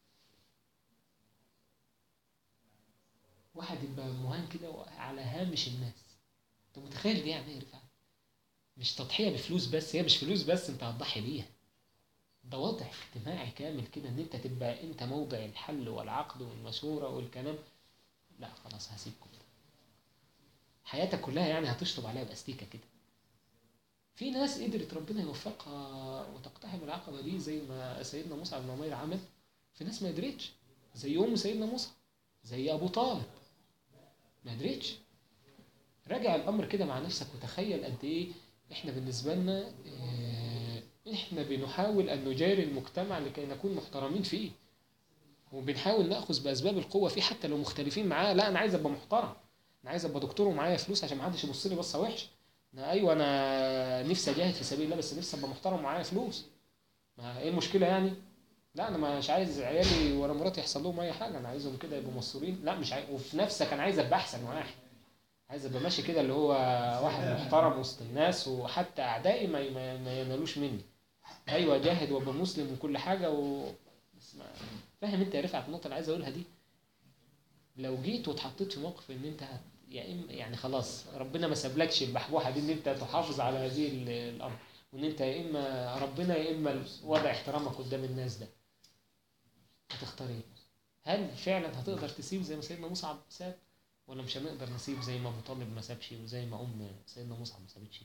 واحد يبقى مهان كده على هامش الناس. انت متخيل دي يعني ايه رفعت؟ مش تضحية بفلوس بس، هي مش فلوس بس انت هتضحي بيها، ده وضع اجتماعي كامل كده، ان انت تبقى انت موضع الحل والعقد والمشورة والكلام. لا خلاص هسيبكم، حياتك كلها يعني هتشطب عليها باستيكة كده. في ناس قدرت ربنا يوفقها وتقتحم العقبة دي زي ما سيدنا موسى بن عمير عمل، في ناس ما قدرتش زي أم سيدنا موسى، زي أبو طالب ما قدرتش. راجع الأمر كده مع نفسك وتخيل قد إيه إحنا بالنسبة لنا إيه، إحنا بنحاول أن نجاري المجتمع لكي نكون محترمين فيه، وبنحاول نأخذ بأسباب القوة فيه حتى لو مختلفين معاه. لا أنا عايز أبقى محترم، أنا عايز أبقى دكتور ومعايا فلوس عشان محدش يبص لي بصة وحشة. أنا أيوة أنا نفسي أجاهد في سبيل الله، بس نفسي أبقى محترم ومعايا فلوس. ما إيه المشكلة يعني؟ لا أنا مش عايز عيالي ولا مراتي يحصل لهم أي حاجة، أنا عايزهم كده يبقوا مصورين. لا مش عايز. وفي نفسك أنا عايز أبقى أحسن واحد، عايز أبقى ماشي كده اللي هو واحد محترم وسط الناس، وحتى أعدائي ما ما ما ينالوش مني. أيوة جاهد وأبقى مسلم وكل حاجة و... بس ما... فاهم أنت يا رفعت النقطة اللي عايز أقولها دي؟ لو جيت واتحطيت في موقف ان انت هت... يعني خلاص ربنا ما سابلكش البحبوحه دي ان انت تحافظ على هذه ال- الامر، وان انت يا اما ربنا يا اما وضع احترامك قدام الناس ده، هتختار ايه؟ هل فعلا هتقدر تسيب زي ما سيدنا مصعب ساب، ولا مش هنقدر نسيب زي ما ابو طالب ما سابش وزي ما ام سيدنا مصعب ما سابتش؟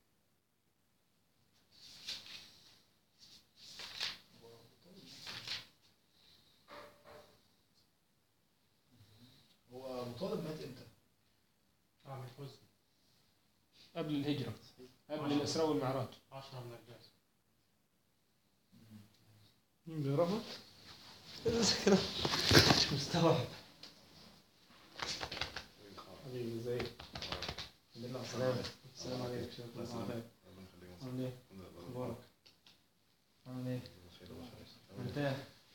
هو ابو طالب مات امتى؟ عام الحزن قبل الهجره، قبل الاسراء والمعراج. عشرة من الجاز. مين بيعرفها؟ مش مستوعب. حبيبي ازيك؟ الحمد لله على السلامة. السلام عليكم. شكرا لك. عامل ايه؟ اخبارك؟ عامل ايه؟ مرتاح؟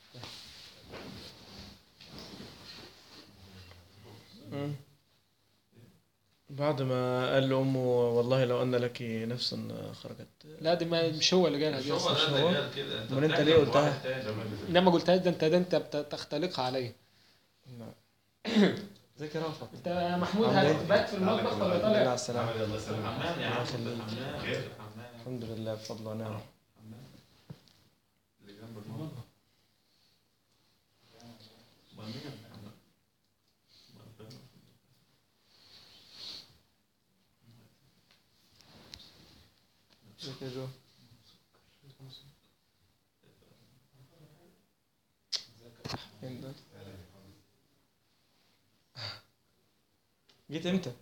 مم. بعد ما قال لأمه والله لو أن لك نفسا خرجت. لا دي ما مش هو اللي قالها مش دي هو اصلا. ده اللي قال كده، انت أمال أنت بتحلم ليه بواحد قلتها؟ تاني. انما قلتها ده انت ده انت بتختلقها عليا. لا. ازيك يا رافع؟ انت يا محمود عامل ايه؟ هتبات في المطبخ ولا الحمد لله على طالع؟ السلامة. عامل إيه؟ الله يسلمك. حمام يا الله عم، يخليك. حمام خير. حمام الحمد لله بفضل ونعمة. حمام اللي جنب المطبخ. امال مين الحمام؟ ازيك يا جو؟ فين ده؟ جيت امتى؟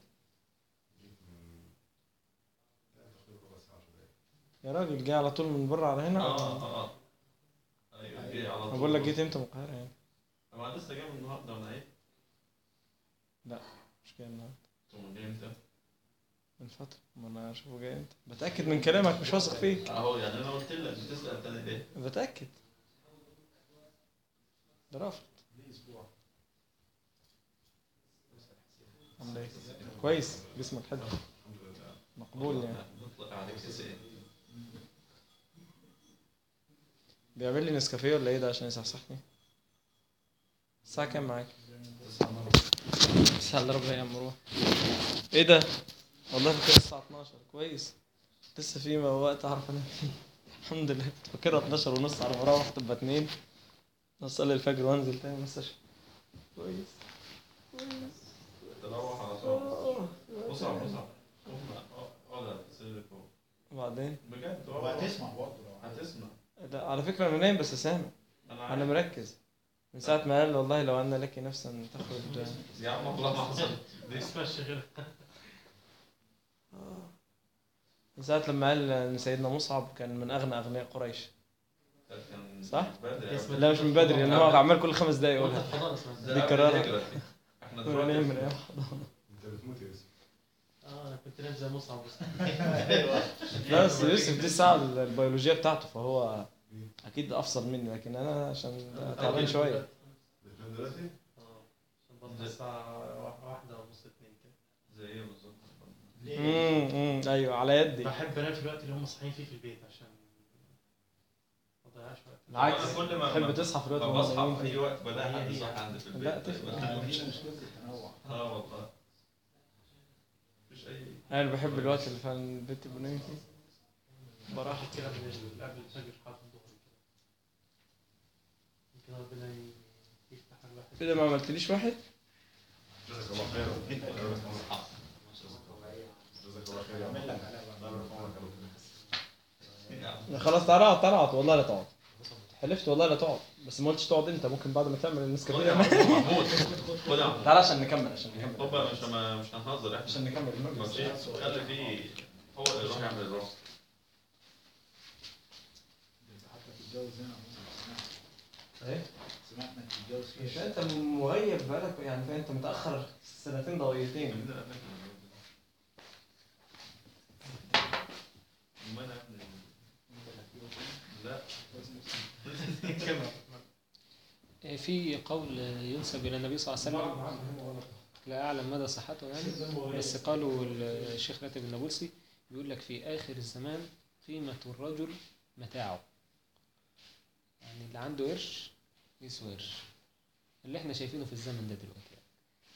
يا راجل جاي على طول من بره على هنا؟ اه اه ايوه جه على طول. بقول لك جيت امتى من القاهرة يعني؟ انا لسه جاي من النهارده وانا ايه؟ لا مش جاي النهارده. انت جاي امتى؟ من فترة. ما انا اشوفه جاي امتى؟ بتأكد من كلامك مش واثق فيك. اهو يعني انا قلت لك بتسال تاني ليه؟ بتأكد. ده رافض. عامل ايه؟ كويس جسمك حلو مقبول يعني. نطلق عليك اسئله. بيعمل لي نسكافيه ولا ايه ده عشان يصحصحني؟ الساعة كام معاك؟ الساعة الا ربع يا مروه. ايه ده؟ والله فاكر الساعة اتناشر. كويس لسه في وقت اعرف انام فيه. الحمد لله كنت فاكرها اتناشر ونص على مروح تبقى اتنين نصلي الفجر وانزل تاني المستشفى. كويس كويس. تروح على طول. مصعب مصعب اقعد على السرير فوق. وبعدين؟ بجد وهتسمع برضه لو عايز. هتسمع. لا على فكرة انا نايم بس سامع. انا انا عارف. مركز من ساعة ما قال والله لو ان لك نفسا تخرج. يا عم والله ما حصل. اسمع الشغل. من ساعة لما قال ان سيدنا مصعب كان من اغنى اغنياء قريش. كان صح؟ بدري أوي. لا مش من بدري لان هو عمال كل خمس دقايق يقولها. ده دي قبل كرارة. الهجرة. احنا من ايام من دلوقتي ايام حضانة. انت بتموت يا يوسف. اه انا كنت نام زي مصعب بس. لا بس يوسف دي الساعة البيولوجية بتاعته فهو اكيد افصل مني لكن انا عشان تعبان شوية. بتنام دلوقتي؟ اه عشان بصحى الساعة واحدة ونص اتنين كده. زي ايه بالظبط؟ امم امم ايوه على يدي. بحب انام في الوقت اللي هم صاحيين فيه في البيت عشان تضيعش وقت. بالعكس كل ما تحب تصحى في الوقت ما اللي هم بصحى نايمين في اي فيه. وقت بلاقي هي حد دي صاحي عندي في البيت. لا تفرق. هي مشكلة التنوع. اه والله مفيش اي انا بحب الوقت اللي فعلا البيت يبقى نايم فيه براحة. كده من ال- قبل الفجر حاطط الظهر كده. يمكن ربنا ي- يفتح الواحد. كده ما عملتليش واحد. جزاك الله خير. جزاك الله خير. اعمل لك عليها بقى. الله يرحمك يا رب. خلاص تعالى اقعد تعالى اقعد والله لا تقعد. حلفت والله لا تقعد بس ما قلتش تقعد انت ممكن بعد ما تعمل النسكافيه. محمود خد يا محمود. تعالى عشان نكمل عشان نكمل طب مش ما- مش هنهزر احنا. عشان نكمل المجلس. ماشي خلي فيه هو اللي يروح يعمل الروح. انت حتى تتجوز هنا سمعت ايه سمعت انك تتجوز مش فيها. انت مغيب بالك يعني انت متاخر سنتين ضوئيتين. امال يا ابني لا في قول ينسب إلى النبي صلى الله عليه وسلم لا أعلم مدى صحته يعني، بس قالوا الشيخ راتب النابلسي بيقول لك في آخر الزمان قيمة الرجل متاعه، يعني اللي عنده قرش يسوى قرش، اللي احنا شايفينه في الزمن ده دلوقتي يعني.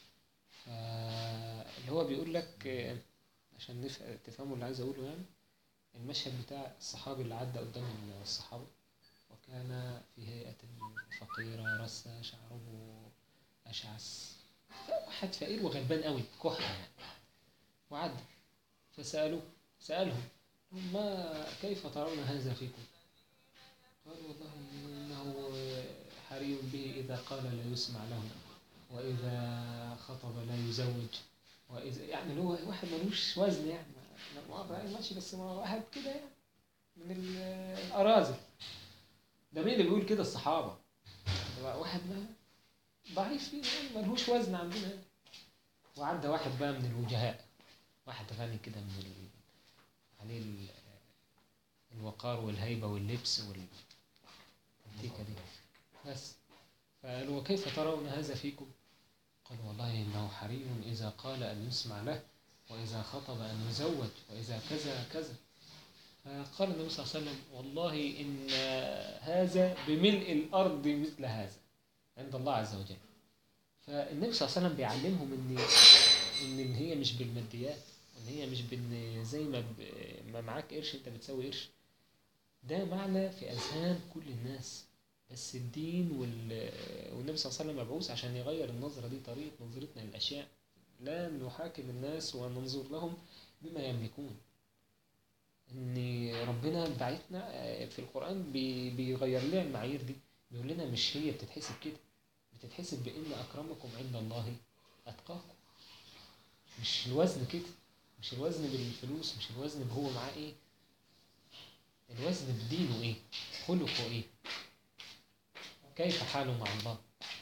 اللي هو بيقول لك عشان تفهموا اللي عايز أقوله يعني، المشهد بتاع الصحابي اللي عدى قدام الصحابة وكان في هيئة فقيرة رثة شعره أشعث، واحد فقير وغلبان قوي كحة يعني، وعدى فسألوه سألهم ما كيف ترون هذا فيكم؟ قالوا والله إنه حري به إذا قال لا يسمع له وإذا خطب لا يزوج وإذا يعني اللي هو واحد ملوش وزن يعني يعني ماشي بس ما واحد كده يعني من الأراذل. ده مين اللي بيقول كده؟ الصحابة. واحد ما ضعيف فيه يعني ملهوش وزن عندنا. وعدى واحد بقى من الوجهاء، واحد غني كده من ال... عليه ال... الوقار والهيبة واللبس والتيكة دي بس. فقالوا وكيف ترون هذا فيكم؟ قالوا والله إنه حري إذا قال أن يسمع له وإذا خطب أن يزوج وإذا كذا كذا. فقال النبي صلى الله عليه وسلم والله إن هذا بملء الأرض مثل هذا عند الله عز وجل. فالنبي صلى الله عليه وسلم بيعلمهم إن إن هي مش بالماديات، وإن هي مش بإن زي ما, ب... ما معاك قرش أنت بتسوي قرش. ده معنى في أذهان كل الناس، بس الدين وال... والنبي صلى الله عليه وسلم مبعوث عشان يغير النظرة دي، طريقة نظرتنا للأشياء. لا نحاكم الناس وننظر لهم بما يملكون. ان ربنا بعتنا في القرآن بيغير لنا المعايير دي، بيقول لنا مش هي بتتحسب كده، بتتحسب بان اكرمكم عند الله اتقاكم. مش الوزن كده، مش الوزن بالفلوس، مش الوزن بهو معاه ايه، الوزن بدينه ايه، خلقه ايه، كيف حاله مع الله.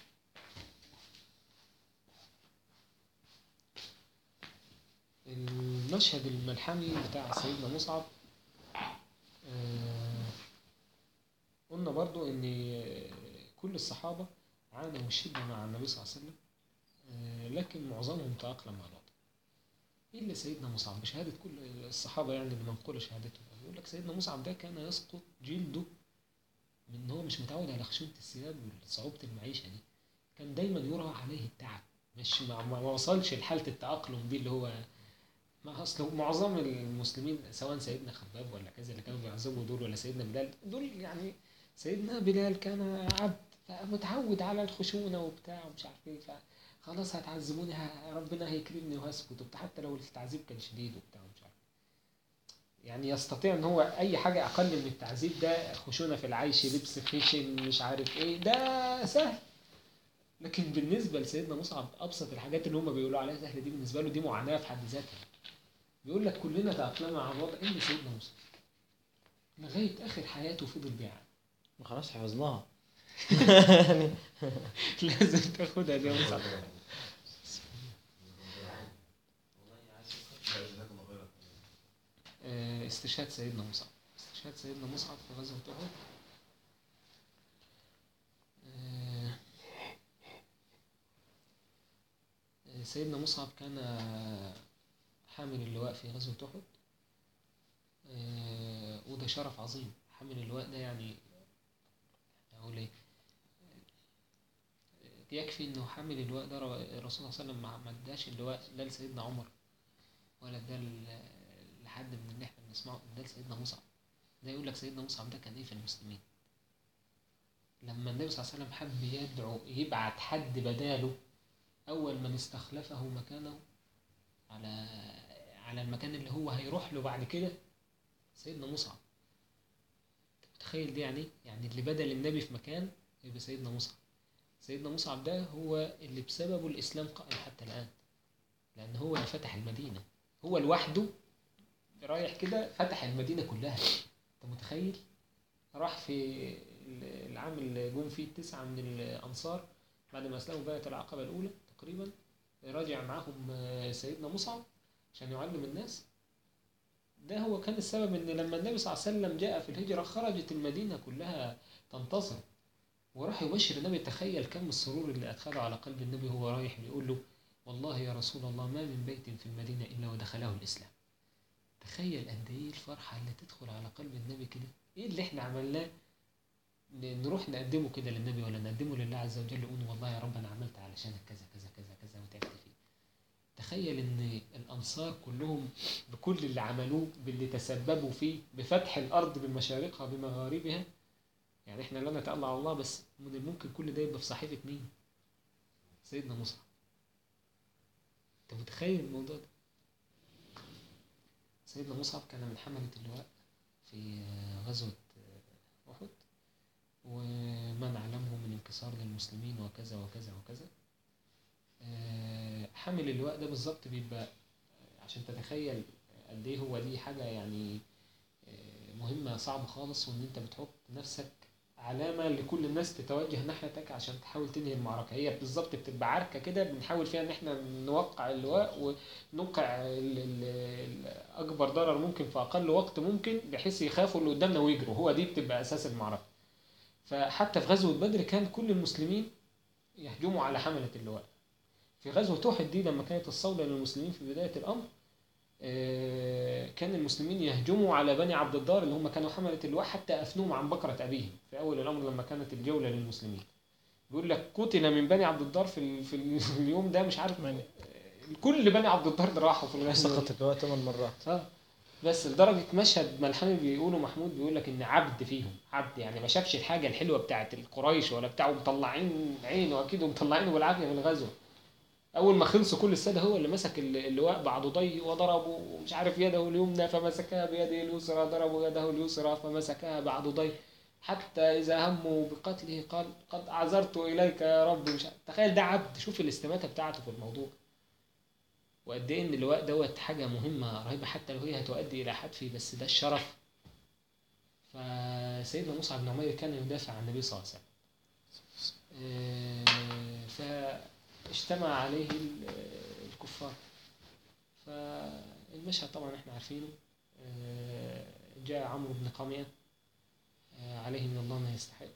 المشهد الملحمي بتاع سيدنا مصعب آه قلنا برضو ان كل الصحابة عانوا الشدة مع النبي صلى الله عليه وسلم، آه لكن معظمهم تأقلم على الوضع إلا سيدنا مصعب بشهادة كل الصحابة يعني اللي منقول شهادتهم. يقول لك سيدنا مصعب ده كان يسقط جلده من ان هو مش متعود على خشونة الثياب وصعوبة المعيشة دي، كان دايما يرى عليه التعب، مش ما وصلش لحالة التأقلم دي اللي هو ما أصله. معظم المسلمين سواء سيدنا خباب ولا كذا اللي كانوا بيعذبوا دول ولا سيدنا بلال دول، يعني سيدنا بلال كان عبد متعود على الخشونة وبتاع ومش عارف ايه، فخلاص هتعذبوني ربنا هيكرمني وهسكت وبتاع، حتى لو التعذيب كان شديد وبتاع ومش عارف، يعني يستطيع ان هو اي حاجة اقل من التعذيب ده، خشونة في العيش، لبس خشن مش عارف ايه، ده سهل. لكن بالنسبة لسيدنا مصعب ابسط الحاجات اللي هم بيقولوا عليها سهلة دي بالنسبة له دي معاناة في حد ذاتها. بيقول لك كلنا تأقلمنا على الوضع إلا سيدنا موسى لغاية آخر حياته فضل بيعاني. خلاص حفظناها. لازم تاخدها دي يا مصعب. استشهاد سيدنا مصعب، استشهاد سيدنا مصعب في غزوة أحد. سيدنا مصعب كان حامل اللواء في غزوة أحد، وده شرف عظيم. حامل اللواء ده يعني أقول إيه، يكفي إنه حامل اللواء ده الرسول صلى الله عليه وسلم ما اداش اللواء لا لسيدنا عمر ولا ده لحد من اللي احنا بنسمعه، ده لسيدنا مصعب. ده يقول لك سيدنا مصعب ده كان ايه في المسلمين. لما النبي صلى الله عليه وسلم حب يدعو يبعت حد بداله، اول من استخلفه مكانه على على المكان اللي هو هيروح له بعد كده سيدنا مصعب. متخيل دي يعني يعني اللي بدل النبي في مكان يبقى سيدنا مصعب. سيدنا مصعب ده هو اللي بسببه الاسلام قائم حتى الان، لان هو اللي فتح المدينه، هو لوحده رايح كده فتح المدينه كلها. انت متخيل؟ راح في العام اللي جم فيه التسعه من الانصار بعد ما اسلموا بيعه العقبه الاولى تقريبا، راجع معاهم سيدنا مصعب عشان يعلم الناس. ده هو كان السبب ان لما النبي صلى الله عليه وسلم جاء في الهجره خرجت المدينه كلها تنتصر وراح يبشر النبي. تخيل كم السرور اللي ادخله على قلب النبي وهو رايح بيقول له والله يا رسول الله ما من بيت في المدينه الا ودخله الاسلام. تخيل قد ايه الفرحه اللي تدخل على قلب النبي كده. ايه اللي احنا عملناه نروح نقدمه كده للنبي ولا نقدمه لله عز وجل نقول والله يا رب انا عملت علشانك كذا كذا كذا كذا وتعبت فيه. تخيل ان الانصار كلهم بكل اللي عملوه باللي تسببوا فيه بفتح الارض بمشارقها بمغاربها، يعني احنا لا نتألى على الله بس من الممكن كل ده يبقى في صحيفه مين؟ سيدنا مصعب. انت متخيل الموضوع ده؟ سيدنا مصعب كان من حملة اللواء في غزوة أحد ومن علمه من انكسار للمسلمين وكذا وكذا وكذا. حمل اللواء ده بالظبط بيبقى عشان تتخيل قد ايه هو دي حاجة يعني مهمة صعبة خالص، وان انت بتحط نفسك علامة لكل الناس تتوجه ناحيتك عشان تحاول تنهي المعركة. هي بالظبط بتبقى عركة كده بنحاول فيها ان احنا نوقع اللواء ونوقع اكبر ضرر ممكن في اقل وقت ممكن بحيث يخافوا اللي قدامنا ويجروا. هو دي بتبقى اساس المعركة. فحتى في غزوة بدر كان كل المسلمين يهجموا على حملة اللواء. في غزوة أحد دي لما كانت الصولة للمسلمين في بداية الامر كان المسلمين يهجموا على بني عبد الدار اللي هم كانوا حملة اللواء حتى أفنوهم عن بقرة أبيهم في أول الأمر لما كانت الجولة للمسلمين. بيقول لك قتل من بني عبد الدار في في اليوم ده مش عارف من كل بني عبد الدار راحوا في الغزوة. سقط اللواء ثمان مرات. اه بس لدرجة مشهد ملحمي بيقولوا محمود بيقول لك إن عبد فيهم عبد يعني ما شافش الحاجة الحلوة بتاعت القريش ولا بتاعه مطلعين عينه أكيد ومطلعينه بالعافية من الغزوة. أول ما خلصوا كل السادة هو اللي مسك اللواء بعضديه وضربه ومش عارف يده اليمنى فمسكها بيده اليسرى، ضربوا يده اليسرى فمسكها بعضديه، حتى إذا هموا بقتله قال قد أعذرت إليك يا رب. مش تخيل ده عبد. شوف الاستماتة بتاعته في الموضوع وقد إيه إن اللواء دوت حاجة مهمة رهيبة حتى لو هي هتؤدي إلى حتفي بس ده الشرف. فسيدنا مصعب بن عمير كان يدافع عن النبي صلى الله عليه وسلم. ف اجتمع عليه الكفار. فالمشهد طبعا احنا عارفينه. جاء عمرو بن قمية عليه من الله ما يستحق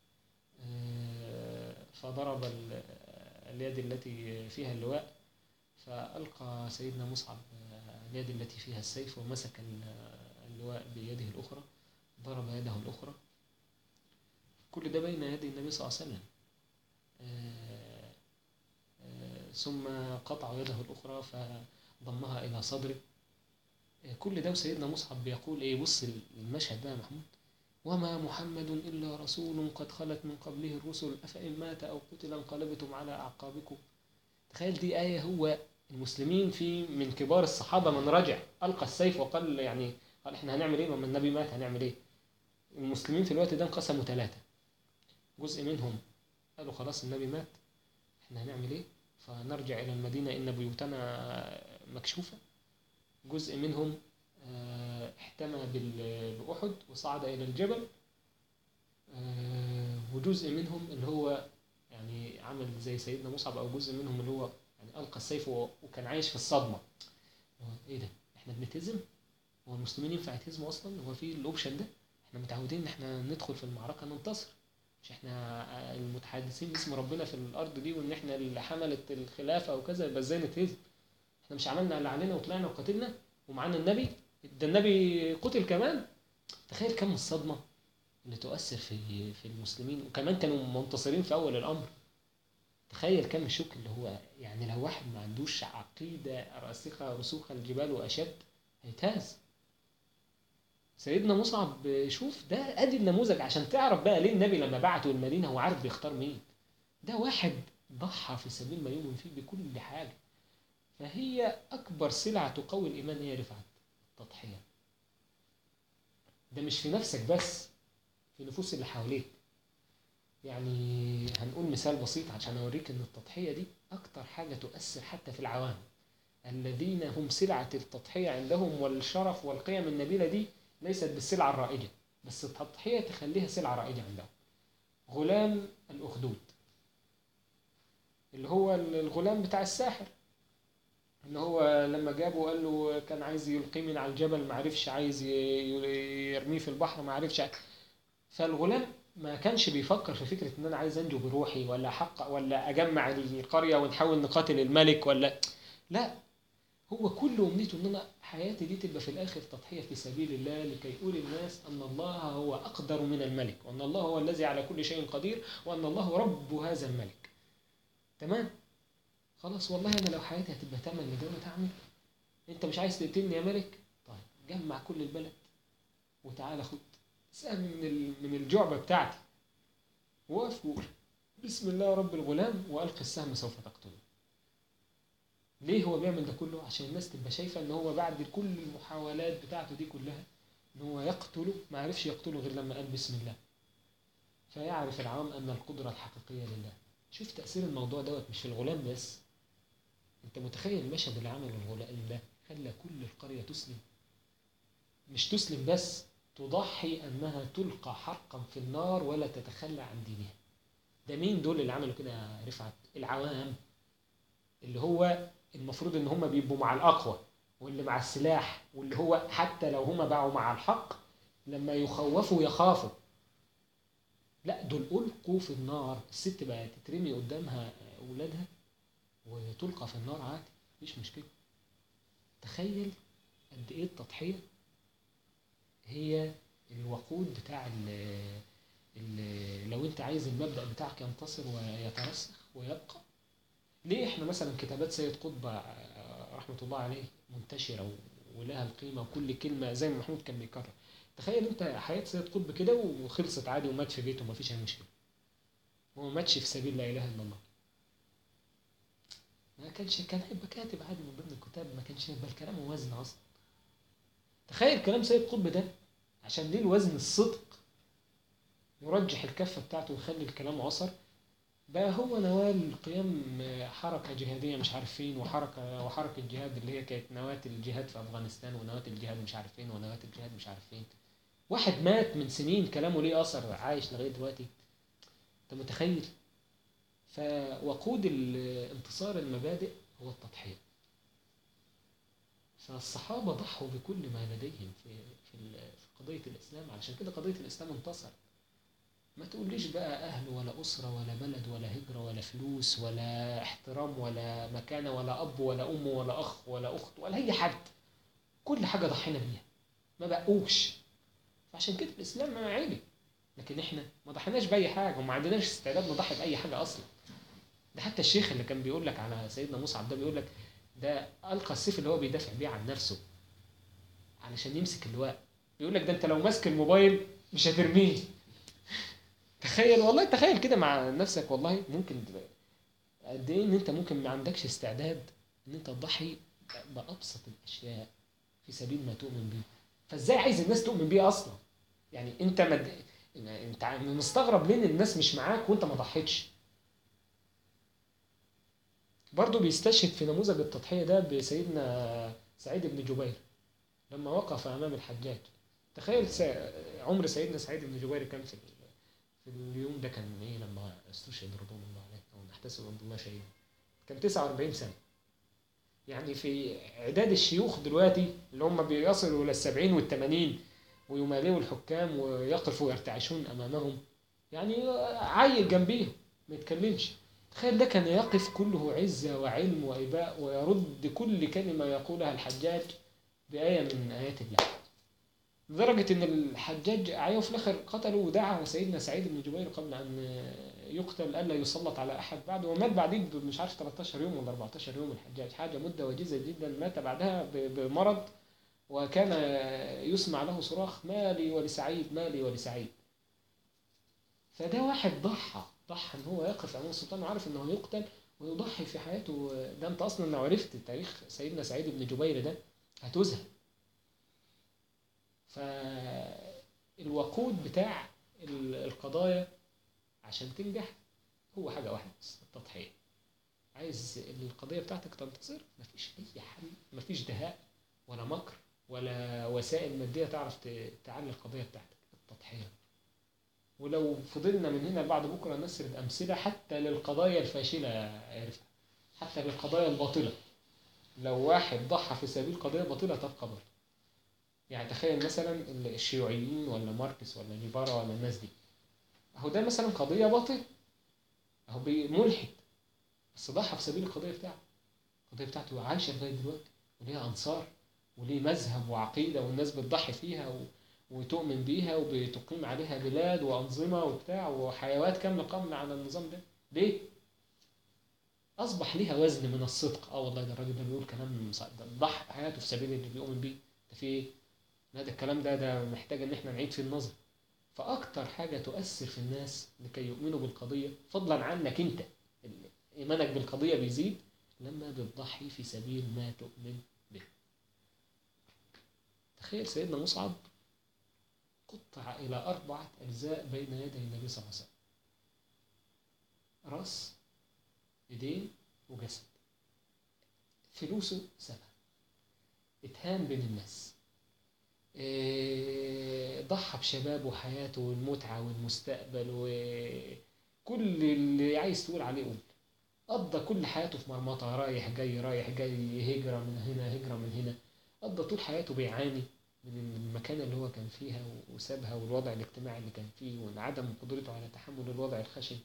فضرب اليد التي فيها اللواء فألقى سيدنا مصعب اليد التي فيها السيف ومسك اللواء بيده الأخرى ضرب يده الأخرى. كل ده بين يدي النبي صلى الله عليه وسلم. ثم قطع يده الأخرى فضمها إلى صدره. كل ده وسيدنا مصعب بيقول إيه؟ بص المشهد ده يا محمود. وما محمد إلا رسول قد خلت من قبله الرسل أفإن مات أو قتل انقلبتم على أعقابكم. تخيل دي آية. هو المسلمين في من كبار الصحابة من رجع ألقى السيف وقال يعني قال إحنا هنعمل إيه لما النبي مات هنعمل إيه؟ المسلمين في الوقت ده انقسموا ثلاثة. جزء منهم قالوا خلاص النبي مات إحنا هنعمل إيه؟ فنرجع إلى المدينة إن بيوتنا مكشوفة. جزء منهم احتمى بأحد وصعد إلى الجبل. وجزء منهم اللي هو يعني عمل زي سيدنا مصعب أو جزء منهم اللي هو يعني ألقى السيف وكان عايش في الصدمة. إيه ده؟ إحنا بنتهزم؟ هو المسلمين ينفع يتهزموا أصلا؟ هو في الأوبشن ده؟ إحنا متعودين إن إحنا ندخل في المعركة ننتصر. مش احنا المتحدثين باسم ربنا في الارض دي وان احنا اللي حملت الخلافه وكذا يبقى ازاي نتهزم؟ احنا مش عملنا اللي علينا وطلعنا وقتلنا ومعانا النبي ده النبي قتل كمان. تخيل كم الصدمه اللي تؤثر في في المسلمين، وكمان كانوا منتصرين في أول الأمر. تخيل كم الشوك اللي هو يعني لو واحد ما عندوش عقيدة راسخة رسوخ الجبال وأشد هيتهز. سيدنا مصعب شوف ده أدي النموذج عشان تعرف بقى ليه النبي لما بعته المدينة هو عارف بيختار مين. ده واحد ضحى في سبيل ما يؤمن فيه بكل حاجة. فهي أكبر سلعة تقوي الإيمان هي رفعت التضحية. ده مش في نفسك بس، في نفوس اللي حواليك. يعني هنقول مثال بسيط عشان أوريك إن التضحية دي أكتر حاجة تؤثر حتى في العوام الذين هم سلعة التضحية عندهم، والشرف والقيم النبيلة دي ليست بالسلعة الرائجة، بس التضحية تخليها سلعة رائجة عندهم. غلام الأخدود اللي هو الغلام بتاع الساحر، ان هو لما جابه وقال له كان عايز يلقيه من على الجبل ما عرفش، عايز يرميه في البحر ما عرفش. فالغلام ما كانش بيفكر في فكرة ان انا عايز انجو بروحي ولا احقق ولا اجمع القرية ونحاول نقاتل الملك ولا لا، هو كل امنيته ان انا حياتي دي تبقى في الاخر تضحية في سبيل الله لكي يقول الناس ان الله هو اقدر من الملك، وان الله هو الذي على كل شيء قدير، وان الله رب هذا الملك. تمام؟ خلاص والله انا لو حياتي هتبقى تمن لده تعمل. انت مش عايز تقتلني يا ملك؟ طيب جمع كل البلد وتعالى خد سهم من من الجعبة بتاعتي، وقف وقول بسم الله رب الغلام وألقي السهم سوف تقتله. ليه هو بيعمل ده كله؟ عشان الناس تبقى شايفة ان هو بعد كل المحاولات بتاعته دي كلها ان هو يقتله ما عرفش يقتله غير لما قال بسم الله. فيعرف العوام ان القدرة الحقيقية لله. شوف تأثير الموضوع دوت مش في الغلام بس. انت متخيل المشهد اللي عمله الغلام ده خلى كل القرية تسلم؟ مش تسلم بس، تضحي أنها تلقى حرقا في النار ولا تتخلى عن دينها. ده مين دول اللي عملوا كده يا رفعت؟ العوام، اللي هو المفروض ان هم بيبقوا مع الأقوى واللي مع السلاح، واللي هو حتى لو هم بقوا مع الحق لما يخوفوا يخافوا. لا دول ألقوا في النار. الست بقى تترمي قدامها أولادها وتلقى في النار عادي مفيش مشكلة. تخيل قد ايه التضحية هي الوقود بتاع ال ال لو انت عايز المبدأ بتاعك ينتصر ويترسخ ويبقى. ليه احنا مثلا كتابات سيد قطب رحمة الله عليه منتشرة ولها القيمة وكل كلمة زي ما محمود كان بيكرر. تخيل انت حياة سيد قطب كده وخلصت عادي ومات في بيته ومفيش اي مشكلة. هو ماتش في سبيل لا اله الا الله. ما كانش كان هيبقى كاتب عادي من ضمن الكتاب، ما كانش هيبقى الكلام وزن اصلا. تخيل كلام سيد قطب ده عشان ليه الوزن الصدق يرجح الكفة بتاعته ويخلي الكلام عصر، بقى هو نوال قيام حركة جهادية مش عارف فين، وحركة وحركة جهاد اللي هي كانت نواة الجهاد في أفغانستان، ونواة الجهاد مش عارف فين، ونواة الجهاد مش عارف فين. واحد مات من سنين كلامه ليه أثر عايش لغاية دلوقتي. أنت متخيل؟ فوقود انتصار المبادئ هو التضحية. فالصحابة ضحوا بكل ما لديهم في في في قضية الإسلام، علشان كده قضية الإسلام انتصر. ما تقوليش بقى أهل ولا أسرة ولا بلد ولا هجرة ولا فلوس ولا احترام ولا مكانة ولا أب ولا أم ولا أخ ولا أخت ولا أي حد. كل حاجة ضحينا بيها ما بقوش. فعشان كده الإسلام ما عيلي. لكن إحنا ما ضحيناش بأي حاجة وما عندناش استعداد نضحي بأي حاجة أصلا. ده حتى الشيخ اللي كان بيقول لك على سيدنا مصعب ده بيقول لك ده ألقى السيف اللي هو بيدافع بيه عن نفسه علشان يمسك اللواء. بيقول لك ده أنت لو ماسك الموبايل مش هترميه. تخيل والله، تخيل كده مع نفسك والله ممكن قد ايه ان انت ممكن ما عندكش استعداد ان انت تضحي بأبسط الاشياء في سبيل ما تؤمن بيه. فازاي عايز الناس تؤمن بيه اصلا؟ يعني انت مد... انت مستغرب ليه الناس مش معاك وانت ما ضحيتش. برضو بيستشهد في نموذج التضحية ده بسيدنا سعيد بن جبير لما وقف امام الحجاج. تخيل عمر سيدنا سعيد بن جبير كان في في اليوم ده كان ايه لما استشهد رضوان الله عليه او نحتسب عند الله شهيدا؟ كان تسعة وأربعين سنة. يعني في اعداد الشيوخ دلوقتي اللي هم بيصلوا الى السبعين والثمانين ويمالئوا الحكام ويقفوا ويرتعشون امامهم، يعني عيل جنبيهم ما يتكلمش. تخيل ده كان يقف كله عزة وعلم وإباء ويرد كل كلمة يقولها الحجاج بآية من آيات الله. لدرجة إن الحجاج أعياه في الآخر قتله، ودعا سيدنا سعيد بن جبير قبل أن يقتل ألا يسلط على أحد بعده، ومات بعدين مش عارف تلتاشر يوم ولا اربعتاشر يوم الحجاج، حاجة مدة وجيزة جدا. مات بعدها ب- بمرض، وكان يسمع له صراخ مالي ولسعيد مالي ولسعيد. فده واحد ضحى ضحى إن هو يقف أمام السلطان وعارف إنه هيقتل ويضحي في حياته. ده أنت أصلا لو عرفت تاريخ سيدنا سعيد بن جبير ده هتذهل. فالوقود بتاع ال- القضايا عشان تنجح هو حاجة واحدة بس، التضحية. عايز القضية بتاعتك تنتصر، مفيش أي حل، مفيش دهاء ولا مكر ولا وسائل مادية تعرف ت- تعلي القضية بتاعتك، التضحية. ولو فضلنا من هنا بعد بكرة نسرد أمثلة حتى للقضايا الفاشلة يا رفعت، حتى للقضايا الباطلة. لو واحد ضحى في سبيل قضية باطلة تبقى باطلة. يعني تخيل مثلا الشيوعيين ولا ماركس ولا جيفارا ولا الناس دي، اهو ده مثلا قضية باطل، اهو بي- ملحد بس ضحى في سبيل القضية بتاعته. القضية بتاعته عايشة لغاية دلوقتي وليها أنصار وليه مذهب وعقيدة، والناس بتضحي فيها و... وتؤمن بيها وبتقيم عليها بلاد وأنظمة وبتاع وحيوات كاملة قامة على النظام ده. ليه؟ أصبح ليها وزن من الصدق. اه والله ده الراجل ده بيقول كلام ص- ده ضحى بحياته في سبيل اللي بيؤمن بيه. ده في ايه؟ لا ده الكلام ده ده محتاج ان احنا نعيد في النظر. فأكتر حاجة تؤثر في الناس لكي يؤمنوا بالقضية فضلا عنك انت، ال- إيمانك بالقضية بيزيد لما بتضحي في سبيل ما تؤمن به. تخيل سيدنا مصعب قطع إلى أربعة أجزاء بين يدي النبي صلى الله عليه وسلم، رأس، إيدين، وجسد. فلوسه سبع، اتهان بين الناس، إيه، ضحى بشبابه وحياته والمتعة والمستقبل وكل اللي عايز تقول عليه قول. قضى كل حياته في مرمطة، رايح جاي رايح جاي، هجرة من هنا هجرة من هنا. قضى طول حياته بيعاني من المكان اللي هو كان فيها وسابها، والوضع الاجتماعي اللي كان فيه، وعدم قدرته على تحمل الوضع الخشن،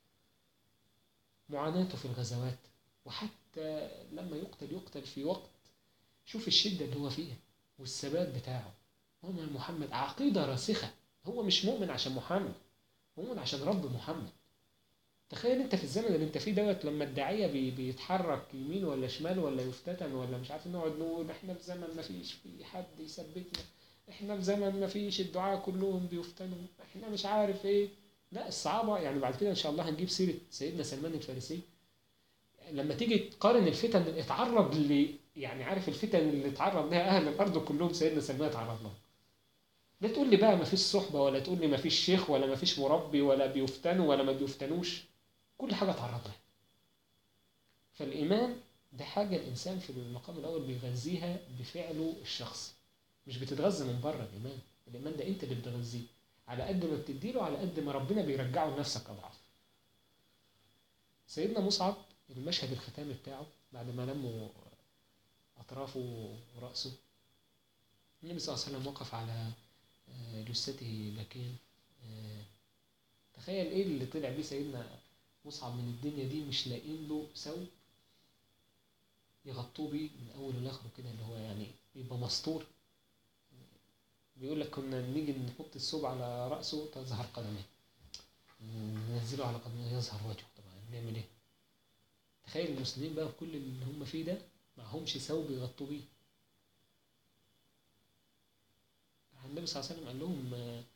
معاناته في الغزوات. وحتى لما يقتل يقتل في وقت، شوف الشدة اللي هو فيها والثبات بتاعه. هو من محمد عقيدة راسخة، هو مش مؤمن عشان محمد، هو مؤمن عشان رب محمد. تخيل انت في الزمن اللي انت فيه دوت لما الداعية بي بيتحرك يمين ولا شمال ولا يفتتن ولا مش عارف، نقعد نقول احنا في زمن ما فيش في حد يثبتنا، احنا في زمن ما فيش الدعاء كلهم بيفتنوا، احنا مش عارف ايه. لا الصحابة يعني بعد كده ان شاء الله هنجيب سيرة سيدنا سلمان الفارسي. لما تيجي تقارن الفتن اللي اتعرض ل يعني عارف الفتن اللي اتعرض لها اهل الارض كلهم سيدنا سلمان اتعرض لها. لا تقول لي بقى ما فيش صحبة، ولا تقول لي ما فيش شيخ، ولا ما فيش مربي، ولا بيفتنوا ولا ما بيفتنوش، كل حاجة اتعرض لها. فالإيمان ده حاجة الإنسان في المقام الأول بيغذيها بفعله الشخصي، مش بتتغذى من بره. الإيمان الإيمان ده أنت اللي بتغذيه، على قد ما بتديله على قد ما ربنا بيرجعه لنفسك أضعاف. سيدنا مصعب المشهد الختامي بتاعه بعد ما لموا أطرافه ورأسه، النبي صلى الله عليه وسلم وقف على جثته باكين. تخيل إيه اللي طلع بيه سيدنا مصعب من الدنيا دي، مش لاقين له ثوب يغطوه بيه من أول لآخره كده، اللي هو يعني يبقى مستور. بيقول لك كنا نيجي نحط الثوب على رأسه تظهر قدميه، ننزله على قدميه يظهر وجهه. طبعا نعمل ايه؟ تخيل المسلمين بقى بكل اللي هم فيه ده معهمش ثوب يغطوا بيه. النبي صلى الله عليه وسلم قال لهم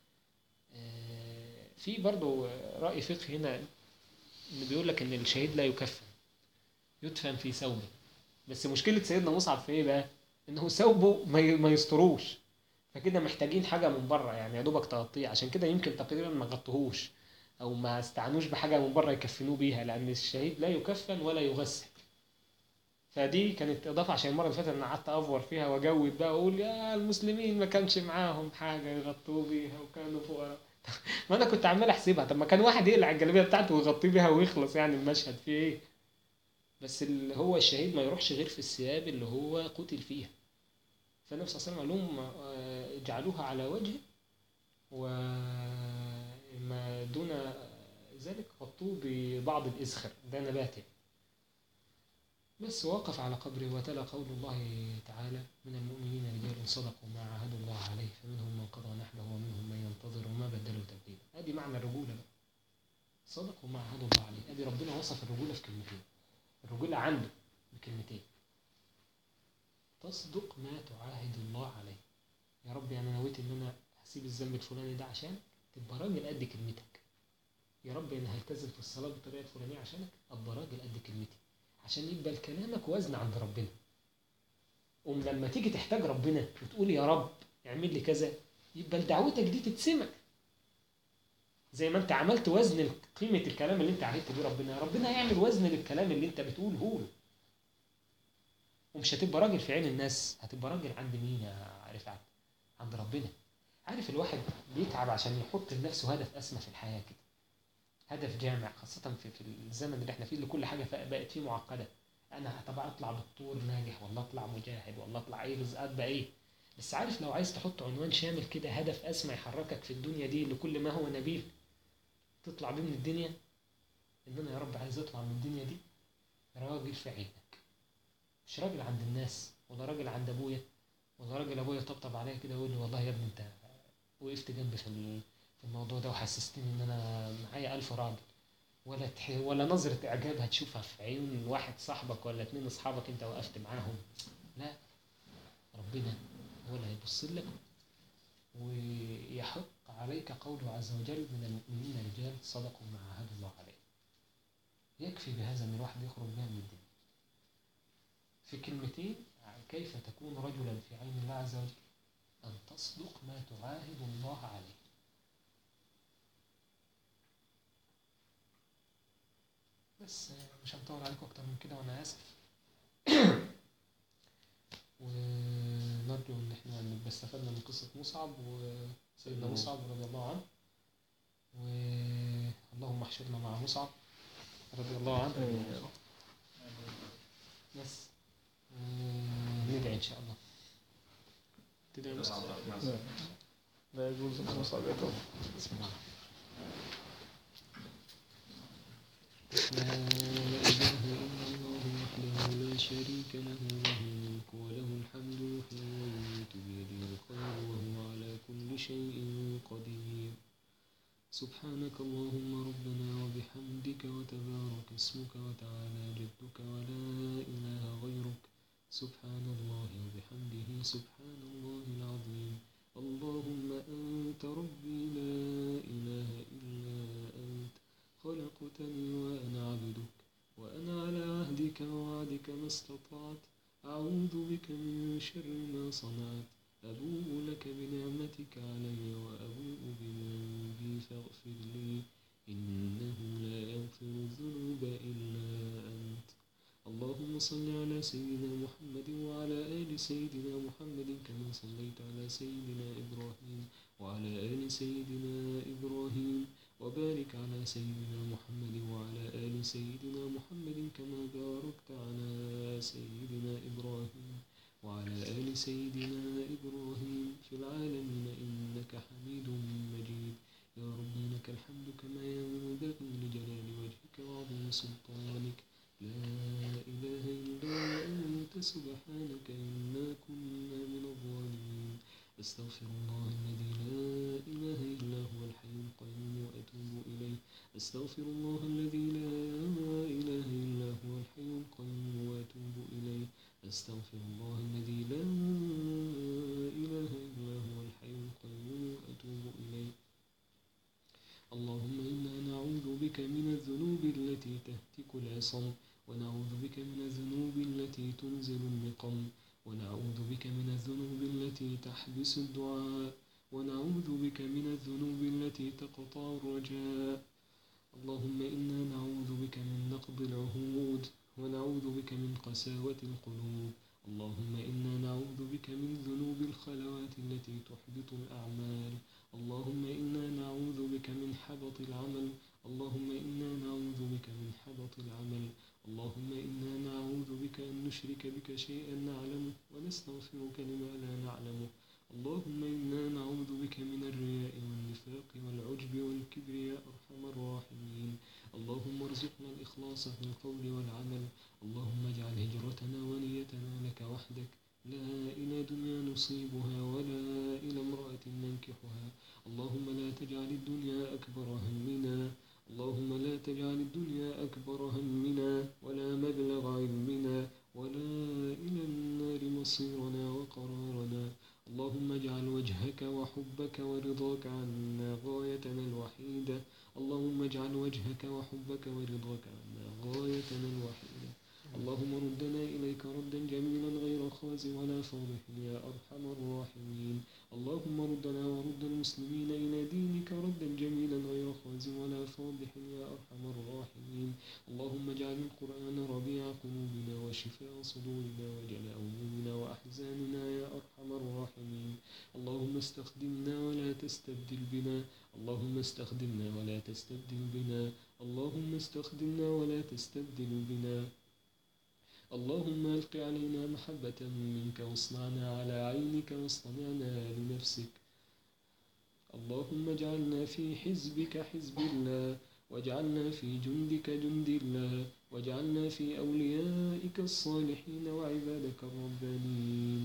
في برضه رأي فقهي هنا اللي بيقول لك ان الشهيد لا يكفن، يدفن في ثوبه. بس مشكلة سيدنا مصعب في ايه بقى؟ انه ثوبه ما يستروش، فكده محتاجين حاجة من بره يعني يا دوبك تغطيه. عشان كده يمكن تقريبا ما غطوهوش او ما استعنوش بحاجة من بره يكفنوه بيها، لان الشهيد لا يكفن ولا يغسل. فدي كانت اضافة، عشان المرة اللي فاتت انا قعدت افور فيها واجود بقى واقول يا المسلمين ما كانش معاهم حاجة يغطوه بيها وكانوا فقراء. ما انا كنت عمال احسبها، طب ما كان واحد يقلع الجلابية بتاعته ويغطيه بيها ويخلص، يعني المشهد فيه ايه؟ بس اللي هو الشهيد ما يروحش غير في الثياب اللي هو قتل فيها. فالنبي صلى الله عليه وسلم قال لهم اجعلوها على وجهه، وما دون ذلك غطوه ببعض الإزخر، ده نبات يعني. بس وقف على قبره وتلا قول الله تعالى: من المؤمنين رجال صدقوا ما عاهدوا الله عليه فمنهم من قضى نحبه ومنهم من ينتظر وما بدلوا تبديلا. ادي معنى الرجوله بقى، صدقوا ما عاهدوا الله عليه. ادي ربنا وصف الرجوله في كلمتين، الرجوله عنده بكلمتين: تصدق ما تعاهد الله عليه. يا رب انا نويت ان انا هسيب الذنب الفلاني ده عشان تبقى راجل قد كلمتك. يا رب انا هلتزم في الصلاه بالطريقه الفلانيه عشانك ابقى راجل قد كلمتي، عشان يبقى كلامك وزن عند ربنا. وم لما تيجي تحتاج ربنا وتقول يا رب اعمل لي كذا، يبقى دعوتك دي تتسمع. زي ما انت عملت وزن قيمه الكلام اللي انت عهدت بيه ربنا، ربنا هيعمل وزن للكلام اللي انت بتقوله له. ومش هتبقى راجل في عين الناس، هتبقى راجل عند مين يا رفعت؟ عند ربنا. عارف الواحد بيتعب عشان يحط لنفسه هدف اسمى في الحياه كده، هدف جامع، خاصة في, في الزمن اللي احنا فيه اللي كل حاجة بقت فيه معقدة. أنا طبعا أطلع دكتور ناجح، والله أطلع مجاهد، والله أطلع أي رزقات بقى إيه. بس عارف لو عايز تحط عنوان شامل كده، هدف أسمى يحركك في الدنيا دي لكل ما هو نبيل، تطلع بيه من الدنيا، إن أنا يا رب عايز أطلع من الدنيا دي راجل في عينك، مش راجل عند الناس، ولا راجل عند أبويا، ولا راجل أبويا طبطب عليا كده ويقول لي والله يا ابني أنت وقفت جنبي في في الموضوع ده وحسستني إن أنا معايا ألف راجل، ولا تح... ولا نظرة إعجاب هتشوفها في عيون واحد صاحبك ولا اتنين أصحابك أنت وقفت معاهم. لا، ربنا هو اللي هيبص لك. ويحق عليك قوله عز وجل: من المؤمنين رجال صدقوا ما عاهدوا الله عليه. يكفي بهذا أن الواحد يخرج بها من الدنيا في كلمتين: كيف تكون رجلا في عين الله عز وجل؟ أن تصدق ما تعاهد الله عليه. بس مش هنطول عليكم أكتر من كده وأنا آسف. ونرجو إن إحنا نبقى استفدنا من قصة مصعب وسيدنا مصعب رضي الله عنه، واللهم احشرنا مع مصعب رضي الله عنه. بس ندعي إن شاء الله. تدعي مصعب؟ لا يجوز مصعب يطلب. بسم الله. لا إله إلا الله وحده لا شريك له، له الملك وله الحمد يحيي ويميت بيده الخير وهو على كل شيء قدير. سبحانك اللهم ربنا وبحمدك وتبارك اسمك وتعالى جدك ولا إله غيرك. سبحان الله وبحمده سبحان الله العظيم. اللهم أنت ربي لا إله إلا أنت، خلقتني وأنا عبدك، وأنا على عهدك ووعدك ما استطعت، أعوذ بك من شر ما صنعت، أبوء لك بنعمتك علي وأبوء بذنبي فاغفر لي، إنه لا يغفر الذنوب إلا أنت. اللهم صل على سيدنا محمد وعلى آل سيدنا محمد كما صليت على سيدنا إبراهيم وعلى آل سيدنا إبراهيم، وبارك على سيدنا محمد وعلى آل سيدنا محمد كما باركت على سيدنا إبراهيم وعلى آل سيدنا إبراهيم في العالمين إنك حميد مجيد. يا رب لك الحمد كما ينبغي لجلال وجهك وعظيم سلطانك. لا إله إلا أنت سبحانك إنا كنا من الظالمين. أستغفر الله الذي لا إله إلا هو الحي القيوم وأتوب إليه. أستغفر الله الذي لا إله إلا هو الحي القيوم وأتوب إليه. أستغفر الله الذي لا إله إلا هو الحي القيوم وأتوب إليه. اللهم إنا نعوذ بك من الذنوب التي تهتك العصم، ونعوذ بك من الذنوب التي تنزل النقم، ونعوذ بك من الذنوب التي تحبس الدعاء، ونعوذ بك من الذنوب التي تقطع الرجاء. اللهم إنا نعوذ بك من نقض العهود، ونعوذ بك من قساوة القلوب. اللهم إنا نعوذ بك من ذنوب الخلوات التي تحبط الأعمال. اللهم إنا نعوذ بك من حبط العمل. اللهم إنا نعوذ بك من حبط العمل. اللهم إنا نعوذ بك أن نشرك بك شيئا نعلمه ونستغفرك لما لا نعلمه. اللهم إنا نعوذ بك من الرياء والنفاق والعجب والكبر يا أرحم الراحمين. اللهم ارزقنا الإخلاص في القول والعمل. اللهم اجعل هجرتنا ونيتنا لك وحدك، لا إلى دنيا نصيبها ولا إلى امرأة ننكحها. اللهم لا تجعل الدنيا أكبر همنا، اللهم لا تجعل الدنيا أكبر همنا ولا مبلغ علمنا ولا إلى النار مصيرنا وقرارنا. اللهم اجعل وجهك وحبك ورضاك عنا غايتنا الوحيدة، اللهم اجعل وجهك وحبك ورضاك عنا غايتنا الوحيدة. اللهم ردنا إليك ردا جميلا غير خاز ولا فاضح يا أرحم الراحمين. اللهم ردنا ورد المسلمين إلى دينك ردا جميلا غير خاز ولا فاضح يا أرحم الراحمين. اللهم اجعل القرآن ربيع قلوبنا وشفاء صدورنا وجلاء همومنا وأحزاننا يا أرحم الراحمين. اللهم استخدمنا ولا تستبدل بنا، اللهم استخدمنا ولا تستبدل بنا، اللهم استخدمنا ولا تستبدل بنا. اللهم ألق علينا محبة منك واصنعنا على عينك واصطنعنا لنفسك. اللهم اجعلنا في حزبك حزب الله، واجعلنا في جندك جند الله، واجعلنا في أوليائك الصالحين وعبادك الربانيين.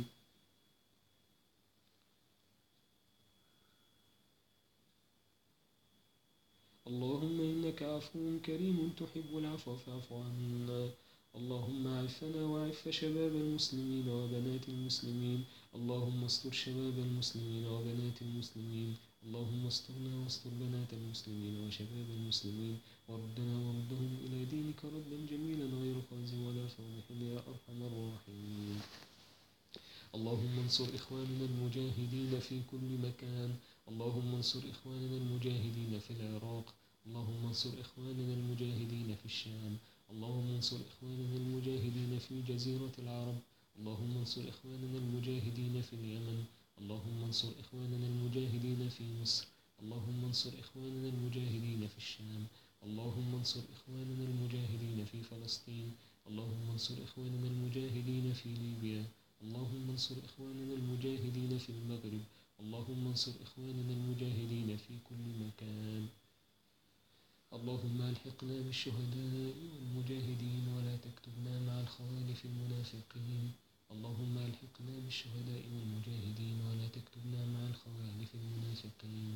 اللهم إنك عفو كريم تحب العفو فاعف عنا. اللهم عفنا وعف شباب المسلمين وبنات المسلمين، اللهم استر شباب المسلمين وبنات المسلمين، اللهم استرنا واستر بنات المسلمين وشباب المسلمين، وردنا وردهم إلى دينك ردا جميلا غير خاز ولا فاضح يا أرحم الراحمين. اللهم انصر إخواننا المجاهدين في كل مكان، اللهم انصر إخواننا المجاهدين في العراق، اللهم انصر إخواننا المجاهدين في الشام، اللهم انصر إخواننا المجاهدين في جزيرة العرب، اللهم انصر إخواننا المجاهدين في اليمن، اللهم انصر إخواننا المجاهدين في مصر، اللهم انصر إخواننا المجاهدين في الشام، اللهم انصر إخواننا المجاهدين في فلسطين، اللهم انصر إخواننا المجاهدين في ليبيا، اللهم انصر إخواننا المجاهدين في المغرب، اللهم انصر إخواننا المجاهدين في كل مكان. اللهم ألحقنا بالشهداء والمجاهدين ولا تكتبنا مع الخوالف المنافقين. اللهم ألحقنا بالشهداء والمجاهدين ولا تكتبنا مع الخوالف المنافقين.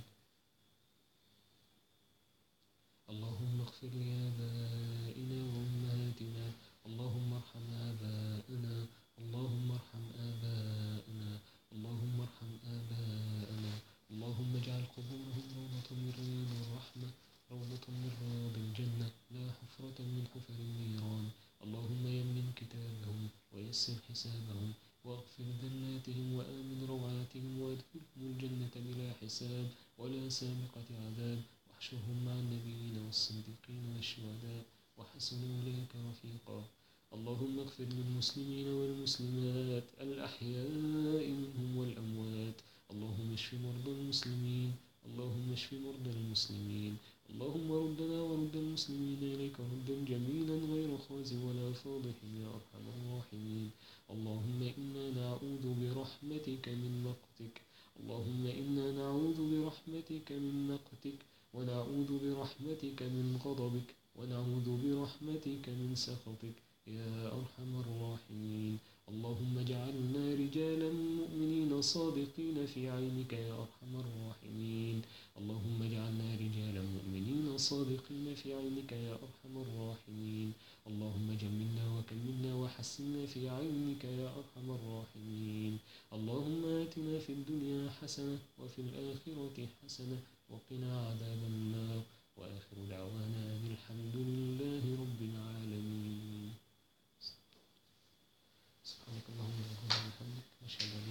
اللهم اغفر لآبائنا وأمهاتنا، اللهم ارحم آباءنا، اللهم ارحم آباءنا، اللهم ارحم آباءنا. اللهم اجعل قبورهم روضة من رياض الرحمة، روضة من رياض الجنة، لا حفرة من حفر النيران. اللهم يمن كتابهم ويسر حسابهم واغفر ذلاتهم وآمن روعاتهم وادخلهم الجنة بلا حساب ولا سابقة عذاب، واحشرهم مع النبيين والصديقين والشهداء وحسن أولئك رفيقا. اللهم اغفر للمسلمين والمسلمات الأحياء منهم والأموات. اللهم اشف مرضى المسلمين، اللهم اشف مرضى المسلمين. اللهم ردنا ورد المسلمين إليك ردا جميلا غير خاز ولا فاضح يا أرحم الراحمين. اللهم إنا نعوذ برحمتك من مقتك، اللهم إنا نعوذ برحمتك من مقتك، ونعوذ برحمتك من غضبك، ونعوذ برحمتك من سخطك يا أرحم الراحمين. اللهم اجعلنا رجالا مؤمنين صادقين في عينك يا أرحم الراحمين. اللهم اجعلنا رجالا مؤمنين صادقين في عينك يا أرحم الراحمين. اللهم جملنا وكملنا وحسنا في عينك يا أرحم الراحمين. اللهم آتنا في الدنيا حسنة وفي الآخرة حسنة وقنا عذاب النار، وآخر دعوانا أن الحمد لله رب العالمين. سبحانك اللهم وبحمدك، نشهد أن